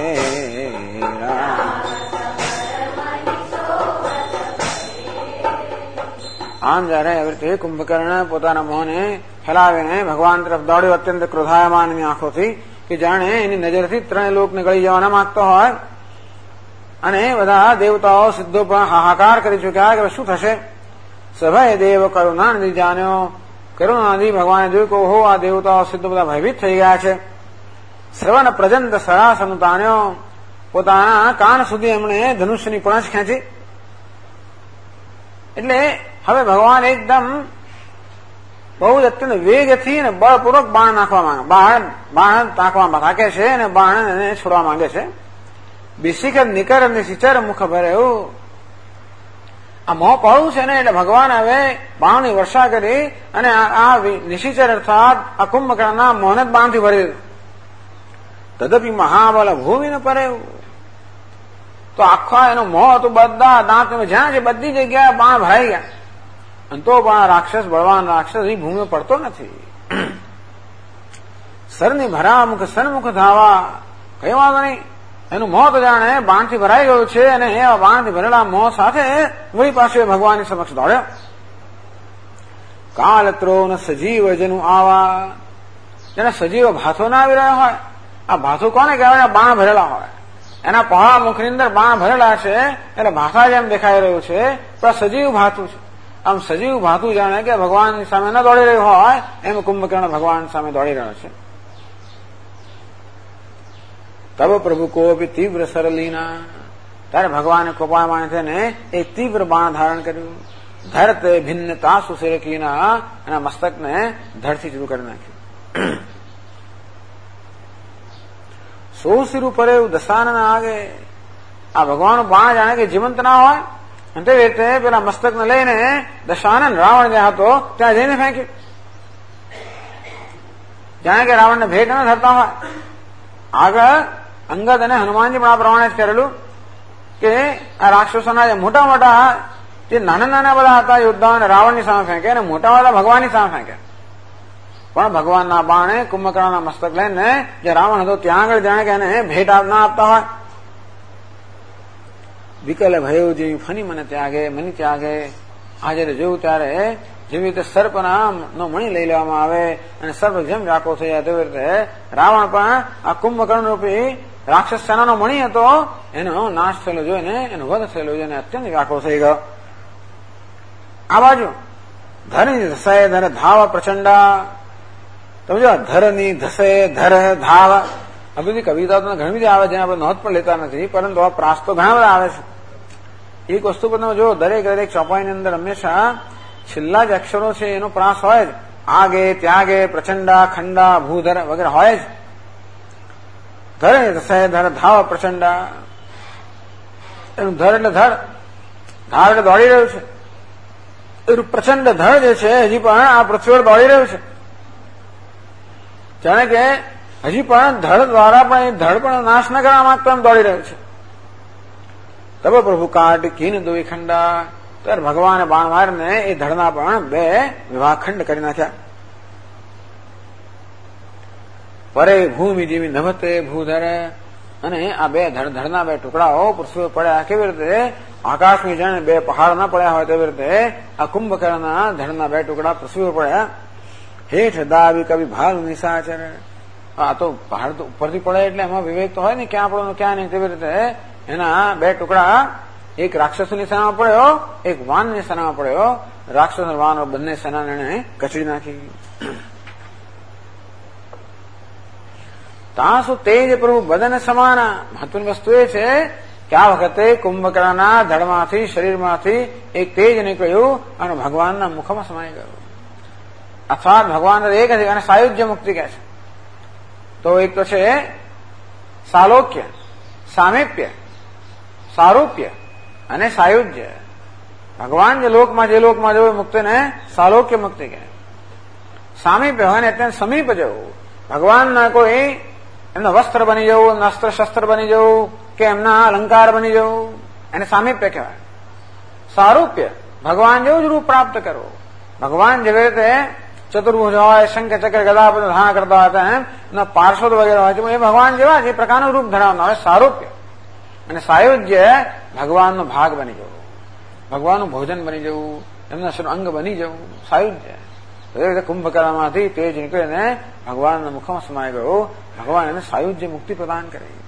આમ જયારે આવી રીતે કુંભકર્ણ પોતાના મોંને ફેલાવીને ભગવાન તરફ દોડ્યો અત્યંત ક્રોધાયમાનની આંખોથી કે જાણે એની નજરથી ત્રણેય લોકને ગળી જવાના માંગતો હોય અને બધા દેવતાઓ સિદ્ધો પણ હાહાકાર કરી ચુક્યા કે શું થશે સભાએ દેવ કરુણાનિધિ જાણ્યો કરુણાનિધિ ભગવાને જોયું કે ઓહો આ દેવતાઓ સિદ્ધો બધા ભયભીત થઈ ગયા છે શ્રવણ પ્રજંત સરાસનું તાણ્યો પોતાના કાન સુધી એમણે ધનુષ્યની પણછ ખેંચી એટલે હવે ભગવાન એકદમ બહુ જ અત્યંત વેગથી અને બળપૂર્વક બાણ નાખવા માંગે બાણ નાખવા થાકે છે અને બાણ એને છોડવા માંગે છે બિશિખર નિકર અને સિચર મુખ ભરે એવું આ મોં પહોળું છે ને એટલે ભગવાન હવે બાણની વર્ષા કરી અને આ નિશિચર અર્થાત આ કુંભકર્ણના મોહને જ બાણથી ભરી દીધું તદપી મહાબલ ભૂમિ ન પરે તો આખા એનો મોં હતું બધા દાંત જ્યાં છે બધી જગ્યાએ બાણ ભરાઈ ગયા અને તો પણ રાક્ષસ બળવાન રાક્ષસ એ ભૂમિ પડતો નથી સરની ભરામુખ સન્મુખ ધાવા કઈ વાંધો નહીં એનું મોં તો જાણે બાણથી ભરાઈ ગયું છે અને એ બાણથી ભરેલા મોં સાથે વળી પાસે ભગવાનની સમક્ષ દોડ્યો કાલત્રોન સજીવ જનું આવા જેને સજીવ ભાથો ના આવી રહ્યો હોય આ ભાથું કોને કહેવાય બાણ ભરેલા હોય એના પહોળા મુખની અંદર બાણ ભરેલા છે એટલે ભાથા જેમ દેખાઈ રહ્યું છે તો સજીવ ભાથું છે આમ સજીવ ભાથું જાણે કે ભગવાનની સામે ન દોડી રહ્યું હોય એમ કુંભકર્ણ ભગવાન સામે દોડી રહ્યો છે તબ પ્રભુ કોપી તીવ્ર સરલીના ત્યારે ભગવાને કોપાયમાન થઈને એક તીવ્ર બાણ ધારણ કર્યું ધરત ભિન્નતા સુશિરકીના એના મસ્તકને ધડથી જુદું કરી નાખ્યું સો સિર ઉપર એવું દશાનન આગે આ ભગવાનનું બાણ જાણે કે જીવંત ના હોય અને તે રીતે પેલા મસ્તકને લઈને દશાનન રાવણ જ્યાં હતો ત્યાં જઈને ફેંક્યું જાણે કે રાવણને ભેટ ન થતા હોય આગળ અંગદ અને હનુમાનજી પણ આ પ્રમાણે જ કરેલું કે આ રાક્ષસોના જે મોટા મોટા જે નાના નાના બધા હતા યોદ્ધાઓને રાવણની સામે ફેંકે અને મોટા મોટા ભગવાનની સામે ફેંકે પણ ભગવાનના બાણે કુંભકર્ણના મસ્તક લઈને જે રાવણ હતો ત્યાં આગળ જાણે કે એને ભેટ ના આપતા હોય વિકલ ભયો જેવી ફની મને ત્યાગે આજે જોયું ત્યારે જેવી રીતે સર્પના નો મણી લઈ લેવામાં આવે અને સર્પ જેમ વ્યાકો થઈ જાય તેવી રીતે રાવણ પણ આ કુંભકર્ણ રૂપી રાક્ષસ સેનાનો મણી હતો એનો નાશ થયેલો જોઈને એનો વધ થયેલો જોઈને અત્યંત વ્યાકો થઈ ગયો આ બાજુ ધરની ધસે ધર ધાવ પ્રચંડા તમે જો ધરની ધસે ધર ધાવ આ બધી કવિતા તો ઘણી બધી આવે જેને આપણે નોંધ પણ લેતા નથી પરંતુ આ પ્રાસ તો ઘણા બધા આવે છે એક વસ્તુ પર તમે જો દરેક ચોપાઈની અંદર હંમેશા છેલ્લા જ અક્ષરો છે એનો પ્રાસ હોય જ આગે ત્યાગે પ્રચંડા ખંડા ભૂધર વગેરે હોય જ ધરે ધસે ધર ધાવ પ્રચંડા એનું ધર એટલે ધર ધાર એટલે દોડી રહ્યું છે એનું પ્રચંડ ધડ જે છે હજી પણ આ પૃથ્વી પર દોડી રહ્યું છે જાણે કે હજી પણ ધડ દ્વારા પણ એ ધડ પણ નાશ ન કરવા માંગતો એમ દોડી રહ્યું છે તબ પ્રભુ કાટ કીન દોઈ ખંડા ત્યારે ભગવાને બાણ મારીને એ ધડના પણ બે વિભાગ ખંડ કરી નાખ્યા પરે ભૂમિ જેવી નભતે ભૂધર, અને આ બે ધડના બે ટુકડાઓ પૃથ્વી પર પડ્યા. કેવી રીતે આકાશની જાણે બે પહાડ ના પડ્યા હોય તેવી રીતે આ કુંભકર્ણના ધડના બે ટુકડા પૃથ્વી પર પડ્યા. હેઠ દાવી કવિ ભાલુ નિશાચર. આ તો પહાડ તો ઉપરથી પડે એટલે એમાં વિવેક તો હોય ને, ક્યાં પડો ક્યાં નહીં. તેવી રીતે એના બે ટુકડા, એક રાક્ષસની સેનામાં પડ્યો, એક વાનની સેનામાં પડ્યો. રાક્ષસ અને વાન બંને સેનાને એને કચડી નાખી. તાસુ તેજ પ્રભુ બદન સમાના. મહત્વની વસ્તુ એ છે કે આ વખતે કુંભકર્ણના ધડમાંથી, શરીરમાંથી એક તેજ નીકળ્યું અને ભગવાનના મુખમાં સમાઈ ગયું. અથવા ભગવાન એક જ, અને સાયુજ્ય મુક્તિ કહે છે. તો એક તો છે સાલોક્ય, સામીપ્ય, સારૂપ્ય અને સાયુજ્ય. ભગવાન જે લોકમાં જવું મુક્તિને સાલોક્ય મુક્તિ કહે. સામીપ્ય હોય ને અત્યંત સમીપ જવું. ભગવાનના કોઈ એમના વસ્ત્ર બની જવું, અસ્ત્ર શસ્ત્ર બની જવું, કે એમના અલંકાર બની જવું, એને સામીપ્ય કહેવાય. સારૂપ્ય, ભગવાન જેવું જ રૂપ પ્રાપ્ત કરવું. ભગવાન જેવી રીતે ચતુર્ભુજ હોય, શંખ ચક્ર ગદા બધું ધારણ કરતા હતા, એમના પાર્ષદ વગેરે હોય છે, એ ભગવાન જેવા જે પ્રકારનું રૂપ ધરાવતા હોય. સારૂપ્ય. અને સાયુજ્ય, ભગવાનનો ભાગ બની જવું, ભગવાનનું ભોજન બની જવું, એમના અંગ બની જવું, સાયુજ્ય. એ રીતે કુંભકર્ણમાંથી તેજ નીકળીને ભગવાનના મુખમાં સમાઈ ગયો. ભગવાન એને સાયુજ્ય મુક્તિ પ્રદાન કરી.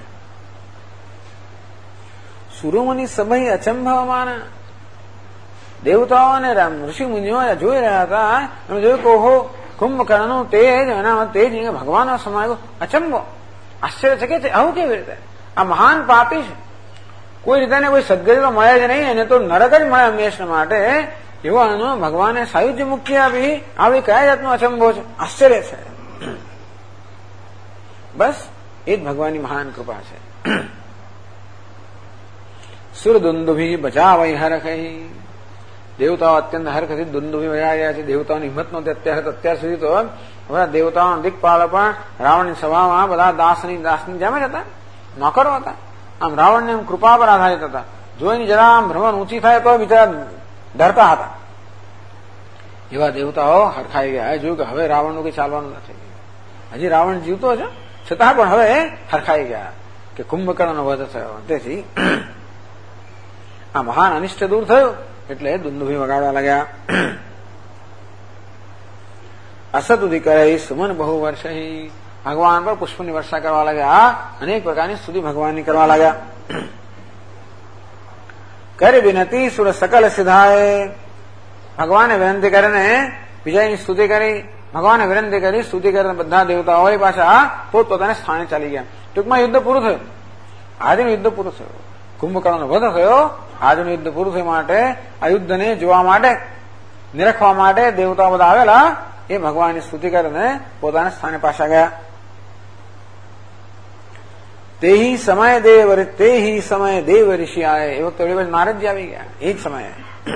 સુરોમની સમય અચંભાવમાન. દેવતાઓ અને ઋષિ મુનિઓ જોઈ રહ્યા હતા. એમને જોયું કે ઓહો, કુંભકર્ણનું તેજ, એના તેજ ભગવાન સમાય ગયો. અચંભો, આશ્ચર્ય છે કે આવું કેવી રીતે? આ મહાન પાપી છે, કોઈ રીતે કોઈ સદગતિ તો મળે જ નહીં, એને તો નરક જ મળે હંમેશા માટે. એવાનો ભગવાને સાયુજ્ય મુક્તિ આપી, આવી કયા જાતનો અચંભો છે? આશ્ચર્ય છે. બસ એ જ ભગવાનની મહાન કૃપા છે. સુરદુંદુભી બચાવઈ હરખઈ. દેવતાઓ અત્યંત હરખથી દુંદુભી વજાયા છે. દેવતાઓની હિંમત નહોતી અત્યાર સુધી. તો બધા દેવતાઓ દિક્પાલ પણ રાવણની સભામાં બધા દાસની જેમ જ હતા, નોકરો હતા. આમ રાવણની કૃપા પર આધારિત હતા. જોઈને જરા આમ ભ્રમણ ઊંચી થાય તો બિચારા ડરતા હતા. એવા દેવતાઓ હરખાઈ ગયા. જોયું કે હવે રાવણનું કઈ ચાલવાનું નથી. હજી રાવણ જીવતો છે, છતાં પણ હવે હરખાઈ ગયા કે કુંભકર્ણનો વધ થયો. તેથી આ મહાન અનિષ્ટ દૂર થયું એટલે દુંદુભી વગાડવા લાગ્યા. અસતુધિ કરે સુમન બહુ વર્ષ. ભગવાન પર પુષ્પની વર્ષા કરવા લાગ્યા. અનેક પ્રકારની સ્તુતિ ભગવાનની કરવા લાગ્યા. કરી વિનતી સુર સકલ સિદ્ધાય. ભગવાને વિનંતી કરીને વિજયની સ્તુતિ કરી. ભગવાને વિનંતી કરી, સ્તુતિ કરીને બધા દેવતાઓ પાછા પોતપોતાના સ્થાને ચાલી ગયા. ટૂંકમાં યુદ્ધ પૂરું થયું. આજનું યુદ્ધ પૂરું થયું. કુંભકર્ણનો વધ થયો. આજનું યુદ્ધ પૂરું થયું માટે આ યુદ્ધને જોવા માટે, નિરખવા માટે દેવતાઓ બધા આવેલા. એ ભગવાનની સ્તુતિ કરીને પોતાના સ્થાને પાછા ગયા. તેહી સમય દેવ ઋષિ આવે. એ વખતે નારદજી આવી ગયા. એ જ સમયે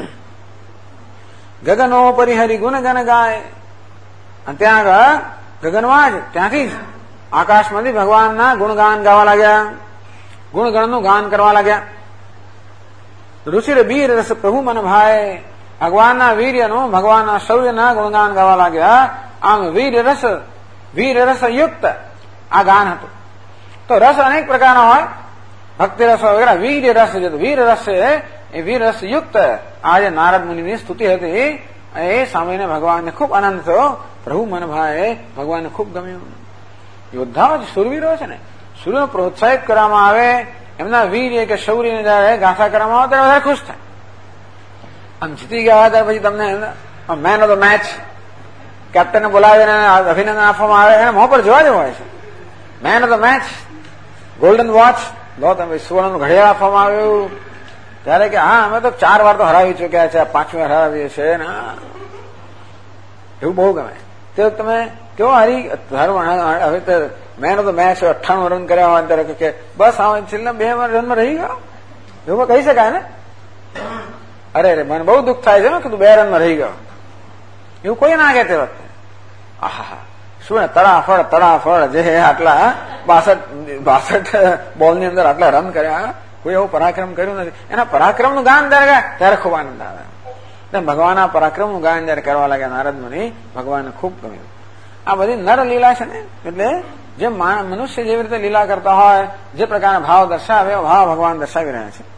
ગગનો પરિહરી ગુણ ગન ગાય. અને ત્યાં આગળ ગગનમાં જ, ત્યાંથી જ આકાશમાંથી ભગવાનના ગુણગાન ગાવા લાગ્યા. ગુણગણનું ગાન કરવા લાગ્યા. ઋષિર વીર રસ પ્રભુ મન ભાઈ. ભગવાનના વીર્યનું, ભગવાનના શૌર્યના ગુણગાન ગાવા લાગ્યા. આમ વીર રસ યુક્ત આ ગાન હતું. તો રસ અનેક પ્રકારના હોય, ભક્તિ રસ વગેરે. વીર રસ, વીર રસ એ વીર રસ યુક્ત આ જે નારદ મુનિની સ્તુતિ હતી, એ સાંભળીને ભગવાનને ખૂબ આનંદ થયો. પ્રભુ મનભાઈ, ભગવાનને ખૂબ ગમ્યું. યોદ્ધાઓ જે સુરવીરો છે ને, સૂર્યને પ્રોત્સાહિત કરવામાં આવે, એમના વીર કે શૌર્યને જયારે ગાથા કરવામાં આવે ત્યારે વધારે ખુશ થાય. આમ જીતી ગયા ત્યાર પછી તમને મેન ઓફ ધ મેચ કેપ્ટનને બોલાવીને અભિનંદન આપવામાં આવે, એને મોં પર જોવા જેવું હોય છે. Man of the match, golden watch, લો તમે સુવર્ણનું ઘડિયાળ આપવામાં આવ્યું ત્યારે કે હા અમે તો 4 વાર તો હરાવી ચુક્યા છે, 5મી વાર હરાવીએ છીએ ને, એવું બહુ ગમે. તો તમે કેવો હવે તો man of the match 98 run કર્યા હોય ત્યારે કે બસ છેલ્લા 2 રનમાં રહી ગયો, એવું કહી શકાય ને? અરે મને બહુ દુઃખ થાય છે ને કે તું 2 રનમાં રહી ગયો, એવું કોઈ ના કે તે વખતે. આહા શું ને તડાફળ જે આટલા 62 બોલની અંદર આટલા રન કર્યા, કોઈ એવું પરાક્રમ કર્યું નથી. એના પરાક્રમનું ગાન ત્યારે ખૂબ આનંદ આવે. ભગવાનના પરાક્રમનું ગાન જયારે કરવા લાગ્યા નારદ મુનિ, ભગવાનને ખૂબ ગમ્યું. આ બધી નર લીલા છે ને, એટલે જે મનુષ્ય જેવી રીતે લીલા કરતા હોય, જે પ્રકારના ભાવ દર્શાવે એવો ભાવ ભગવાન દર્શાવી રહ્યા છે.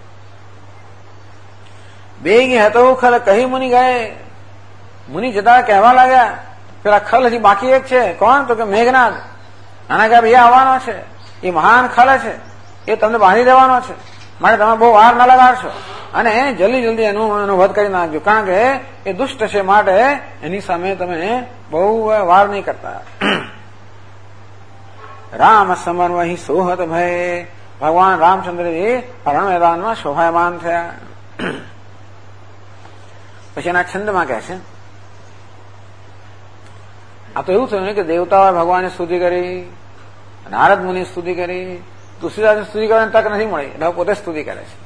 બેગી હતો ખલ કહી મુનિ ગયે. મુનિ જતા કહેવા લાગ્યા, પેલા ખલ હજી બાકી એક છે. કોણ? તો કે મેઘનાદ. આના કે એ આવવાનો છે, એ મહાન ખલ છે, એ તમને બાંધી દેવાનો છે, માટે તમે બહુ વાર ન લગાડશો અને જલ્દી જલ્દી એનો વધ કરી નાખજો, કારણ કે એ દુષ્ટ છે, માટે એની સામે તમે બહુ વાર નહીં કરતા. રામ સમર વહી સોહત ભય. ભગવાન રામચંદ્રજી રણ મેદાનમાં શોભાયમાન થયા. પછી એના છંદમાં કહે છે, આ તો એવું થયું ને કે દેવતાઓએ ભગવાનની સ્તુતિ કરી, નારદ મુનિ સ્તુતિ કરી, તુલસીદાસની સ્તુતિ કરવાની તક નથી મળી, એટલે પોતે સ્તુતિ કરે છે.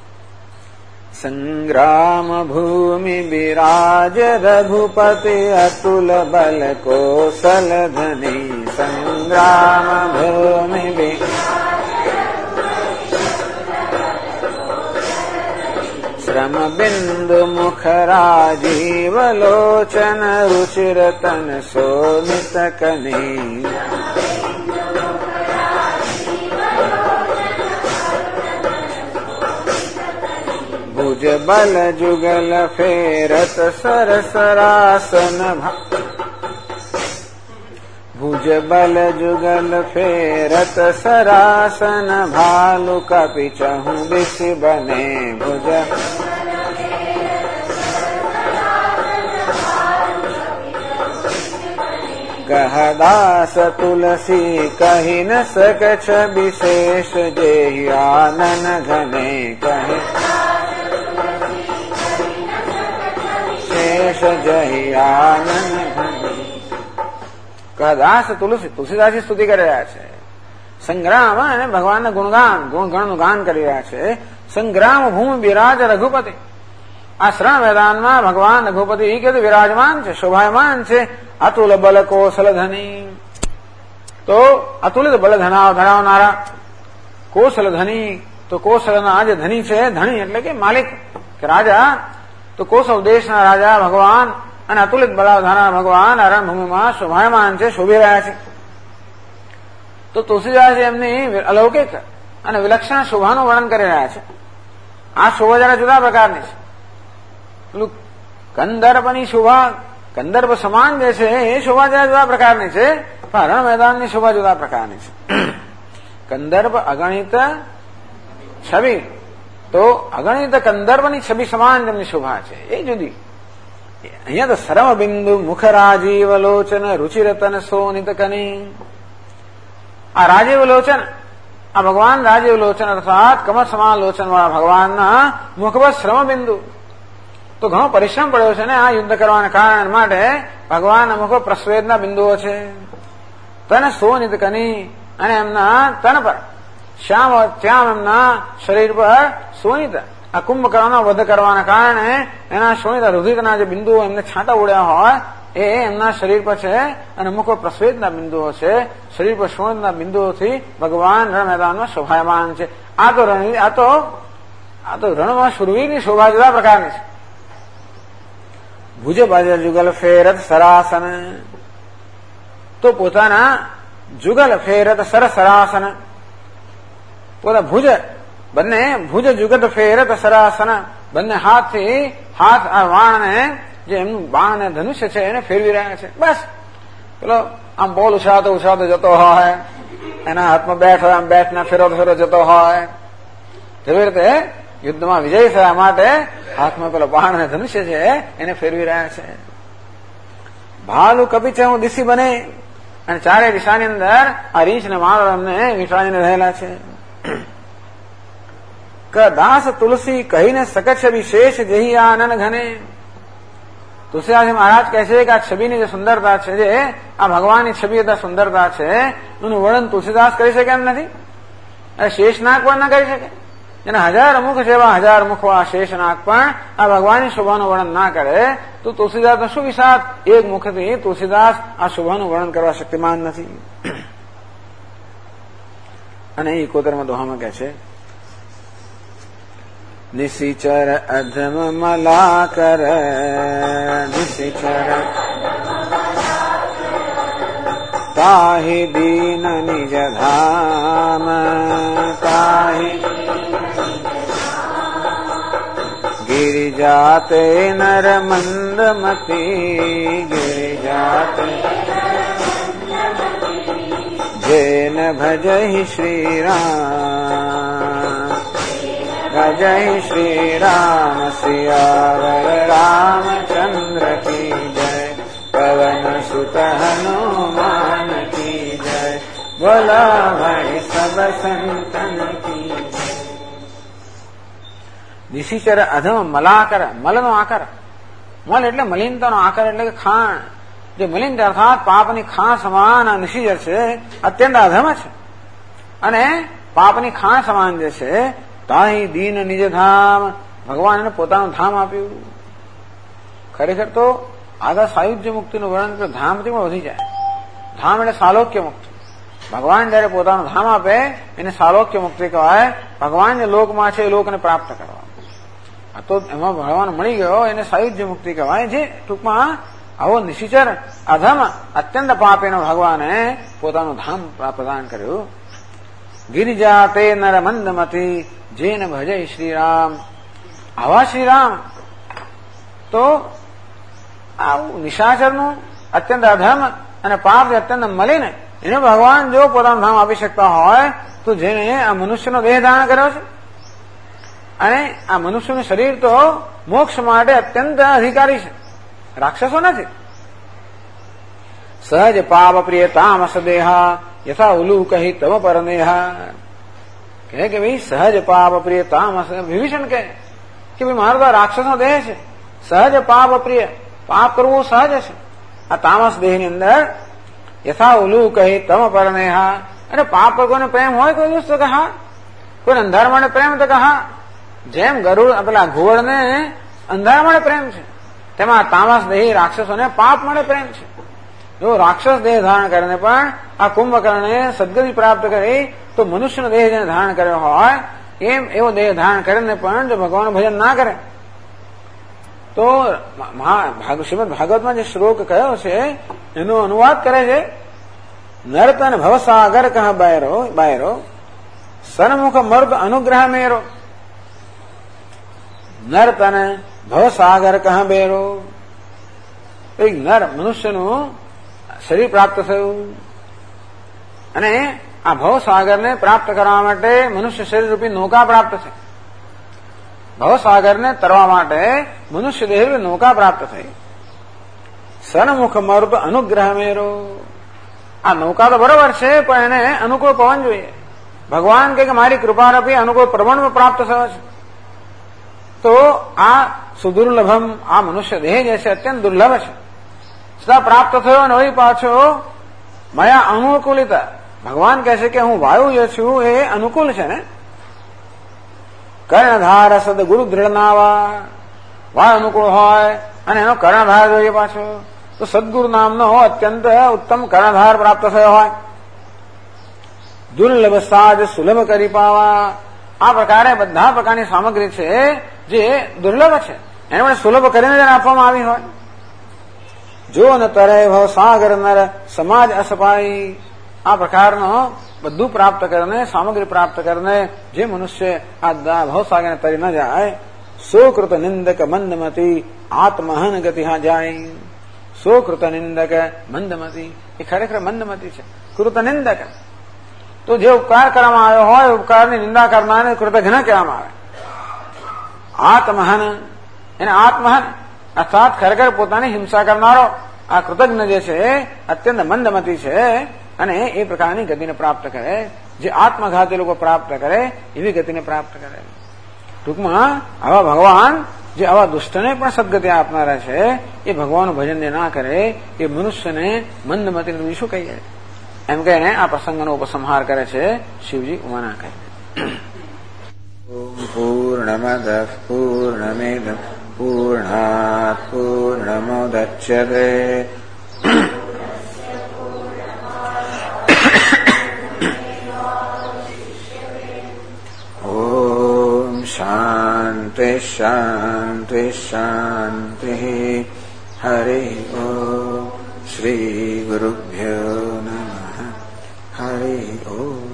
સંગ્રામ ભૂમિ બિરાજ રઘુપતિ અતુલ બલ કોસલ ધની. સંગ્રામ ભૂમિ શ્રમ બિંદુ મુખ રાજીવ લોચન રુચિર તન શોભિત કની. ભુજ બલ જુગલ ફેરત સરસરાસન. ભુજ બલ જુગલ ફેરત સરાસન. ભાલુ કપિ ચહુ દિશ બને. ભુજ કહદાસ તુલસી કહી ન સક છ વિશેષ. જે આનન ઘને કહે શેષ. જય આનન કદાસ તુલસીદાસજી સ્તુતિ કરી રહ્યા છે. સંગ્રામ અને ભગવાનના ગુણગણનું ગાન કરી રહ્યા છે. સંગ્રામ ભૂમિ બિરાજ રઘુપતિ. આ શ્રણ મેદાનમાં ભગવાન રઘુપતિ એ કીધું વિરાજમાન છે, શોભાયમાન છે. અતુલ બલ કોસલ ધની. તો અતુલિત બલ ધરાવનારા, કોસલ ધની. તો કોસલના જે ધની છે, ધણી એટલે કે માલિક કે રાજા, તો કોસલ દેશના રાજા ભગવાન અને અતુલિત બલાધારા ભગવાન રણભૂમિમાં શોભાયમાન છે, શોભી રહ્યા છે. તો તુલસીદાસજી એમની અલૌકિક અને વિલક્ષણ શોભાનું વર્ણન કરી રહ્યા છે. આ શોભા જરા જુદા પ્રકારની છે. પેલું કંદર્પની શોભા, કંદર્પ સમાન જે છે એ શોભા જરા જુદા પ્રકારની છે, પણ રણ મેદાનની શોભા જુદા પ્રકારની છે. કંદર્પ અગણિત છબી, તો અગણિત કંદર્પની છબી સમાન જેમની શોભા છે એ જુદી. અહીંયા તો સરમ બિંદુ મુખ રાજીવ લોચન રુચિરતન સોનિત કની. આ રાજીવ લોચન, આ ભગવાન રાજીવ લોચન અર્થાત કમર સમાન લોચન વાળા ભગવાનના મુખ પર શ્રમ બિંદુ. તો ઘણો પરિશ્રમ પડ્યો છે ને આ યુદ્ધ કરવાના કારણ માટે ભગવાનના મુખ પર પ્રસ્વેદના બિંદુઓ છે. તન સોનિત કની, અને એમના તન પર શ્યામ એમના શરીર પર સોનિત, આ કુંભકર્ણનો વધ કરવાના કારણે એના શોણિત રુધિરના જે બિંદુઓ એમને છાંટા ઉડ્યા હોય એ એમના શરીર પર છે, અને મુખ પર પ્રસ્વેદના બિંદુઓ છે. શરીર પર શોણિતના બિંદુઓથી ભગવાન રણ મેદાનમાં શોભાયમાન છે. આ તો રણમાં શુરવીરની શોભા જુદા પ્રકારની છે. ભુજ બાજ જુગલ ફેરત સરાસન. તો પોતાના જુગલ ફેરત સરાસન, પોતા ભુજ બંને ભુજ જુગત ફેરત સરાસન, બંને હાથથી હાથ આ વાણને, જે એમનું બાણ અને ધનુષ્ય છે એને ફેરવી રહ્યા છે. બસ પેલો આમ બોલ ઉછાળતો જતો હોય, એના હાથમાં બેઠ હોય, આમ બેઠને ફેરવતો જતો હોય, તેવી રીતે યુદ્ધમાં વિજય થયા માટે હાથમાં પેલો બાણ અને ધનુષ્ય છે એને ફેરવી રહ્યા છે. ભાલુ કપિ છે હું દિશી બને, અને ચારે દિશાની અંદર આ રીંછ ને માળો એમને વીંટળાઈને રહેલા છે. દાસ તુલસી કહીને સકચ્છ વિશેષ જહી આનન ઘને. તુલસીદાસજી મહારાજ કહે છે કે આ છબીની જે સુંદરતા છે, જે આ ભગવાનની છબી સુંદરતા છે, એનું વર્ણન તુલસીદાસ કરી શકે એમ નથી. શેષનાગ પણ ન કરી શકે. જેના 1000 મુખ છે એવા 1000 મુખ વાળા શેષનાગ પણ આ ભગવાનની શોભાનું વર્ણન ના કરે તો તુલસીદાસનો શું વિષાદ. એક મુખથી તુલસીદાસ આ શોભાનું વર્ણન કરવા શક્તિમાન નથી. અને 71માં દોહામાં કહે છે, નિશિચર અધમ મલાકર, નિશિચર ताहि दीन निज धाम ताहि गिरिजाते नर मंदमती गिरिजाते जैन भजहि श्री राम भजहि श्री राम सियावर रामचंद्र की जय पवन सुत हनुमान की जय बोला भाई सब संतन की નિશિચર અધમ મલાકર મલનો આકાર મલ એટલે મલિનતાનો આકાર એટલે કે ખાણ જે મલિનતા અર્થાત પાપની ખાણ સમાન આ નિશિચર છે અત્યંત અધમ છે અને પાપની ખાણ સમાન જે છે તાહી દીન નિજ ધામ ભગવાન એને પોતાનું ધામ આપ્યું. ખરેખર તો આગળ સાયુજ્ય મુક્તિનું વર્ણન તો ધામથી પણ વધી જાય. ધામ એટલે સાલોક્ય મુક્તિ. ભગવાન જયારે પોતાનું ધામ આપે એને સાલોક્ય મુક્તિ કહેવાય. ભગવાન જે લોકમાં છે એ લોકને પ્રાપ્ત કરવા તો એમાં ભગવાન મળી ગયો એને સાયુજ્ય મુક્તિ કહેવાય. જે ટૂંકમાં આવો નિશિચર અધમ અત્યંત પાપીનો ભગવાને પોતાનું ધામ પ્રદાન કર્યું. ગિરિજા તે નર મંદમતી જેન ભજય શ્રીરામ. આવા શ્રીરામ તો આવું નિશાચરનું અત્યંત અધમ અને પાપ અત્યંત મલિન એને ભગવાન જો પોતાનું ધામ આપી શકતા હોય તો જેને આ મનુષ્યનો દેહ ધારણ કર્યો છે અને આ મનુષ્યનું શરીર તો મોક્ષ માટે અત્યંત અધિકારી છે, રાક્ષસો નથી. સહજ પાપ પ્રિય તામસ દેહા યથા ઉલુકહિ તવ પરનેહા કહે કે ભાઈ સહજ પાપ પ્રિય તામસ. વિભીષણ કહે કે ભાઈ મારો તો રાક્ષસનો દેહ છે, સહજ પાપ પ્રિય પાપ કરવું સહજ છે. આ તામસ દેહની અંદર યથા ઉલુકહિ તવ પરનેહા અને પાપ પર કોઈને પ્રેમ હોય કોઈ દિવસ તો કે હા, કોઈ અંધારા માટે પ્રેમ તો કે હા. જેમ ગરુડ પેલા ઘોડને અંધારા માટે પ્રેમ છે તેમાં તામસ દેહી રાક્ષસોને પાપ માટે પ્રેમ છે. જો રાક્ષસ દેહ ધારણ કરીને પણ આ કુંભકર્ણે સદગતિ પ્રાપ્ત કરી તો મનુષ્યનો દેહ જેને ધારણ કર્યો હોય એમ એવો દેહ ધારણ કરીને પણ જો ભગવાનનું ભજન ના કરે તો શ્રીમદ ભાગવતમાં જે શ્લોક કયો છે એનો અનુવાદ કરે છે નરતન ભવસાગર કહ બાયરો સન્મુખ મર્દ અનુગ્રહ મેરો. નર તને ભવસાગર કહ બેરો. એક નર મનુષ્યનું શરીર પ્રાપ્ત થયું અને આ ભવસાગરને પ્રાપ્ત કરવા માટે મનુષ્ય શરીર રૂપી નૌકા પ્રાપ્ત છે. ભવસાગરને તરવા માટે મનુષ્ય દેહ રૂપી નૌકા પ્રાપ્ત થઈ. સન્મુખ મર્દ અનુગ્રહ મેરો. આ નૌકા તો બરોબર છે પણ એને અનુકૂળ પવન જોઈએ. ભગવાન કે મારી કૃપા રૂપી અનુકૂળ પ્રવણ પ્રાપ્ત થયો છે. તો આ સુદુર્લભમ આ મનુષ્ય દેહ જે છે અત્યંત દુર્લભ છે છતાં પ્રાપ્ત થયો અને વળી પાછો મયા અનુકૂલિતા. ભગવાન કહે છે કે હું વાયુ જે છું એ અનુકૂળ છે ને. કર્ણધાર સદ ગુરુ દ્રઢનાવા. વાયુ અનુકૂળ હોય અને એનો કર્ણધાર જોઈએ પાછો તો સદગુરુ નામનો અત્યંત ઉત્તમ કર્ણધાર પ્રાપ્ત થયો હોય. દુર્લભ સાજ સુલભ કરી પાવા. આ પ્રકારે બધા પ્રકારની સામગ્રી છે જે દુર્લભ છે એને પણ સુલભ કરીને જ આપવામાં આવી હોય. જો ન તરે ભવ સાગર નર સમાજ અસપાઈ. આ પ્રકારનો બધું પ્રાપ્ત કરીને સામગ્રી પ્રાપ્ત કરીને જે મનુષ્ય આ ભવસાગરને તરી ન જાય સોકૃત નિંદક મંદમતી આત્મહન ગતિ હા જાય. સોકૃત નિંદક મંદમતી એ ખરેખર મંદમતી છે. કૃત નિંદક તો જે ઉપકાર કરવામાં આવ્યો હોય ઉપકારની નિંદા કરનારને કૃતજ્ઞ કહેવામાં આવે. આત્મહન એને આત્મહન અર્થાત ખરેખર પોતાની હિંસા કરનારો આ કૃતજ્ઞ જે છે અત્યંત મંદમતી છે અને એ પ્રકારની ગતિને પ્રાપ્ત કરે. જે આત્મઘાતી લોકો પ્રાપ્ત કરે એવી ગતિને પ્રાપ્ત કરે. ટૂંકમાં આવા ભગવાન જે આવા દુષ્ટને પણ સદગતિ આપનારા છે એ ભગવાનનું ભજન જે ના કરે એ મનુષ્યને મંદમતી શું કહીએ એમ કહીને આ પ્રસંગનો ઉપસંહાર કરે છે શિવજી ઉમાના કહે. પૂર્ણમદ પૂર્ણમિદં પૂર્ણાત પૂર્ણમુદચ્યતે ઓમ શાંતિ શાંતિ શાંતિ. હરિ ઓમ શ્રી ગુરુભ્યો નમઃ. હરિ ઓમ.